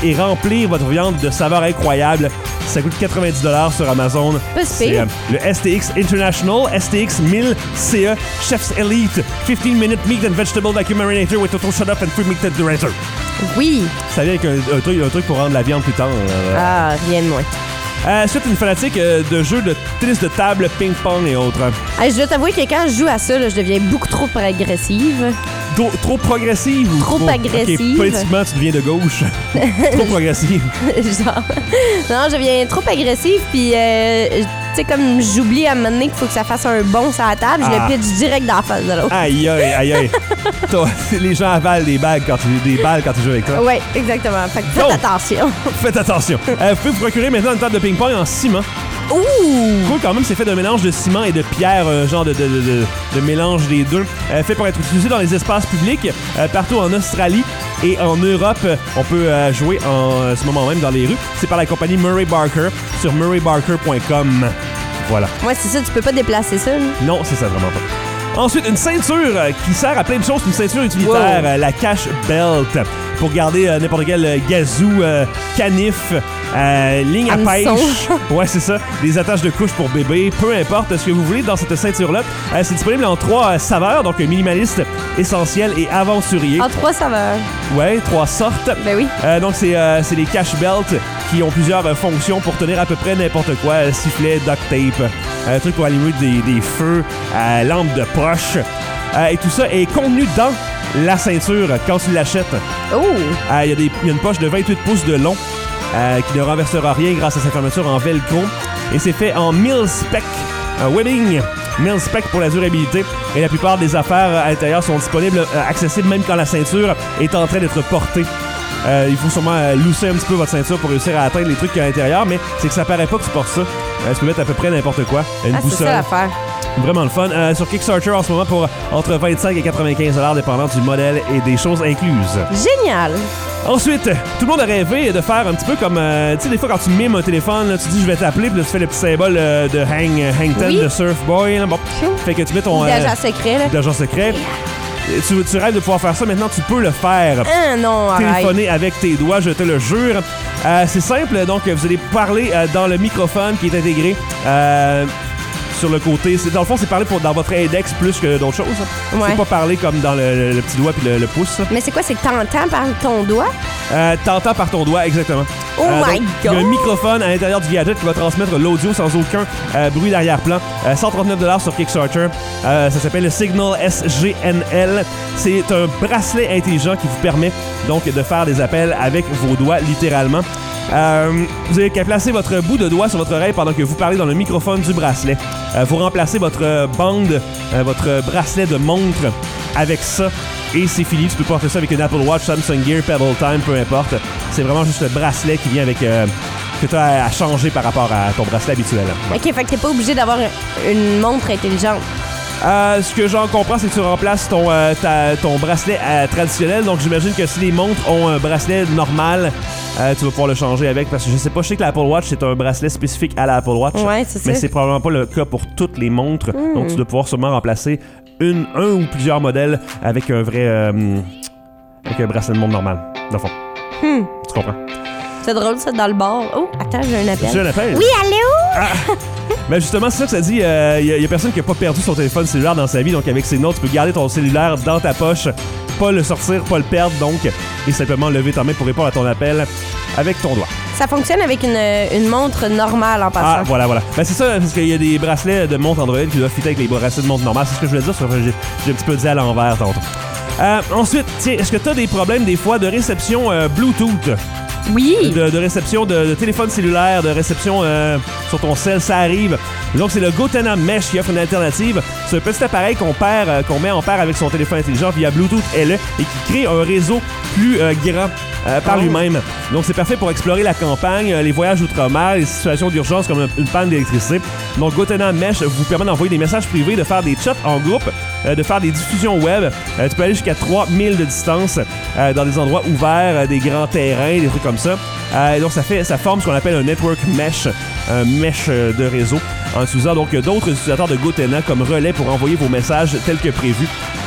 et remplir votre viande de saveurs incroyables. Ça coûte quatre-vingt-dix dollars sur Amazon. Pas si pire. C'est euh, le S T X International S T X mille C E Chef's Elite fifteen minute meat and vegetable vacuum marinator with total shut up and free meat tenderizer. Oui. Ça vient avec un, un, truc, un truc pour rendre la viande plus tendre. Euh, Ah, rien de moins. Euh, ensuite, une fanatique euh, de jeux de tennis de table, ping-pong et autres. Hey, je dois t'avouer que quand je joue à ça, là, je deviens beaucoup trop agressive. Do- trop progressive ou Trop agressive. Ok, politiquement, tu deviens de gauche. Trop progressive. Genre. Non, je deviens trop agressive, puis, euh, tu sais, comme j'oublie à un moment donné qu'il faut que ça fasse un bond sur la table, je Ah. le pitch direct dans la face de l'autre. Aïe, aïe, aïe, aïe. Toi, les gens avalent des balles quand tu, des balles quand tu joues avec toi. Oui, exactement. Fait que faites Donc. attention. Faites attention. Euh, vous pouvez vous procurer maintenant une table de ping-pong en ciment. Ouh! Cool quand même, c'est fait d'un mélange de ciment et de pierre, un genre de, de, de, de, de mélange des deux. Euh, fait pour être utilisé dans les espaces publics, euh, partout en Australie et en Europe. On peut euh, jouer en ce moment même dans les rues. C'est par la compagnie Murray Barker sur murray barker point com. Voilà. Ouais, c'est ça, tu peux pas déplacer ça. là. Non, c'est ça vraiment pas. Ensuite, une ceinture euh, qui sert à plein de choses. Une ceinture utilitaire, Wow. euh, la cash belt, pour garder euh, n'importe quel euh, gazou, euh, canif, euh, ligne à Hameçon. pêche. Ouais, c'est ça. Des attaches de couches pour bébé. Peu importe ce que vous voulez dans cette ceinture-là. Euh, c'est disponible en trois euh, saveurs, donc euh, minimaliste, essentiel et aventurier. En trois saveurs. Ouais, trois sortes. Ben oui. Euh, donc, c'est euh, c'est les cash belts qui ont plusieurs euh, fonctions pour tenir à peu près n'importe quoi. Euh, sifflet, duct tape, euh, truc pour allumer des, des feux, euh, lampe de poche. Euh, et tout ça est contenu dans la ceinture quand tu l'achètes. Oh! Euh, Il y, a des- il y a une poche de vingt-huit pouces de long euh, qui ne renversera rien grâce à sa fermeture en velcro. Et c'est fait en mil-spec, un wedding mil-spec pour la durabilité. Et la plupart des affaires euh, à l'intérieur sont disponibles, euh, accessibles même quand la ceinture est en train d'être portée. Euh, il faut sûrement euh, lousser un petit peu votre ceinture pour réussir à atteindre les trucs qu'il y a à l'intérieur, mais c'est que ça paraît pas que tu portes ça. Euh, tu peux mettre à peu près n'importe quoi. Une Ah, c'est boussole. ça l'affaire. Vraiment le fun. Euh, sur Kickstarter en ce moment pour entre vingt-cinq et quatre-vingt-quinze dollars dépendant du modèle et des choses incluses. Génial! Ensuite, tout le monde a rêvé de faire un petit peu comme, euh, tu sais, des fois quand tu mimes un téléphone, là, tu dis je vais t'appeler, puis là, tu fais le petit symbole euh, de hang, hang ten, Oui. de Surfboy. Là, bon. Fait que tu mets ton... D'agent euh, secret, là. d'agent secret. Et Tu, tu rêves de pouvoir faire ça, maintenant tu peux le faire. Ah non, arrête. Téléphoner avec tes doigts, je te le jure. Euh, c'est simple, donc vous allez parler euh, dans le microphone qui est intégré euh, sur le côté. C'est, dans le fond, c'est parler pour, dans votre index plus que d'autres choses. Ouais. C'est pas parler comme dans le, le- le petit doigt puis le, le pouce. Mais c'est quoi, c'est que t'entends par ton doigt? Euh, t'entends par ton doigt, exactement. Oh Euh, my donc, God! Il y a un microphone à l'intérieur du gadget qui va transmettre l'audio sans aucun euh, bruit d'arrière-plan. Euh, cent trente-neuf dollars sur Kickstarter. Euh, ça s'appelle le Signal S G N L. C'est un bracelet intelligent qui vous permet donc de faire des appels avec vos doigts, littéralement. Euh, vous avez qu'à placer votre bout de doigt sur votre oreille pendant que vous parlez dans le microphone du bracelet. Euh, vous remplacez votre bande, euh, votre bracelet de montre avec ça. Et c'est fini, tu peux porter ça avec une Apple Watch, Samsung Gear, Pebble Time, peu importe. C'est vraiment juste le bracelet qui vient avec... Euh, que tu as à changer par rapport à ton bracelet habituel. OK, fait que t'es pas obligé d'avoir une montre intelligente. Euh, ce que j'en comprends, c'est que tu remplaces ton, euh, ta- ton bracelet euh, traditionnel. Donc, j'imagine que si les montres ont un bracelet normal, euh, tu vas pouvoir le changer avec. Parce que je sais pas, je sais que l'Apple Watch, c'est un bracelet spécifique à l'Apple Watch. Ouais, c'est Mais ça. c'est probablement pas le cas pour toutes les montres. Mm. Donc, tu dois pouvoir sûrement remplacer une, un ou plusieurs modèles avec un vrai... euh, avec un bracelet de montre normal, dans le fond. Hmm. Tu comprends? C'est drôle, ça, dans le bar. Oh, attends, j'ai un appel. J'ai un appel? Oui, allô? Ben justement, c'est ça que ça dit. Il euh, y, a- y a personne qui a pas perdu son téléphone cellulaire dans sa vie. Donc, avec ces notes, tu peux garder ton cellulaire dans ta poche, pas le sortir, pas le perdre, donc, et simplement lever ta main pour répondre à ton appel avec ton doigt. Ça fonctionne avec une, une montre normale en passant. Ah, voilà, voilà. Ben, c'est ça, parce qu'il y a des bracelets de montre Android qui doivent fitter avec les bracelets de montre normale. C'est ce que je voulais dire, sauf que j'ai, j'ai un petit peu dit à l'envers tantôt. Euh, ensuite, tiens, est-ce que tu as des problèmes des fois de réception euh, Bluetooth? Oui. De, de réception de, de téléphone cellulaire, de réception euh, sur ton cell, ça arrive. Donc, c'est le Gotena Mesh qui offre une alternative. C'est un petit appareil qu'on perd, euh, qu'on met en paire avec son téléphone intelligent via Bluetooth L E et qui crée un réseau plus euh, grand euh, par Oh. lui-même. Donc, c'est parfait pour explorer la campagne, euh, les voyages outre-mer, les situations d'urgence comme une panne d'électricité. Donc, Gotena Mesh vous permet d'envoyer des messages privés, de faire des chats en groupe, euh, de faire des diffusions web. Euh, tu peux aller jusqu'à trois mille de distance euh, dans des endroits ouverts, euh, des grands terrains, des trucs comme ça. Euh, et donc, ça, fait, ça forme ce qu'on appelle un network mesh, un mesh euh, de réseau, en utilisant donc d'autres utilisateurs de Gotena comme relais pour envoyer vos messages tels que prévu.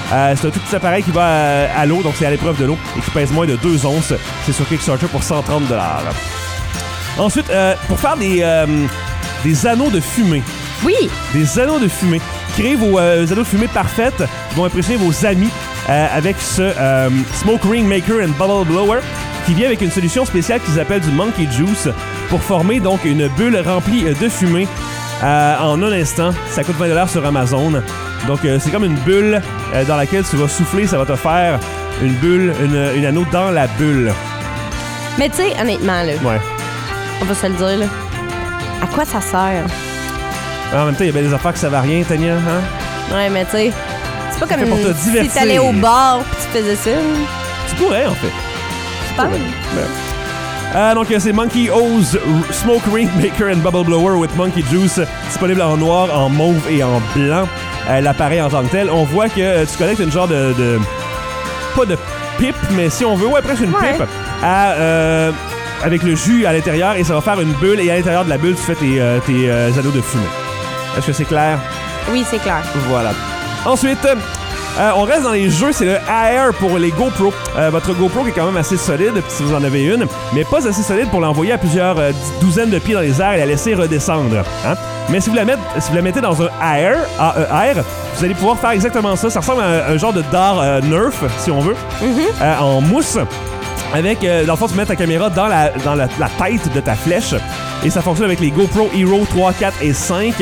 Euh, c'est un tout petit appareil qui va à, à l'eau, donc c'est à l'épreuve de l'eau, et qui pèse moins de deux onces. C'est sur Kickstarter pour cent trente dollars. Ensuite, euh, pour faire des, euh, des anneaux de fumée. Oui! Des anneaux de fumée. Créez vos euh, anneaux de fumée parfaits qui vont impressionner vos amis euh, avec ce euh, Smoke Ring Maker and Bubble Blower qui vient avec une solution spéciale qui s'appelle du Monkey Juice pour former donc une bulle remplie de fumée euh, en un instant. Ça coûte vingt dollars sur Amazon. Donc, euh, c'est comme une bulle euh, dans laquelle tu vas souffler. Ça va te faire une bulle, une, une anneau dans la bulle. Mais tu sais, honnêtement, là, Ouais. on va se le dire, là, à quoi ça sert? En même temps, il y a bien des affaires que ça va rien, Tania. Hein? Ouais, mais tu sais, c'est pas comme fait pour te si divertir. t'allais au bar pis tu faisais ça. Tu pourrais, en fait. Tu penses? Ouais. Euh, donc, c'est Monkey O's Smoke Ring Maker and Bubble Blower with Monkey Juice, disponible en noir, en mauve et en blanc. Euh, l'appareil en tant que tel, on voit que euh, tu connectes une genre de, de... Pas de pipe, mais si on veut, ouais, presque une Ouais. pipe, à, euh, avec le jus à l'intérieur, et ça va faire une bulle, et à l'intérieur de la bulle, tu fais tes, euh, tes euh, anneaux de fumée. Est-ce que c'est clair? Oui, c'est clair. Voilà. Ensuite, euh, on reste dans les jeux, c'est le Air pour les GoPro. Euh, votre GoPro qui est quand même assez solide, si vous en avez une, mais pas assez solide pour l'envoyer à plusieurs euh, douzaines de pieds dans les airs et la laisser redescendre. Hein? Mais si vous, la mettez, si vous la mettez dans un Air, A E R, vous allez pouvoir faire exactement ça. Ça ressemble à un, un genre de dard euh, Nerf, si on veut, Mm-hmm. euh, en mousse. Avec, euh, dans le fond, tu mets ta caméra dans la, dans la, la tête de ta flèche. Et ça fonctionne avec les GoPro Hero trois, quatre et cinq.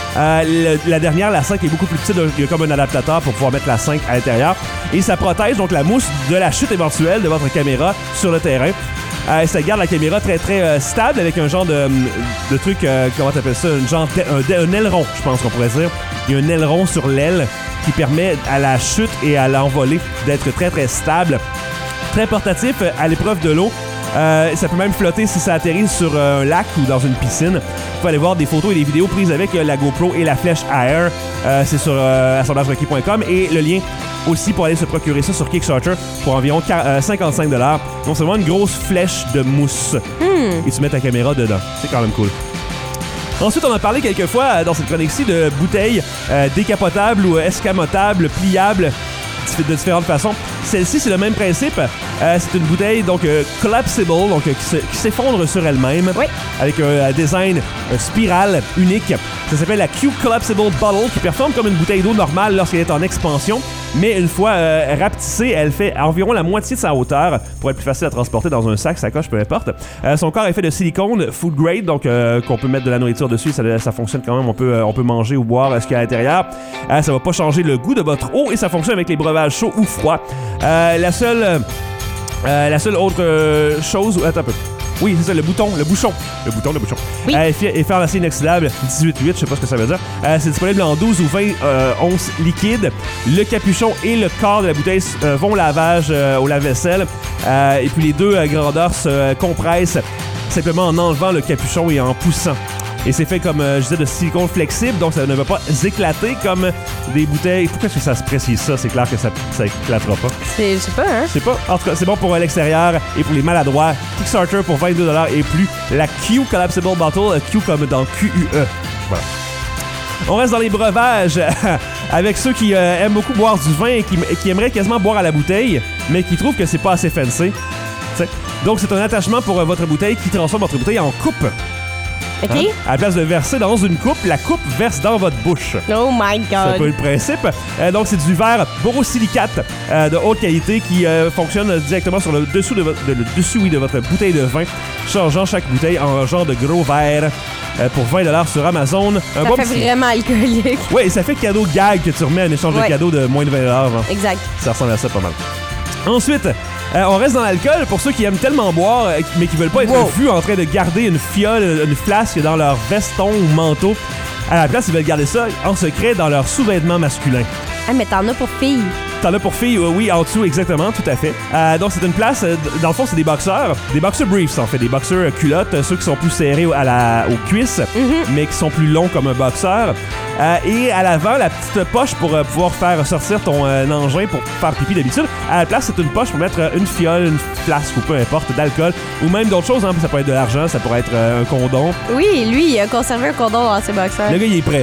Euh, le, la dernière, la cinq, est beaucoup plus petite. Il y a comme un adaptateur pour pouvoir mettre la cinq à l'intérieur. Et ça protège donc la mousse de la chute éventuelle de votre caméra sur le terrain. Euh, ça garde la caméra très très euh, stable avec un genre de, de truc, euh, comment t'appelles ça, un genre de, un, un aileron, je pense qu'on pourrait dire. Il y a un aileron sur l'aile qui permet à la chute et à l'envolée d'être très très stable. Très portatif à l'épreuve de l'eau. Euh, ça peut même flotter si ça atterrit sur un lac ou dans une piscine. Vous pouvez aller voir des photos et des vidéos prises avec euh, la GoPro et la flèche Air. Euh, c'est sur euh, assemblage requis point com et le lien aussi pour aller se procurer ça sur Kickstarter pour environ cinquante-cinq dollars. Donc c'est vraiment une grosse flèche de mousse. Hmm. Et tu mets ta caméra dedans. C'est quand même cool. Ensuite, on a parlé quelques fois dans cette chronique-ci de bouteilles euh, décapotables ou escamotables, pliables de différentes façons. Celle-ci, c'est le même principe. Euh, c'est une bouteille donc euh, collapsible, donc euh, qui, se, qui s'effondre sur elle-même, oui. avec un, un design un spirale unique. Ça s'appelle la Q Collapsible Bottle, qui performe comme une bouteille d'eau normale lorsqu'elle est en expansion, mais une fois euh, rapetissée, elle fait environ la moitié de sa hauteur pour être plus facile à transporter dans un sac, sacoche, peu importe. Euh, son corps est fait de silicone food grade, donc euh, qu'on peut mettre de la nourriture dessus, ça, ça fonctionne quand même. On peut, euh, on peut manger ou boire euh, ce qu'il y a à l'intérieur. Euh, ça va pas changer le goût de votre eau et ça fonctionne avec les breuvages chauds ou froids. Euh, la seule euh, la seule autre euh, chose, attends un peu. Oui, c'est ça, le bouton, le bouchon. Le bouton, le bouchon. Oui. Euh, est fait en acier inoxydable dix-huit huit, je sais pas ce que ça veut dire. Euh, c'est disponible en douze ou vingt euh, onces liquides. Le capuchon et le corps de la bouteille euh, vont au lavage, euh, au lave-vaisselle. Euh, et puis les deux euh, grandeurs se euh, compressent simplement en enlevant le capuchon et en poussant. Et c'est fait comme, euh, je disais, de silicone flexible, donc ça ne va pas éclater comme des bouteilles. Pourquoi est-ce que ça se précise ça? C'est clair que ça, ça éclatera pas. C'est, je sais pas, hein? Je sais pas. En tout cas, c'est bon pour euh, l'extérieur et pour les maladroits. Kickstarter pour vingt-deux dollars et plus. La Q Collapsible Bottle, Q comme dans Q U E. Voilà. On reste dans les breuvages avec ceux qui euh, aiment beaucoup boire du vin et qui, qui aimeraient quasiment boire à la bouteille, mais qui trouvent que c'est pas assez fancy. T'sais. Donc, c'est un attachement pour euh, votre bouteille qui transforme votre bouteille en coupe. OK. Hein? À la place de verser dans une coupe, la coupe verse dans votre bouche. Oh my C'est un peu God. le principe. Euh, donc, c'est du verre borosilicate euh, de haute qualité qui euh, fonctionne directement sur le dessous de, votre, de, le dessus, oui, de votre bouteille de vin, changeant chaque bouteille en un genre de gros verre euh, pour vingt dollars sur Amazon. Un Ça bon fait petit... vraiment alcoolique. Oui, et ça fait cadeau gag que tu remets en échange Ouais. de cadeau de moins de vingt dollars. Hein. Exact. Ça ressemble à ça pas mal. Ensuite, euh, on reste dans l'alcool pour ceux qui aiment tellement boire, euh, mais qui veulent pas être Wow. vus en train de garder une fiole, une flasque dans leur veston ou manteau. À la place, ils veulent garder ça en secret dans leur sous-vêtement masculin. Ah, mais t'en as pour filles. T'en as pour filles, euh, oui, en dessous, exactement, tout à fait. Euh, donc, c'est une place, euh, dans le fond, c'est des boxeurs, des boxers briefs, en fait, des boxers euh, culottes, euh, ceux qui sont plus serrés à la, aux cuisses, Mm-hmm. mais qui sont plus longs comme un boxeur. Euh, et à l'avant, la petite poche pour euh, pouvoir faire sortir ton euh, engin pour faire pipi d'habitude. À la place, c'est une poche pour mettre euh, une fiole, une flasque ou peu importe, d'alcool, ou même d'autres choses, hein. Ça peut être de l'argent, ça pourrait être euh, un condom. Oui, lui, il a conservé un condom dans ses boxeurs. Le gars, il est prêt, ça.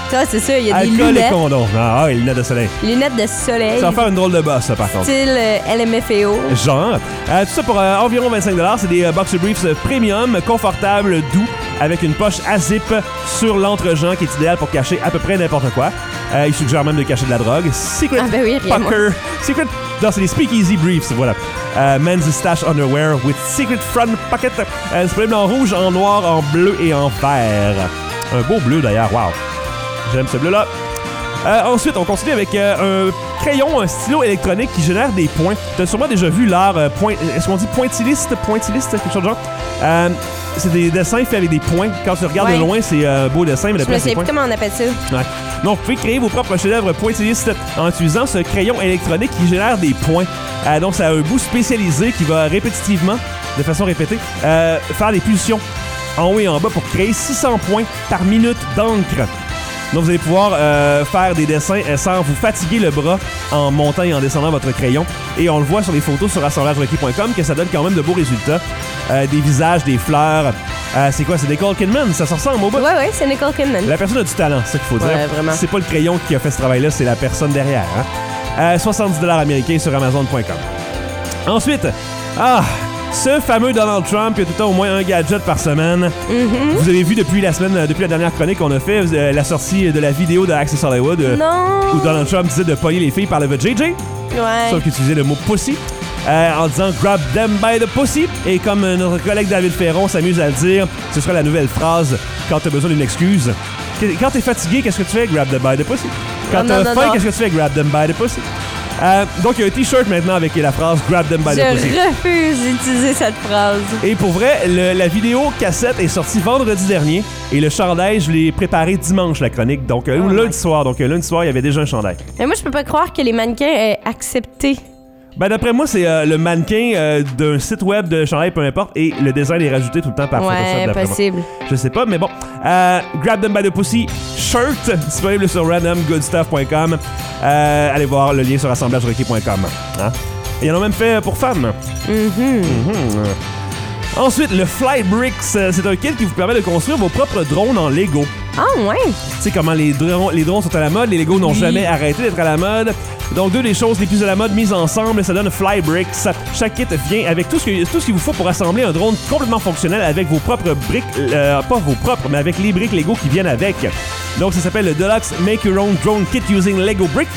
Ça, c'est ça, il y a des Alcool lunettes. et condoms. Ah, ah, les lunettes de soleil. Lunettes de soleil. Ça va faire une drôle de bosse, ça, par contre. Style euh, L M F A O. Genre. Euh, tout ça pour euh, environ vingt-cinq dollars. C'est des euh, boxer briefs euh, premium, confortables, doux, avec une poche à zip sur l'entre-jambe qui est idéal pour cacher à peu près n'importe quoi. Euh, il suggère même de cacher de la drogue. Secret Ah ben oui, rien Pucker. Secret... Non, c'est des Speakeasy Briefs, voilà. Euh, men's Stash Underwear with Secret Front Pocket. Euh, disponible en rouge, en noir, en bleu et en vert. Un beau bleu, d'ailleurs. Wow. J'aime ce bleu-là. Euh, ensuite, on continue avec euh, un crayon, un stylo électronique qui génère des points. Tu as sûrement déjà vu l'art euh, point... Est-ce qu'on dit pointilliste? Pointilliste, quelque chose de genre? Euh, c'est des dessins faits avec des points. Quand tu regardes Ouais. de loin, c'est un euh, beau dessin, mais Je d'après me c'est sais points. plus comment on appelle ça. Ouais. Donc, vous pouvez créer vos propres chefs-d'œuvre pointillistes en utilisant ce crayon électronique qui génère des points. Euh, donc, ça a un bout spécialisé qui va répétitivement, de façon répétée, euh, faire des pulsions en haut et en bas pour créer six cents points par minute d'encre. Donc, vous allez pouvoir euh, faire des dessins euh, sans vous fatiguer le bras en montant et en descendant votre crayon. Et on le voit sur les photos sur assemblage requis point com que ça donne quand même de beaux résultats. Euh, des visages, des fleurs. Euh, c'est quoi? C'est Nicole Kidman? Ça se ressemble au bout? Ouais, ouais, c'est Nicole Kidman. La personne a du talent, c'est ça qu'il faut dire. Ouais, vraiment. C'est pas le crayon qui a fait ce travail-là, c'est la personne derrière. Hein? Euh, soixante-dix dollars américains sur amazon point com. Ensuite, ah, ce fameux Donald Trump qui a tout le temps au moins un gadget par semaine. Mm-hmm. Vous avez vu depuis la semaine, euh, depuis la dernière chronique qu'on a fait, euh, la sortie de la vidéo de Access Hollywood euh, Non. où Donald Trump disait de pogner les filles par le J J. Ouais. Sauf qu'il utilisait le mot pussy. Euh, en disant grab them by the pussy. Et comme euh, notre collègue David Ferron s'amuse à le dire, ce sera la nouvelle phrase quand t'as besoin d'une excuse. Que- Quand t'es fatigué, qu'est-ce que tu fais? Grab them by the pussy. Quand Non, non, t'as non, faim, non. qu'est-ce que tu fais? Grab them by the pussy. Euh, donc, il y a un t-shirt maintenant avec la phrase grab them by the pussy. Je refuse d'utiliser cette phrase. Et pour vrai, le- la vidéo cassette est sortie vendredi dernier et le chandail, je l'ai préparé dimanche, la chronique. Donc, euh, Oh lundi my. soir. Donc, euh, lundi soir, il y avait déjà un chandail. Mais moi, je peux pas croire que les mannequins aient accepté. Ben d'après moi, c'est euh, le mannequin euh, d'un site web de chandail, peu importe, et le design est rajouté tout le temps par Photoshop, Ouais, d'après moi. possible. Je sais pas, mais bon. Euh, Grab them by the pussy shirt, disponible sur random good stuff point com. Euh, allez voir le lien sur assemblage requis point com. Hein? Et ils en ont même fait pour femmes. Mhm. Mhm. Ensuite, le Flybricks, euh, c'est un kit qui vous permet de construire vos propres drones en Lego. Ah, ouais. Tu sais comment les drones, les drones sont à la mode, les Lego n'ont Oui. jamais arrêté d'être à la mode. Donc, deux des choses les plus à la mode mises ensemble, ça donne Flybricks. Chaque kit vient avec tout ce, que, tout ce qu'il vous faut pour assembler un drone complètement fonctionnel avec vos propres briques, euh, pas vos propres, mais avec les briques Lego qui viennent avec. Donc, ça s'appelle le Deluxe Make Your Own Drone Kit Using Lego Bricks,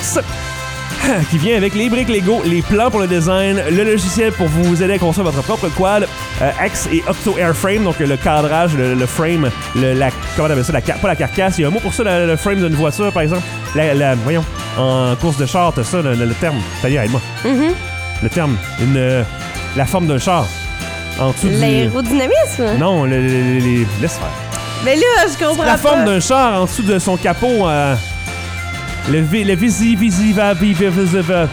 qui vient avec les briques Lego, les plans pour le design, le logiciel pour vous aider à construire votre propre quad, euh, X et Octo Airframe, donc le cadrage, le, le frame, le, la, comment on appelle ça, la, car- pas la carcasse, il y a un mot pour ça, le, le frame d'une voiture, par exemple. La, la- voyons, en course de char, t'as ça, le, le, le terme. C'est-à-dire, aide-moi. Mhm. Le terme, une, euh, la forme d'un char. En dessous du... L'aérodynamisme? Non, le, le- le- les... laisse faire. Mais là, je comprends La pas. forme d'un char en dessous de son capot. Euh, le vi, le visi, visi, va, vi, vi, vi, vi, va.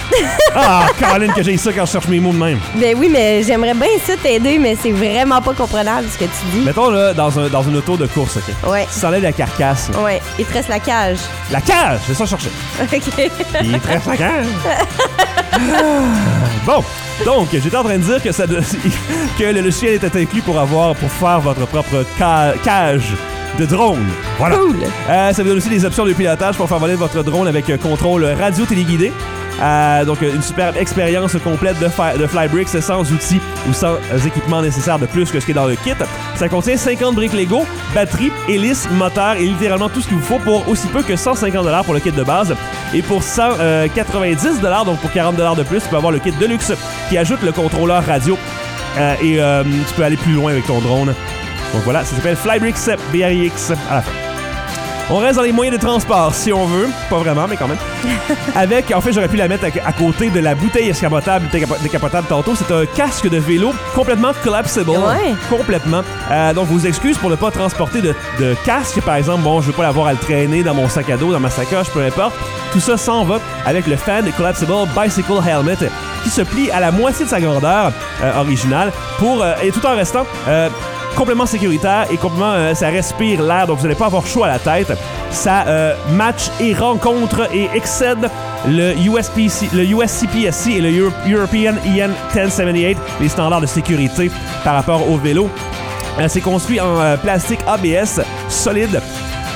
Ah, Caroline, que j'ai ça quand je cherche mes mots de même. Ben oui, mais j'aimerais bien ça t'aider, mais c'est vraiment pas comprenable ce que tu dis. Mettons, là, dans, un, dans une auto de course, OK? Ouais. Tu t'enlèves la carcasse. là. Ouais, il te reste la cage. La cage! C'est ça que je cherchais. OK. Il te reste la cage. Ah, bon, donc, j'étais en train de dire que, ça de- que le logiciel était inclus pour avoir, pour faire votre propre ca- cage de drone. Voilà. Cool. Euh, ça vous donne aussi des options de pilotage pour faire voler votre drone avec un contrôle radio téléguidé. Euh, donc, une superbe expérience complète de, fi- de Flybricks sans outils ou sans euh, équipements nécessaires de plus que ce qui est dans le kit. Ça contient cinquante briques Lego, batterie, hélice, moteur et littéralement tout ce qu'il vous faut pour aussi peu que cent cinquante dollars pour le kit de base. Et pour cent quatre-vingt-dix dollars, donc pour quarante dollars de plus, tu peux avoir le kit Deluxe qui ajoute le contrôleur radio. Euh, et euh, tu peux aller plus loin avec ton drone. Donc voilà, ça s'appelle Flybricks B R I X à la fin. On reste dans les moyens de transport, si on veut. Pas vraiment, mais quand même. Avec, en fait, j'aurais pu la mettre à, à côté de la bouteille escapotable, décapo- décapotable tantôt. C'est un casque de vélo complètement collapsible. Ouais. Complètement. Euh, donc, vos excuses pour ne pas transporter de, de casque, par exemple, bon, je veux pas l'avoir à le traîner dans mon sac à dos, dans ma sacoche, peu importe. Tout ça s'en va avec le Fan Collapsible Bicycle Helmet qui se plie à la moitié de sa grandeur euh, originale pour, euh, et tout en restant... Euh, complètement sécuritaire et complètement euh, ça respire l'air, donc vous n'allez pas avoir chaud à la tête. Ça euh, match et rencontre et excède le U S P C, le U S C P S C et le Euro- European E N dix soixante-dix-huit, les standards de sécurité par rapport au vélo. Euh, c'est construit en euh, plastique A B S solide.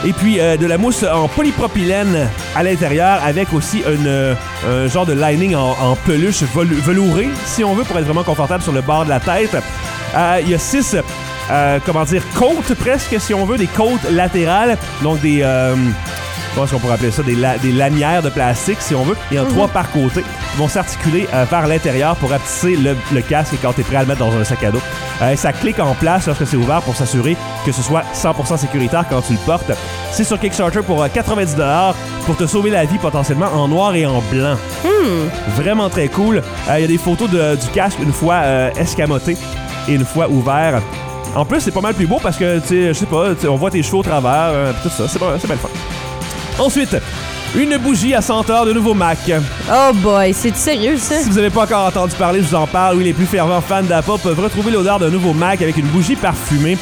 Et puis euh, de la mousse en polypropylène à l'intérieur avec aussi une, euh, un genre de lining en, en peluche velu- velouré, si on veut, pour être vraiment confortable sur le bord de la tête. Euh, il y a six, euh, comment dire, côtes presque, si on veut, des côtes latérales, donc des... Euh, comment est-ce qu'on pourrait appeler ça? Des, la- des lanières de plastique, si on veut. Il y en a mm-hmm. trois par côté qui vont s'articuler euh, vers l'intérieur pour rapetisser le, le casque quand tu es prêt à le mettre dans un sac à dos. Euh, ça clique en place lorsque c'est ouvert pour s'assurer que ce soit cent pour cent sécuritaire quand tu le portes. C'est sur Kickstarter pour euh, quatre-vingt-dix dollars pour te sauver la vie potentiellement en noir et en blanc. Mm. Vraiment très cool. Il euh, y a des photos de, du casque une fois euh, escamoté et une fois ouvert. En plus, c'est pas mal plus beau parce que, tu sais, je sais pas, on voit tes cheveux au travers, euh, tout ça. C'est pas, c'est bien le fun. Ensuite, une bougie à senteur de nouveau Mac. Oh boy, c'est sérieux ça? Si vous n'avez pas encore entendu parler, je vous en parle. Oui, les plus fervents fans d'Apple peuvent retrouver l'odeur d'un nouveau Mac avec une bougie parfumée.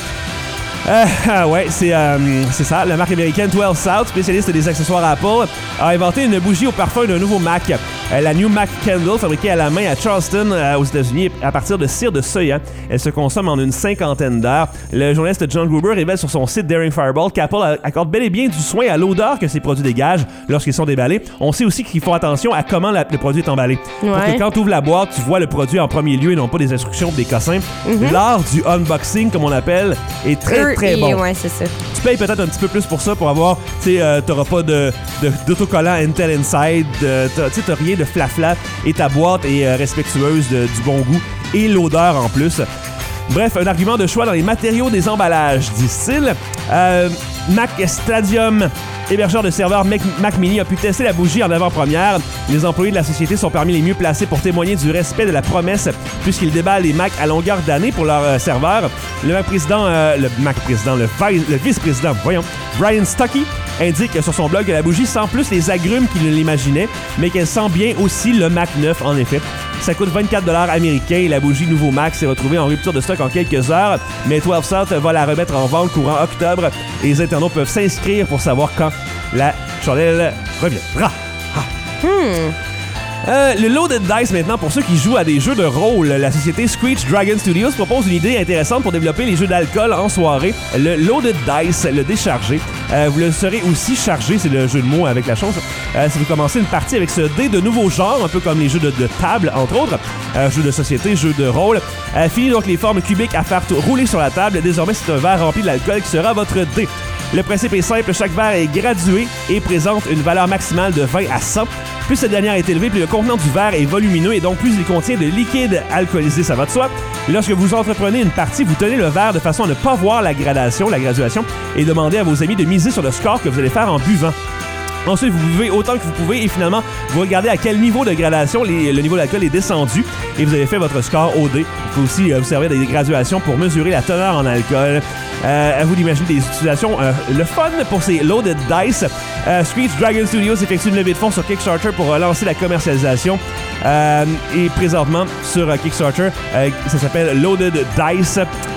Euh, ouais, c'est, euh, c'est ça. La marque américaine douze South, spécialiste des accessoires Apple, a inventé une bougie au parfum d'un nouveau Mac. Euh, la New Mac Candle, fabriquée à la main à Charleston, euh, aux États-Unis, à partir de cire de soya. Elle se consomme en une cinquantaine d'heures. Le journaliste John Gruber révèle sur son site Daring Fireball qu'Apple accorde bel et bien du soin à l'odeur que ses produits dégagent lorsqu'ils sont déballés. On sait aussi qu'ils font attention à comment la, le produit est emballé. Ouais. Pour que quand tu ouvres la boîte, tu vois le produit en premier lieu et non pas des instructions ou des cossins. Mm-hmm. L'art du unboxing, comme on l'appelle, est très, très bon. Ouais, c'est ça. Tu payes peut-être un petit peu plus pour ça pour avoir, tu sais, euh, t'auras pas de, de, d'autocollant Intel Inside, euh, tu sais, t'as rien de flafla et ta boîte est euh, respectueuse de, du bon goût et l'odeur en plus. Bref, un argument de choix dans les matériaux des emballages, disent-ils. Euh, Mac Stadium, hébergeur de serveurs Mac, Mac Mini, a pu tester la bougie en avant-première. Les employés de la société sont parmi les mieux placés pour témoigner du respect de la promesse puisqu'ils déballent les Mac à longueur d'année pour leurs euh, serveurs. Le Mac président, euh, le Mac président, le, vi- le vice-président, voyons, Brian Stuckey, indique sur son blog que la bougie sent plus les agrumes qu'il ne l'imaginait, mais qu'elle sent bien aussi le Mac neuf, en effet. Ça coûte vingt-quatre dollars américains et la bougie nouveau Mac s'est retrouvée en rupture de stock en quelques heures, mais douze South va la remettre en vente courant octobre et les internautes peuvent s'inscrire pour savoir quand la chandelle reviendra. Ah. Hmm. Euh, le Loaded Dice maintenant, pour ceux qui jouent à des jeux de rôle, la société Screech Dragon Studios propose une idée intéressante pour développer les jeux d'alcool en soirée. Le Loaded Dice, le déchargé. Euh, vous le serez aussi chargé, c'est le jeu de mots avec la chose. Euh, si vous commencez une partie avec ce dé de nouveau genre, un peu comme les jeux de, de table, entre autres, euh, jeux de société, jeux de rôle. Euh, fini donc les formes cubiques à faire rouler sur la table. Désormais, c'est un verre rempli d'alcool qui sera votre dé. Le principe est simple, chaque verre est gradué et présente une valeur maximale de vingt à cent. Plus cette dernière est élevée, plus le contenant du verre est volumineux et donc plus il contient de liquide alcoolisé, ça va de soi. Lorsque vous entreprenez une partie, vous tenez le verre de façon à ne pas voir la gradation, la graduation, et demandez à vos amis de miser sur le score que vous allez faire en buvant. Ensuite, vous buvez autant que vous pouvez et finalement, vous regardez à quel niveau de gradation les, le niveau d'alcool est descendu et vous avez fait votre score au dé. Il faut aussi euh, vous servir des graduations pour mesurer la teneur en alcool. Euh, à vous d'imaginer des utilisations. Euh, le fun pour ces Loaded Dice. Euh, Screech Dragon Studios effectue une levée de fonds sur Kickstarter pour euh, lancer la commercialisation. Euh, et présentement, sur euh, Kickstarter, euh, ça s'appelle Loaded Dice.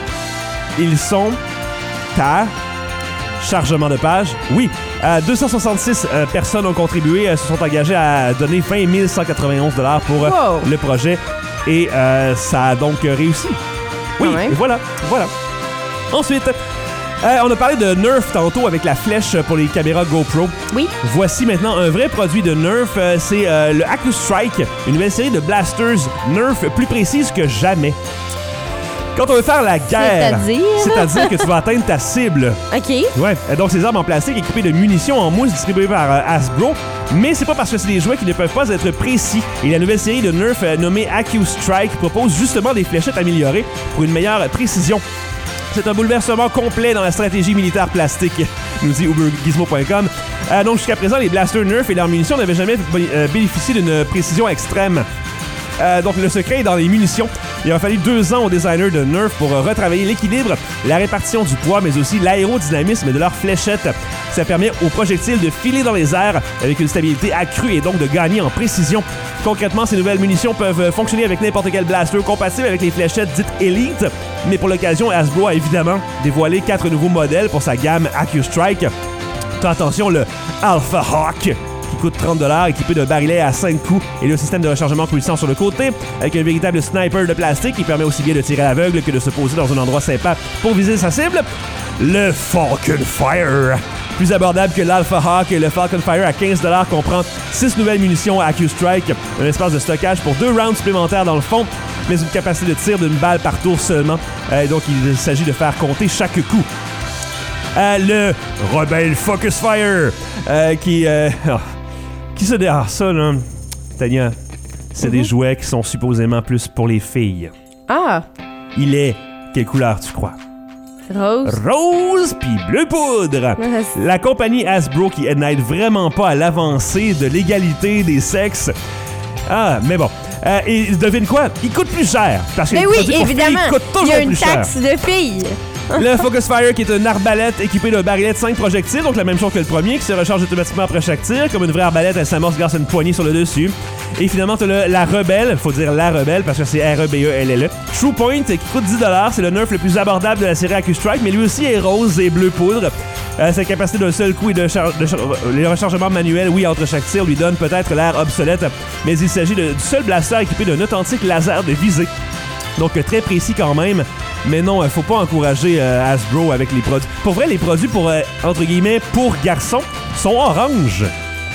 Ils sont à... chargement de page. Oui, euh, deux cent soixante-six euh, personnes ont contribué, euh, se sont engagées à donner vingt mille cent quatre-vingt-onze dollars pour euh, wow. le projet. Et euh, ça a donc euh, réussi. Oui, ouais. voilà, voilà. Ensuite, euh, on a parlé de Nerf tantôt avec la flèche pour les caméras GoPro. Oui. Voici maintenant un vrai produit de Nerf. Euh, c'est euh, le AccuStrike, une nouvelle série de blasters Nerf plus précise que jamais. Quand on veut faire la guerre, c'est-à-dire, c'est-à-dire que tu vas atteindre ta cible. OK. Ouais. Donc, ces armes en plastique équipées de munitions en mousse distribuées par euh, Hasbro. Mais c'est pas parce que c'est des jouets qui ne peuvent pas être précis. Et la nouvelle série de Nerf euh, nommée AccuStrike propose justement des fléchettes améliorées pour une meilleure précision. C'est un bouleversement complet dans la stratégie militaire plastique, nous dit uber gizmo point com. Euh, donc, jusqu'à présent, les blasters Nerf et leurs munitions n'avaient jamais euh, bénéficié d'une précision extrême. Euh, donc, le secret est dans les munitions. Il a fallu deux ans aux designers de Nerf pour euh, retravailler l'équilibre, la répartition du poids, mais aussi l'aérodynamisme de leurs fléchettes. Ça permet aux projectiles de filer dans les airs avec une stabilité accrue et donc de gagner en précision. Concrètement, ces nouvelles munitions peuvent fonctionner avec n'importe quel blaster compatible avec les fléchettes dites Elite. Mais pour l'occasion, Hasbro a évidemment dévoilé quatre nouveaux modèles pour sa gamme AccuStrike. Fais attention, le Alpha Hawk, qui coûte trente dollars, équipé d'un barillet à cinq coups et le système de rechargement puissant sur le côté, avec un véritable sniper de plastique qui permet aussi bien de tirer à l'aveugle que de se poser dans un endroit sympa pour viser sa cible. Le Falcon Fire, Plus abordable que l'Alpha Hawk et le Falcon Fire à quinze dollars comprend six nouvelles munitions AccuStrike, un espace de stockage pour deux rounds supplémentaires dans le fond, mais une capacité de tir d'une balle par tour seulement. Euh, donc, il s'agit de faire compter chaque coup. Euh, le Rebelle Focus Fire, euh, qui... Euh, oh, qui se dit... Ah, ça, là... Tania, c'est mm-hmm. des jouets qui sont supposément plus pour les filles. Ah! Il est... Quelle couleur tu crois? Rose. Rose puis bleu poudre. La compagnie Hasbro qui n'aide vraiment pas à l'avancée de l'égalité des sexes. Ah, mais bon. Euh, et devine quoi? Il coûte plus cher. Parce que mais les oui, produits pour évidemment. filles coûtent toujours Il y a une plus taxe cher. de filles. Le Focus Fire, qui est une arbalète équipée d'un barillet de cinq projectiles, donc la même chose que le premier, qui se recharge automatiquement après chaque tir. Comme une vraie arbalète, elle s'amorce grâce à une poignée sur le dessus. Et finalement, tu as la Rebelle, faut dire la Rebelle parce que c'est R E B E L L E. True Point, qui coûte dix dollars, c'est le nerf le plus abordable de la série AccuStrike, mais lui aussi est rose et bleu poudre. Euh, sa capacité d'un seul coup et de, char- de char- les rechargements manuels, oui, entre chaque tir, lui donne peut-être l'air obsolète, mais il s'agit de, du seul blaster équipé d'un authentique laser de visée. Donc très précis quand même, mais non, il faut pas encourager euh, Hasbro avec les produits. Pour vrai, les produits pour, euh, entre guillemets, pour garçons sont orange.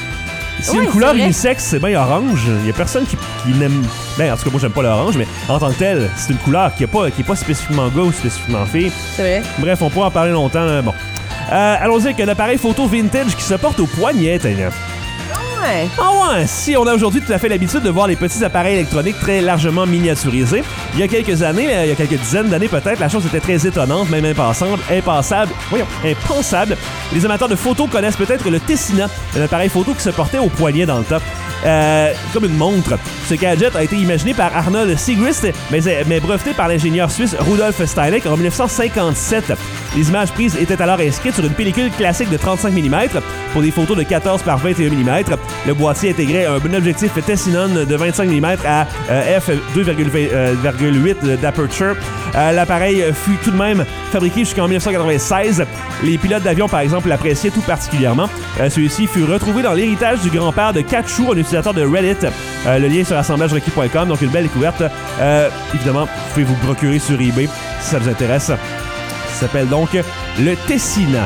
Si ouais, une couleur c'est unisexe, c'est bien orange. Il y a personne qui, qui n'aime... Ben, en tout cas, moi, j'aime pas l'orange, mais en tant que tel, c'est une couleur qui est pas, qui est pas spécifiquement gars ou spécifiquement fille. C'est vrai. Bref, on pourra en parler longtemps. Là. Bon. Euh, allons-y avec un appareil photo vintage qui se porte au poignet, Tania. Ouais. Ah ouais, si on a aujourd'hui tout à fait l'habitude de voir les petits appareils électroniques très largement miniaturisés. Il y a quelques années, il y a quelques dizaines d'années peut-être, la chose était très étonnante, même impassable, impensable, voyons, impensable. Les amateurs de photos connaissent peut-être le Tessina, un appareil photo qui se portait au poignet dans le top. Euh, comme une montre. Ce gadget a été imaginé par Arnold Siegrist, mais, mais breveté par l'ingénieur suisse Rudolf Steineck en dix-neuf cent cinquante-sept. Les images prises étaient alors inscrites sur une pellicule classique de trente-cinq millimètres pour des photos de quatorze par vingt et un millimètres. Le boîtier intégrait un objectif Tessinon de vingt-cinq millimètres à euh, f deux virgule huit d'aperture. Euh, l'appareil fut tout de même fabriqué jusqu'en dix-neuf cent quatre-vingt-seize. Les pilotes d'avion, par exemple, l'appréciaient tout particulièrement. Euh, celui-ci fut retrouvé dans l'héritage du grand-père de Kachu, un utilisateur de Reddit. Euh, le lien sur assemblage requis point com, donc une belle découverte. Euh, évidemment, vous pouvez vous procurer sur eBay si ça vous intéresse. Ça s'appelle donc le Tessina.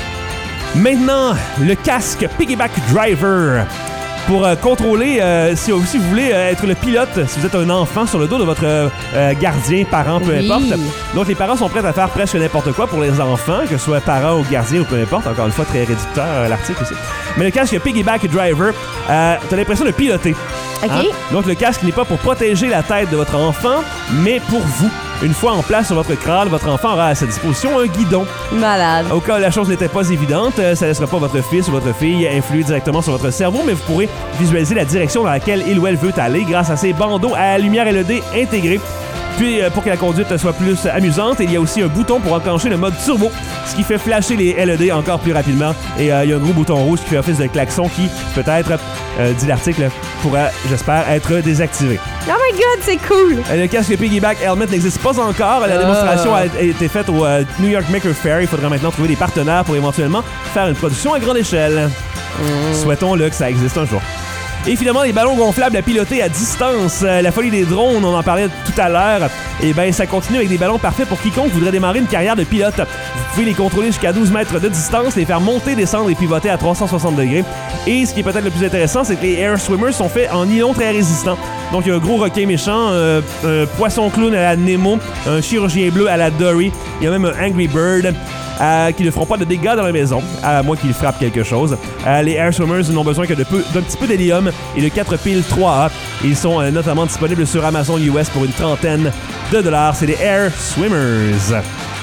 Maintenant, le casque Piggyback Driver. Pour euh, contrôler, euh, si, si vous voulez euh, être le pilote, si vous êtes un enfant sur le dos de votre euh, gardien, parent, peu oui. importe. Donc, les parents sont prêts à faire presque n'importe quoi pour les enfants, que ce soit parents ou gardiens ou peu importe. Encore une fois, très réducteur euh, l'article aussi. Mais le casque Piggyback Driver, euh, t'as l'impression de piloter. OK. Hein? Donc, le casque n'est pas pour protéger la tête de votre enfant, mais pour vous. Une fois en place sur votre crâne, votre enfant aura à sa disposition un guidon. Malade. Au cas où la chose n'était pas évidente, ça ne laissera pas votre fils ou votre fille influer directement sur votre cerveau, mais vous pourrez visualiser la direction dans laquelle il ou elle veut aller grâce à ces bandeaux à lumière L E D intégrés. Puis, pour que la conduite soit plus amusante, il y a aussi un bouton pour enclencher le mode turbo, ce qui fait flasher les L E D encore plus rapidement. Et euh, il y a un gros bouton rouge qui fait office de klaxon qui, peut-être, euh, dit l'article, pourra, j'espère, être désactivé. Oh my God, c'est cool! Euh, le casque Piggyback Helmet n'existe pas encore. La démonstration a été faite au euh, New York Maker Faire. Il faudra maintenant trouver des partenaires pour éventuellement faire une production à grande échelle. Mmh. Souhaitons-le que ça existe un jour. Et finalement, les ballons gonflables à piloter à distance. Euh, la folie des drones, on en parlait tout à l'heure. Et bien, ça continue avec des ballons parfaits pour quiconque voudrait démarrer une carrière de pilote. Vous pouvez les contrôler jusqu'à douze mètres de distance, les faire monter, descendre et pivoter à trois cent soixante degrés. Et ce qui est peut-être le plus intéressant, c'est que les Air Swimmers sont faits en nylon très résistant. Donc, il y a un gros requin méchant, euh, un poisson clown à la Nemo, un chirurgien bleu à la Dory. Il y a même un Angry Bird. Euh, qui ne feront pas de dégâts dans la maison, à moins qu'ils frappent quelque chose. Euh, les Air Swimmers n'ont besoin que de peu, d'un petit peu d'hélium et de quatre piles trois A. Ils sont euh, notamment disponibles sur Amazon U S pour une trentaine de dollars. C'est les Air Swimmers.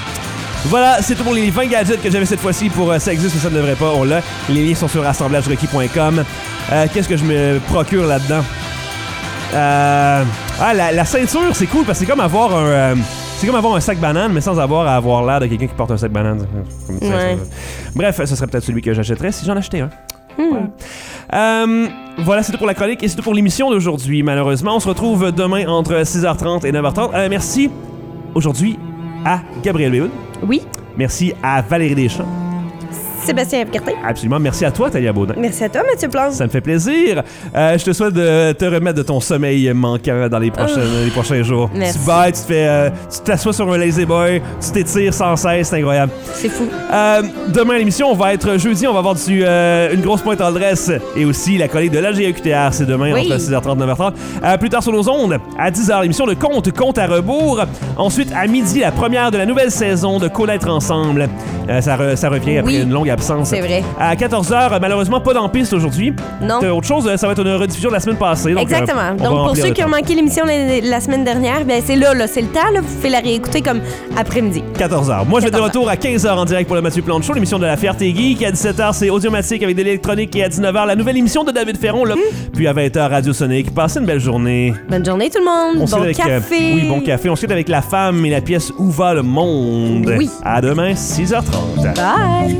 Voilà, c'est tout pour les vingt gadgets que j'avais cette fois-ci pour euh, Ça existe mais ça ne devrait pas, on l'a. Les liens sont sur assemblage requis point com. Euh, qu'est-ce que je me procure là-dedans? Euh... Ah, la, la ceinture, c'est cool parce que c'est comme avoir un... Euh, C'est comme avoir un sac banane, mais sans avoir à avoir l'air de quelqu'un qui porte un sac banane. Ouais. Bref, ce serait peut-être celui que j'achèterais si j'en achetais un. Hmm. Voilà, euh, voilà c'est tout pour la chronique et c'est tout pour l'émission d'aujourd'hui. Malheureusement, on se retrouve demain entre six heures trente et neuf heures trente. Euh, merci aujourd'hui à Gabriel Béhoud. Oui. Merci à Valérie Deschamps. Sébastien Cartin. Absolument. Merci à toi, Tania Baudin. Merci à toi, Mathieu Plante. Ça me fait plaisir. Euh, je te souhaite de te remettre de ton sommeil manquant dans les prochains, oh. les prochains jours. Merci. Tu bailles, tu te fais, euh, tu t'assois sur un lazy boy, tu t'étires sans cesse, c'est incroyable. C'est fou. Euh, demain, l'émission, on va être jeudi, on va avoir du, euh, une grosse pointe en dresse et aussi la collègue de l'A G A Q T R. C'est demain, oui. entre six heures trente et neuf heures trente. Euh, plus tard sur nos ondes, à dix heures, l'émission de Compte, Compte à rebours. Ensuite, à midi, la première de la nouvelle saison de Connaître ensemble. Euh, ça, re, ça revient après oui. une longue absence. C'est vrai. À quatorze heures, malheureusement, pas dans piste aujourd'hui. Non. T'as autre chose, ça va être une rediffusion de la semaine passée. Donc, exactement. Euh, donc, pour ceux qui ont manqué l'émission la, la semaine dernière, ben c'est là, là c'est le temps. Là, vous pouvez la réécouter comme après-midi. quatorze heures. Moi, je vais être de retour à quinze heures en direct pour le Mathieu Plante Show, l'émission de la Fierté Geek. À dix-sept heures, c'est Audiomatique avec de l'électronique. Et à dix-neuf heures, la nouvelle émission de David Ferron. Là. Mmh. Puis à vingt heures, Radio Sonic. Passez une belle journée. Bonne journée, tout le monde. On bon avec, café. Euh, oui, bon café. On se quitte avec La Femme et la pièce Où va le monde? Oui. À demain, six heures trente. Bye.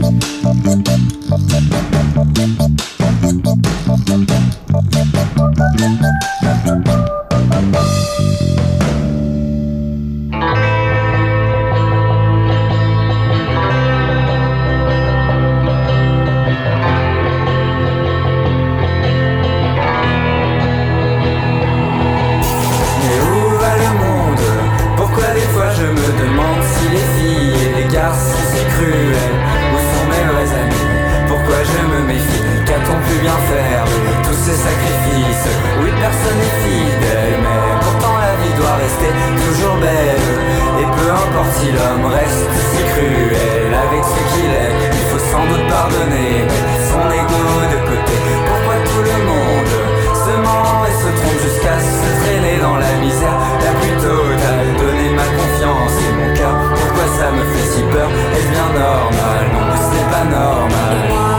Si l'homme reste si cruel avec ce qu'il est, il faut sans doute pardonner, mettre son ego de côté. Pourquoi tout le monde se ment et se trompe jusqu'à se traîner dans la misère la plus totale? Donner ma confiance et mon cœur, pourquoi ça me fait si peur? Est-ce bien normal? Non, ce n'est pas normal.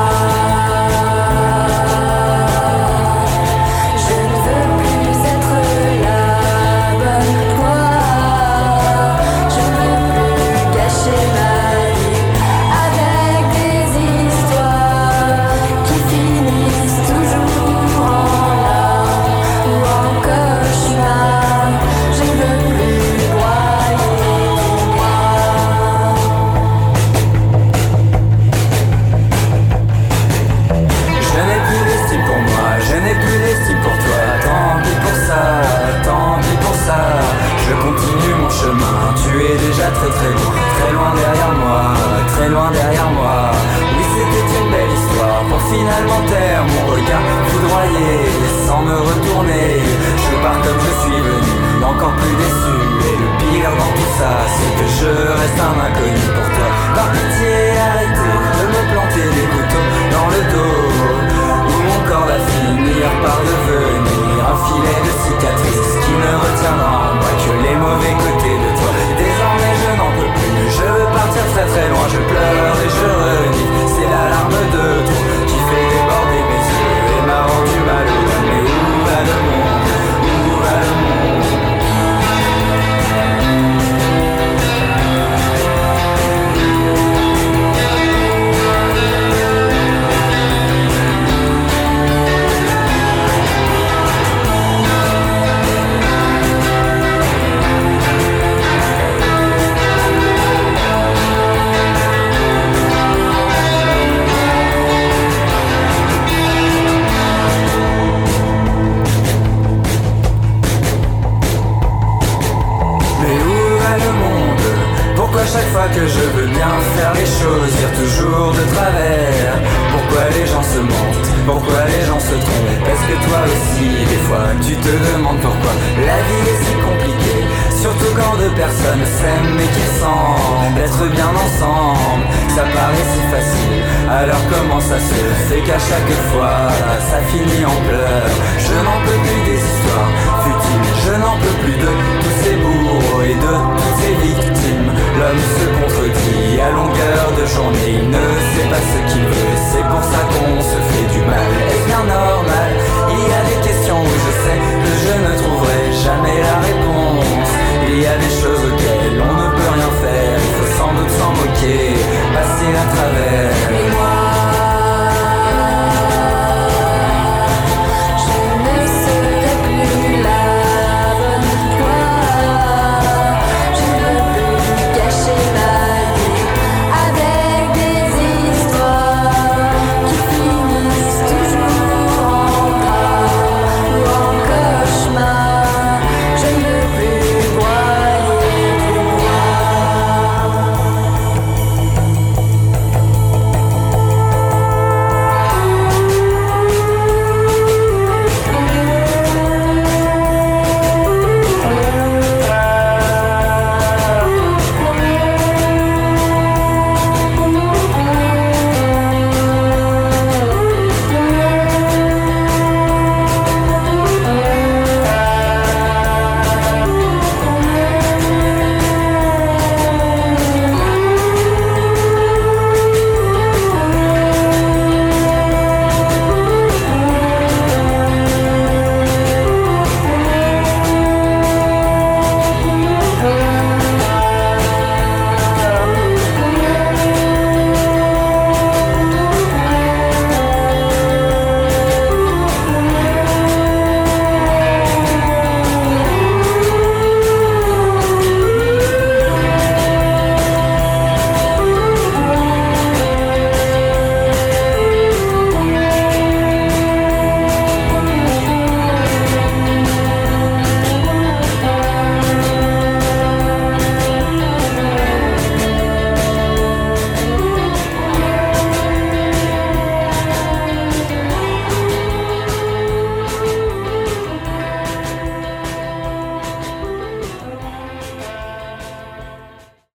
Très très loin, très loin derrière moi, très loin derrière moi. Oui, c'était une belle histoire pour finalement taire mon regard foudroyé et sans me retourner. Je pars comme je suis venu, encore plus déçu. Et le pire dans tout ça, c'est que je reste un inconnu pour toi. Par pitié, arrêtez de me planter des couteaux dans le dos, où mon corps va finir par devenir un filet de cicatrices qui ne retiendra en moi que les mauvais côtés de toi. Désormais je n'en peux plus, je veux partir très très loin. Je pleure et je renifle, c'est l'alarme de trop qui fait déborder mes yeux et m'a rendu malheureux. Mais où va le monde? Où va le monde? Chaque fois que je veux bien faire les choses, dire toujours de travers. Pourquoi les gens se mentent? Pourquoi les gens se trompent? Est-ce que toi aussi, des fois, tu te demandes pourquoi la vie est si compliquée? Surtout quand deux personnes s'aiment et qu'ils semblent être bien ensemble. Ça paraît si facile, alors comment ça se fait qu'à chaque fois, ça finit en pleurs? Je n'en peux plus des histoires futiles, je n'en peux plus de tous ces bourreaux et de toutes ces victimes. L'homme se contredit à longueur de journée, il ne sait pas ce qu'il